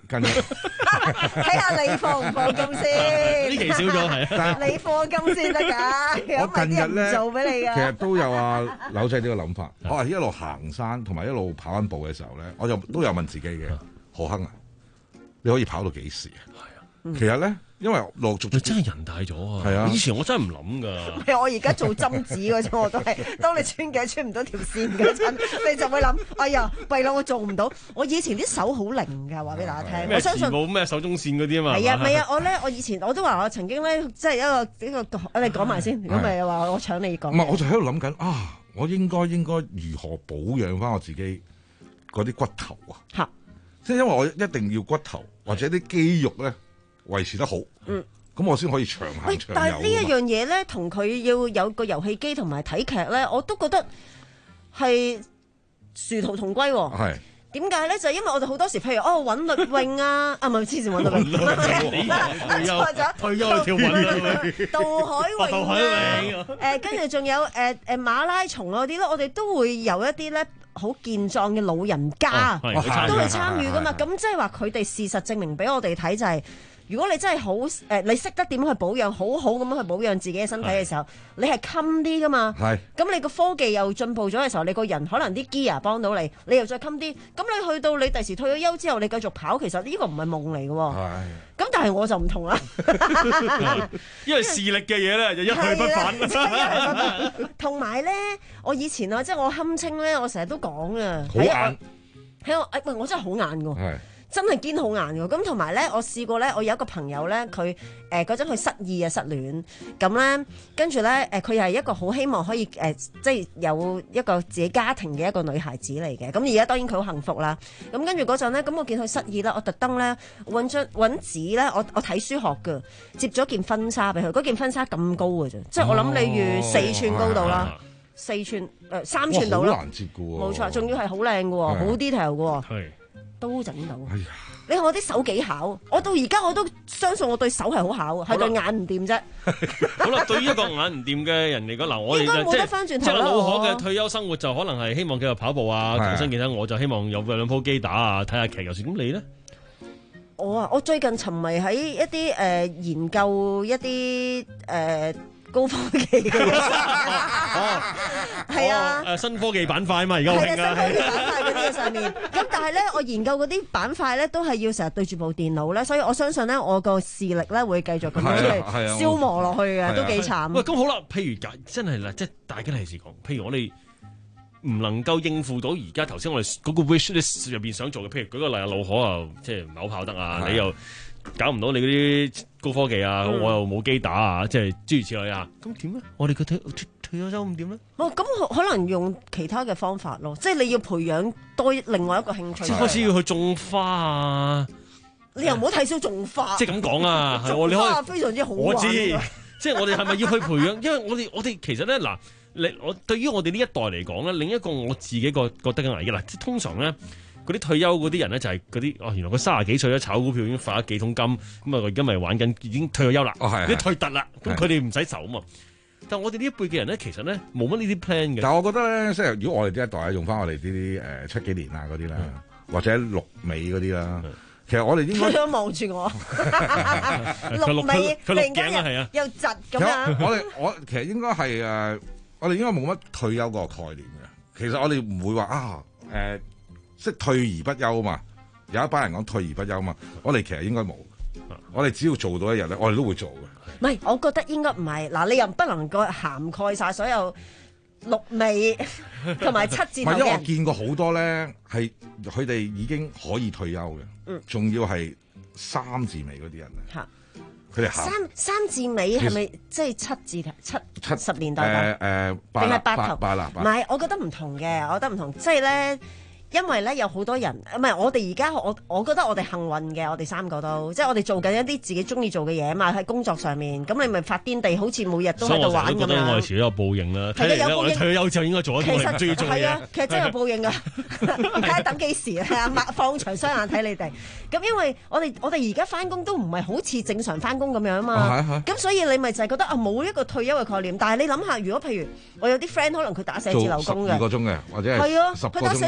近日睇下你放唔放金先。 呢期少咗係啊， 你放金先得㗎。 我近日咧做俾你㗎。 其實都有啊柳仔呢個諗法。我係一路行山同埋一路跑緊步嘅時候咧，我就都有問自己嘅何亨啊，你可以跑到幾時啊？其實咧，因為陸續你真係人大咗啊！ 係啊， 以前我真係唔諗㗎。 係我而家做針子嗰陣，我都係當你穿頸穿唔到條線嗰陣，你就會諗：哎呀，弊啦，我做唔到。我以前啲手好靈㗎，話俾大家聽。我相信冇咩手中線嗰啲啊嘛。 係啊，唔係啊，我咧，我以前我都話我曾經咧，即係一個呢個，你講埋先。如果唔係話我搶你講。 唔係，我就喺度諗緊啊！我應該應該如何保養翻我自己嗰啲骨頭啊？ 嚇！ 即係因為我一定要骨頭或者啲肌肉咧維持得好，嗯，咁我先可以長行長有。 但係呢一樣嘢咧，同佢要有個遊戲機同埋睇劇咧，我都覺得係殊途同歸喎。 係點解咧？就係因為我哋好多時，譬如哦，韻律泳啊，啊唔係之前韻律泳， 退休退休跳韻律泳， 渡海泳渡海泳， 誒跟住仲有誒誒馬拉松嗰啲咧，我哋都會有一啲咧。好健壯嘅老人家、哦、都會參與噶嘛，咁即係話佢哋事實證明俾我哋睇就係、是，如果你真係好誒、呃，你識得點樣去保養，好好咁樣去保養自己嘅身體嘅時候，你係襟啲噶嘛。係。咁你個科技又進步咗嘅時候，你個人可能啲 gear 幫到你，你又再襟啲。咁你去到你第時退咗休之後，你繼續跑，其實呢個唔係夢嚟嘅喎。係。咁但係我就唔同啦， 因為視力嘅嘢咧就一去不返。 同埋咧，我以前啊，即係我堪稱咧，我成日都講啊， 好硬， 喺我誒，喂，我真係好硬㗎。真係堅好硬㗎，咁同埋咧，我試過咧，我有一個朋友咧，佢誒嗰陣佢失意啊失戀，咁咧跟住咧誒，佢係一個好希望可以誒、呃，即係有一個自己家庭嘅一個女孩子嚟嘅，咁而家當然佢好幸福啦。咁跟住嗰陣咧，咁我見佢失意啦，我特登咧揾張揾紙咧，我我睇書學㗎，接咗件婚紗俾佢，嗰件婚紗咁高㗎啫，哦、即係我諗你預四寸高度啦，四寸誒、呃、三寸到啦， 好難接㗎喎， 冇錯，仲要係好靚㗎喎，好 detail 㗎喎。都整到，哎、你看我啲手幾巧，我到而家我都相信我對手係好巧，係對眼唔掂啫。 好啦，對於一個眼唔掂嘅人嚟講，嗱我哋就即係即係老可嘅退休生活就可能係希望繼續跑步啊，重新健身。我就希望有兩鋪機打啊，睇下劇有時。咁你咧？ 我啊，我最近沉迷喺一啲誒、呃、研究一啲誒。呃高科技嘅嘢， 哦， 係啊， 誒新科技板塊嘛，而家好興啊， 新科技板塊嗰啲上面。咁但係咧，我研究嗰啲板塊咧，都係要成日對住部電腦咧，所以我相信咧，我個視力咧會繼續咁樣嚟消磨落去嘅，都幾慘。 喂，咁好啦，譬如真係啦，即係大家例子講，譬如我哋唔能夠應付到而家頭先我哋嗰個 wish list 入邊想做嘅，譬如舉個例啊，路可啊，即係唔係好跑得啊，你又搞唔到你嗰啲高科技啊，嗯、我又冇機打啊，即係諸如此類啊，咁點咧？我哋嘅退退休咁點咧？ 哦，咁可能用其他嘅方法咯，即係你要培養多另外一個興趣。 即係開始要去種花啊！ 你又唔好睇少種花。 即係咁講啊，係種花非常之好玩。 我知，即係我哋係咪要去培養？因為我哋我哋其實咧嗱，你我對於我哋呢一代嚟講咧，另一個我自己個覺得嘅危機啦，即係通常咧。嗰啲退休嗰啲人咧就係嗰啲哦，原來佢三十幾歲咧炒股票已經發咗幾桶金，咁啊我而家咪玩緊，已經退咗休啦，啲、哦、退突啦，咁佢哋唔使愁啊嘛。但係我哋呢一輩嘅人咧，其實咧冇乜呢啲 plan 嘅。 但係我覺得咧，即係如果我哋呢一代用翻我哋呢啲誒七幾年啊嗰啲啦，或者六尾嗰啲啦，其實我哋應該都望住我六尾，突然間又又窒咁樣。 我哋我其實應該係誒，我哋應該冇乜退休個概念嘅。其實我哋唔會話啊誒。呃即係退而不休嘛，有一班人講退而不休嘛，我哋其實應該冇，我哋只要做到一日咧，我哋都會做嘅。 唔係，我覺得應該唔係，嗱你又不能夠涵蓋晒所有六尾同埋七字頭嘅人。唔係，因為我見過好多咧，係佢哋已經可以退休嘅，嗯，仲要係三字尾嗰啲人啊。嚇！佢哋三三字尾係咪即係七字頭七七十年代㗎？誒誒，定係八頭？八啦，唔係，我覺得唔同嘅，我覺得唔同，即係咧。因為咧有好多人，唔係我哋而家我我覺得我哋幸運嘅，我哋三個都即係我哋做緊一啲自己中意做嘅嘢啊嘛，喺工作上面，咁你咪發癲地好似每日都喺度玩咁樣。所以我成日都覺得我哋遲啲有報應啦。睇嚟咧，我哋退休之後應該做一啲我哋中意做嘅嘢。係啊，其實真係有報應㗎，睇下等幾時啊！放長雙眼睇你哋。咁因為我哋我哋而家翻工都唔係好似正常翻工咁樣啊嘛。咁所以你咪就係覺得啊冇一個退休嘅概念。但係你諗下，如果譬如我有啲 friend 可能佢打寫字樓工嘅，十二個鐘嘅或者係十個鐘嘅，佢打寫字樓工。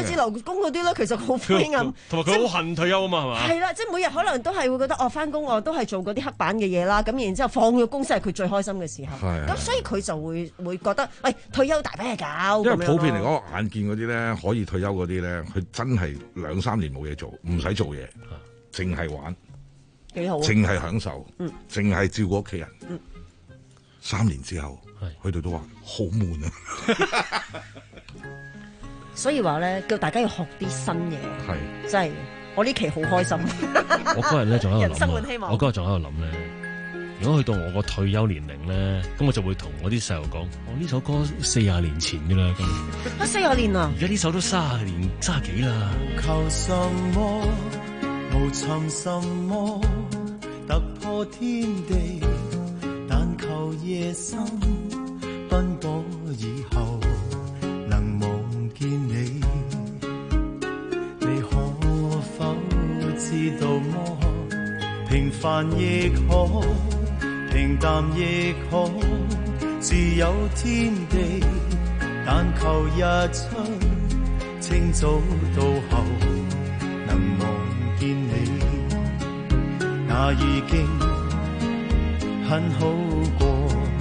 工嗰啲咧，其實好灰暗， 同埋佢好恨退休啊嘛，係嘛？ 係啦，即係每日可能都係會覺得哦，翻工我都係做嗰啲黑板嘅嘢啦，咁然之後放咗工先係佢最開心嘅時候。咁所以佢就會會覺得，喂，退休大把嘢搞。 因為普遍嚟講，眼見嗰啲咧可以退休嗰啲咧，佢真係兩三年冇嘢做，唔使做嘢，淨係玩， 幾好， 淨係享受， 嗯， 淨係照顧屋企人。 嗯， 三年之後，佢哋都話好悶啊。 所以話咧，叫大家要學啲新嘢，係真係。我呢期好開心。 我嗰日咧仲喺度諗， 人生滿希望。 我嗰日仲喺度諗咧，如果去到我個退休年齡咧，咁我就會同我啲細路講，我呢首歌四廿年前嘅啦。 啊，四廿年啊！ 而家呢首都三十年、三十幾啦。 求什麼，無尋什麼，突破天地，但求夜深奔波以後能望見你。你可否知道麼？平凡亦可，平淡亦可，自有天地，但求日出清早到後能望見你，那已經很好過。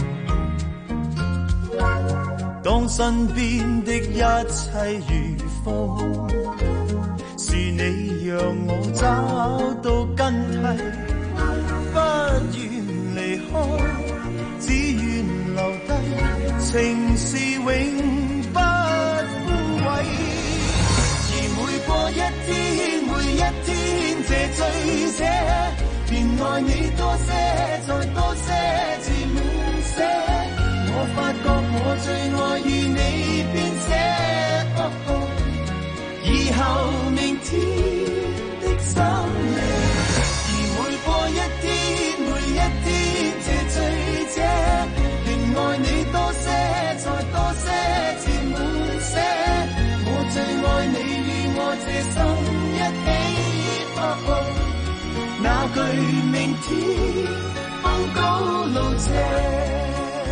當身邊的一切如風，是你讓我找到根蒂，不願離開，只願留低，情是永不枯萎。而每過一天，每一天這醉者，便愛你多些，再多些，至滿瀉。我發覺我最愛與你編寫。哦哦以後明天的深夜，而每過一天，每一天這醉者，便愛你多些，再多些，至滿瀉。我最愛你與我這生一起，哦哦那句明天風高路斜。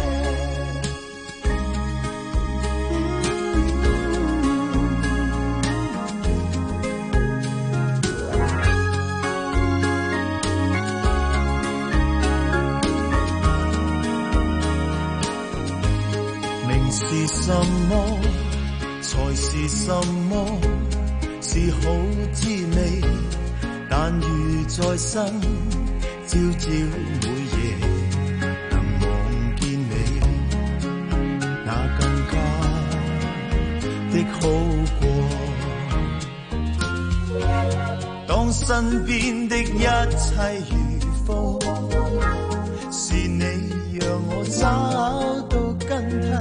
是什麼才是什麼？是好滋味，但如在身，朝朝每夜能望見你，那更加的好過。當身邊的一切如風，是你讓我找到根蒂。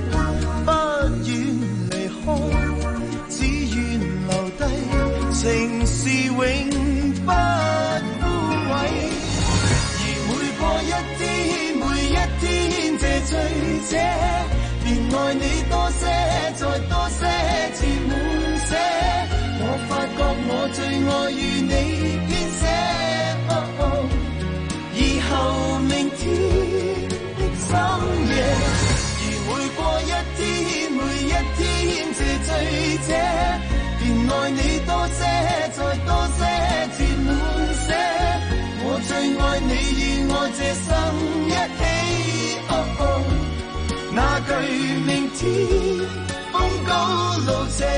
情是永不枯萎，而每過一天，每一天這醉者，便愛你多些，再多些，至滿瀉。我發覺我最愛與你編寫。哦哦以後明天的深夜，而每過一天，每一天這醉者，便愛你多些，再多些，至滿瀉。我最愛你與我這生一起。哦哦那句明天風高路斜。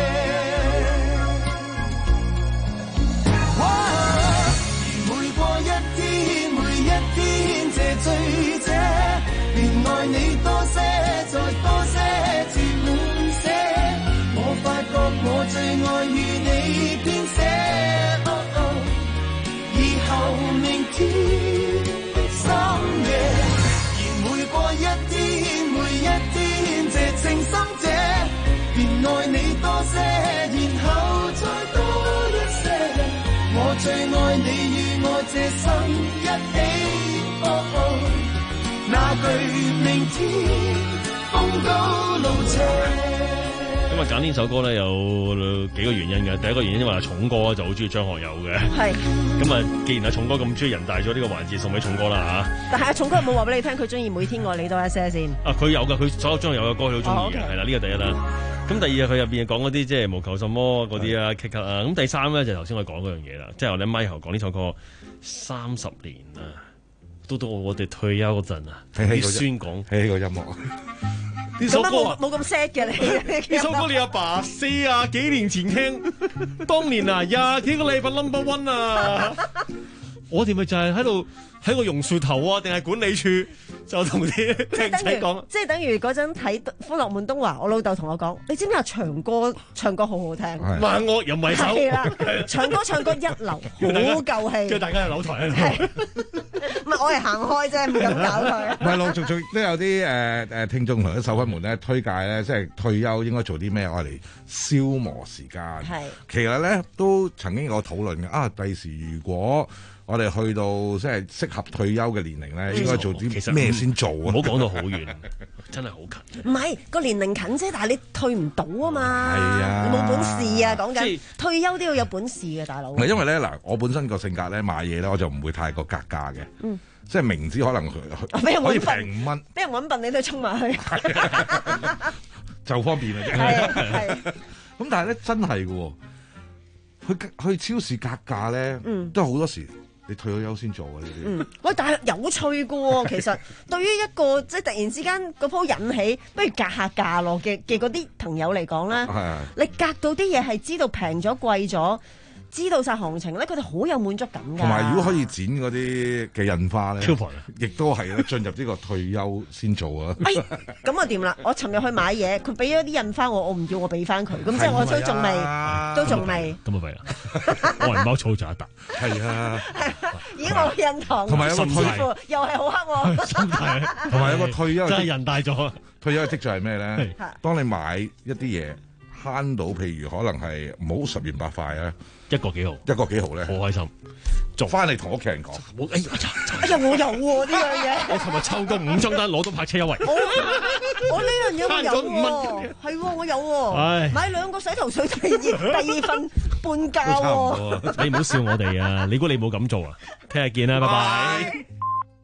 而每過一天，每一天這醉者，便愛你多些，再多些，至滿瀉。我發覺我最愛與你編寫。哦哦以後明天的深夜，而每過一天，每一天這情深者，便愛你多些，然後再多一些。我最愛你與我這生一起。哦哦那句明天風高路斜。 咁啊，揀呢首歌咧有幾個原因嘅。第一個原因因為阿重哥就好中意張學友嘅。係。咁啊，既然阿重哥咁中意人大咗呢個環節，送俾重哥啦嚇。 但係阿重哥有冇話俾你聽，佢中意每天愛你多一些先？ 啊，佢有㗎，佢所有張學友嘅歌佢都中意嘅，係啦，呢個第一啦。 咁第二佢入邊講嗰啲即係無求什麼嗰啲啊，kick 啊。咁第三咧就頭先我講嗰樣嘢啦，即係我哋咪後講呢首歌三十年啊，到到我哋退休嗰陣啊，啲宣講起起個音樂。 呢首歌冇冇咁 sad 嘅你。 呢首歌你阿爸四啊幾年前聽，當年啊廿幾個禮拜 number one 啊，我哋咪就係喺度喺個榕樹頭啊，定係管理處就同啲僆仔講， 即係等於嗰陣睇《歡樂滿東華》，我老豆同我講，你知唔知啊？長歌唱歌好好聽， 萬惡淫為首， 係啦，唱歌唱歌一流，好夠氣， 叫大家去扭台喺度。 唔係我係行開啫，唔敢搞佢。 唔係陸續續都有啲誒誒聽眾同啲手粉們咧推介咧，即係退休應該做啲咩，我嚟消磨時間。係，其實咧都曾經有討論嘅。啊，第時如果我哋去到即係適合退休嘅年齡咧，應該做啲咩先做啊？ 唔好講到好遠，真係好近。 唔係個年齡近啫，但係你退唔到啊嘛。 係啊， 你冇本事啊！講緊退休都要有本事嘅，大佬。 唔係因為咧嗱，我本身個性格咧買嘢咧，我就唔會太過格價嘅。嗯。即係明知可能可以平五蚊， 俾人揾笨你都衝埋去， 就方便啦啫。係咁但係咧真係嘅喎，去去超市格價咧，嗯、都係好多時你退咗休先做嘅呢啲。 嗯，喂，但係有趣嘅喎，其實對於一個即係突然之間嗰鋪引起，不如格下價咯嘅嘅嗰啲朋友嚟講咧，你格到啲嘢係知道平咗貴咗。知道晒行情咧，佢哋好有滿足感㗎。 同埋如果可以剪嗰啲嘅印花咧，亦都係咧進入呢個退休先做啊。 哎，咁啊掂啦！我尋日去買嘢，佢俾咗啲印花我，我唔要，我俾翻佢。咁即係我都仲未，都仲未。 咁啊弊啦！我銀包儲咗一沓。 係啊。 咦！我印堂同埋有個退又係好黑喎。 同埋有個退休真係人大咗。 退休嘅跡象係咩咧？當你買一啲嘢慳到，譬如可能係唔好十元八塊啊。 一個幾毫， 一個幾毫咧， 好開心。 做翻嚟同屋企人講， 我哎呀， 哎呀，我有喎呢樣嘢。 我琴日抽到五張單，攞到泊車優惠。 我呢樣嘢我有喎，係喎，我有喎。買兩個洗頭水第二第二份半價喎。 你唔好笑我哋啊！你估你冇咁做啊？聽日見啦，拜拜。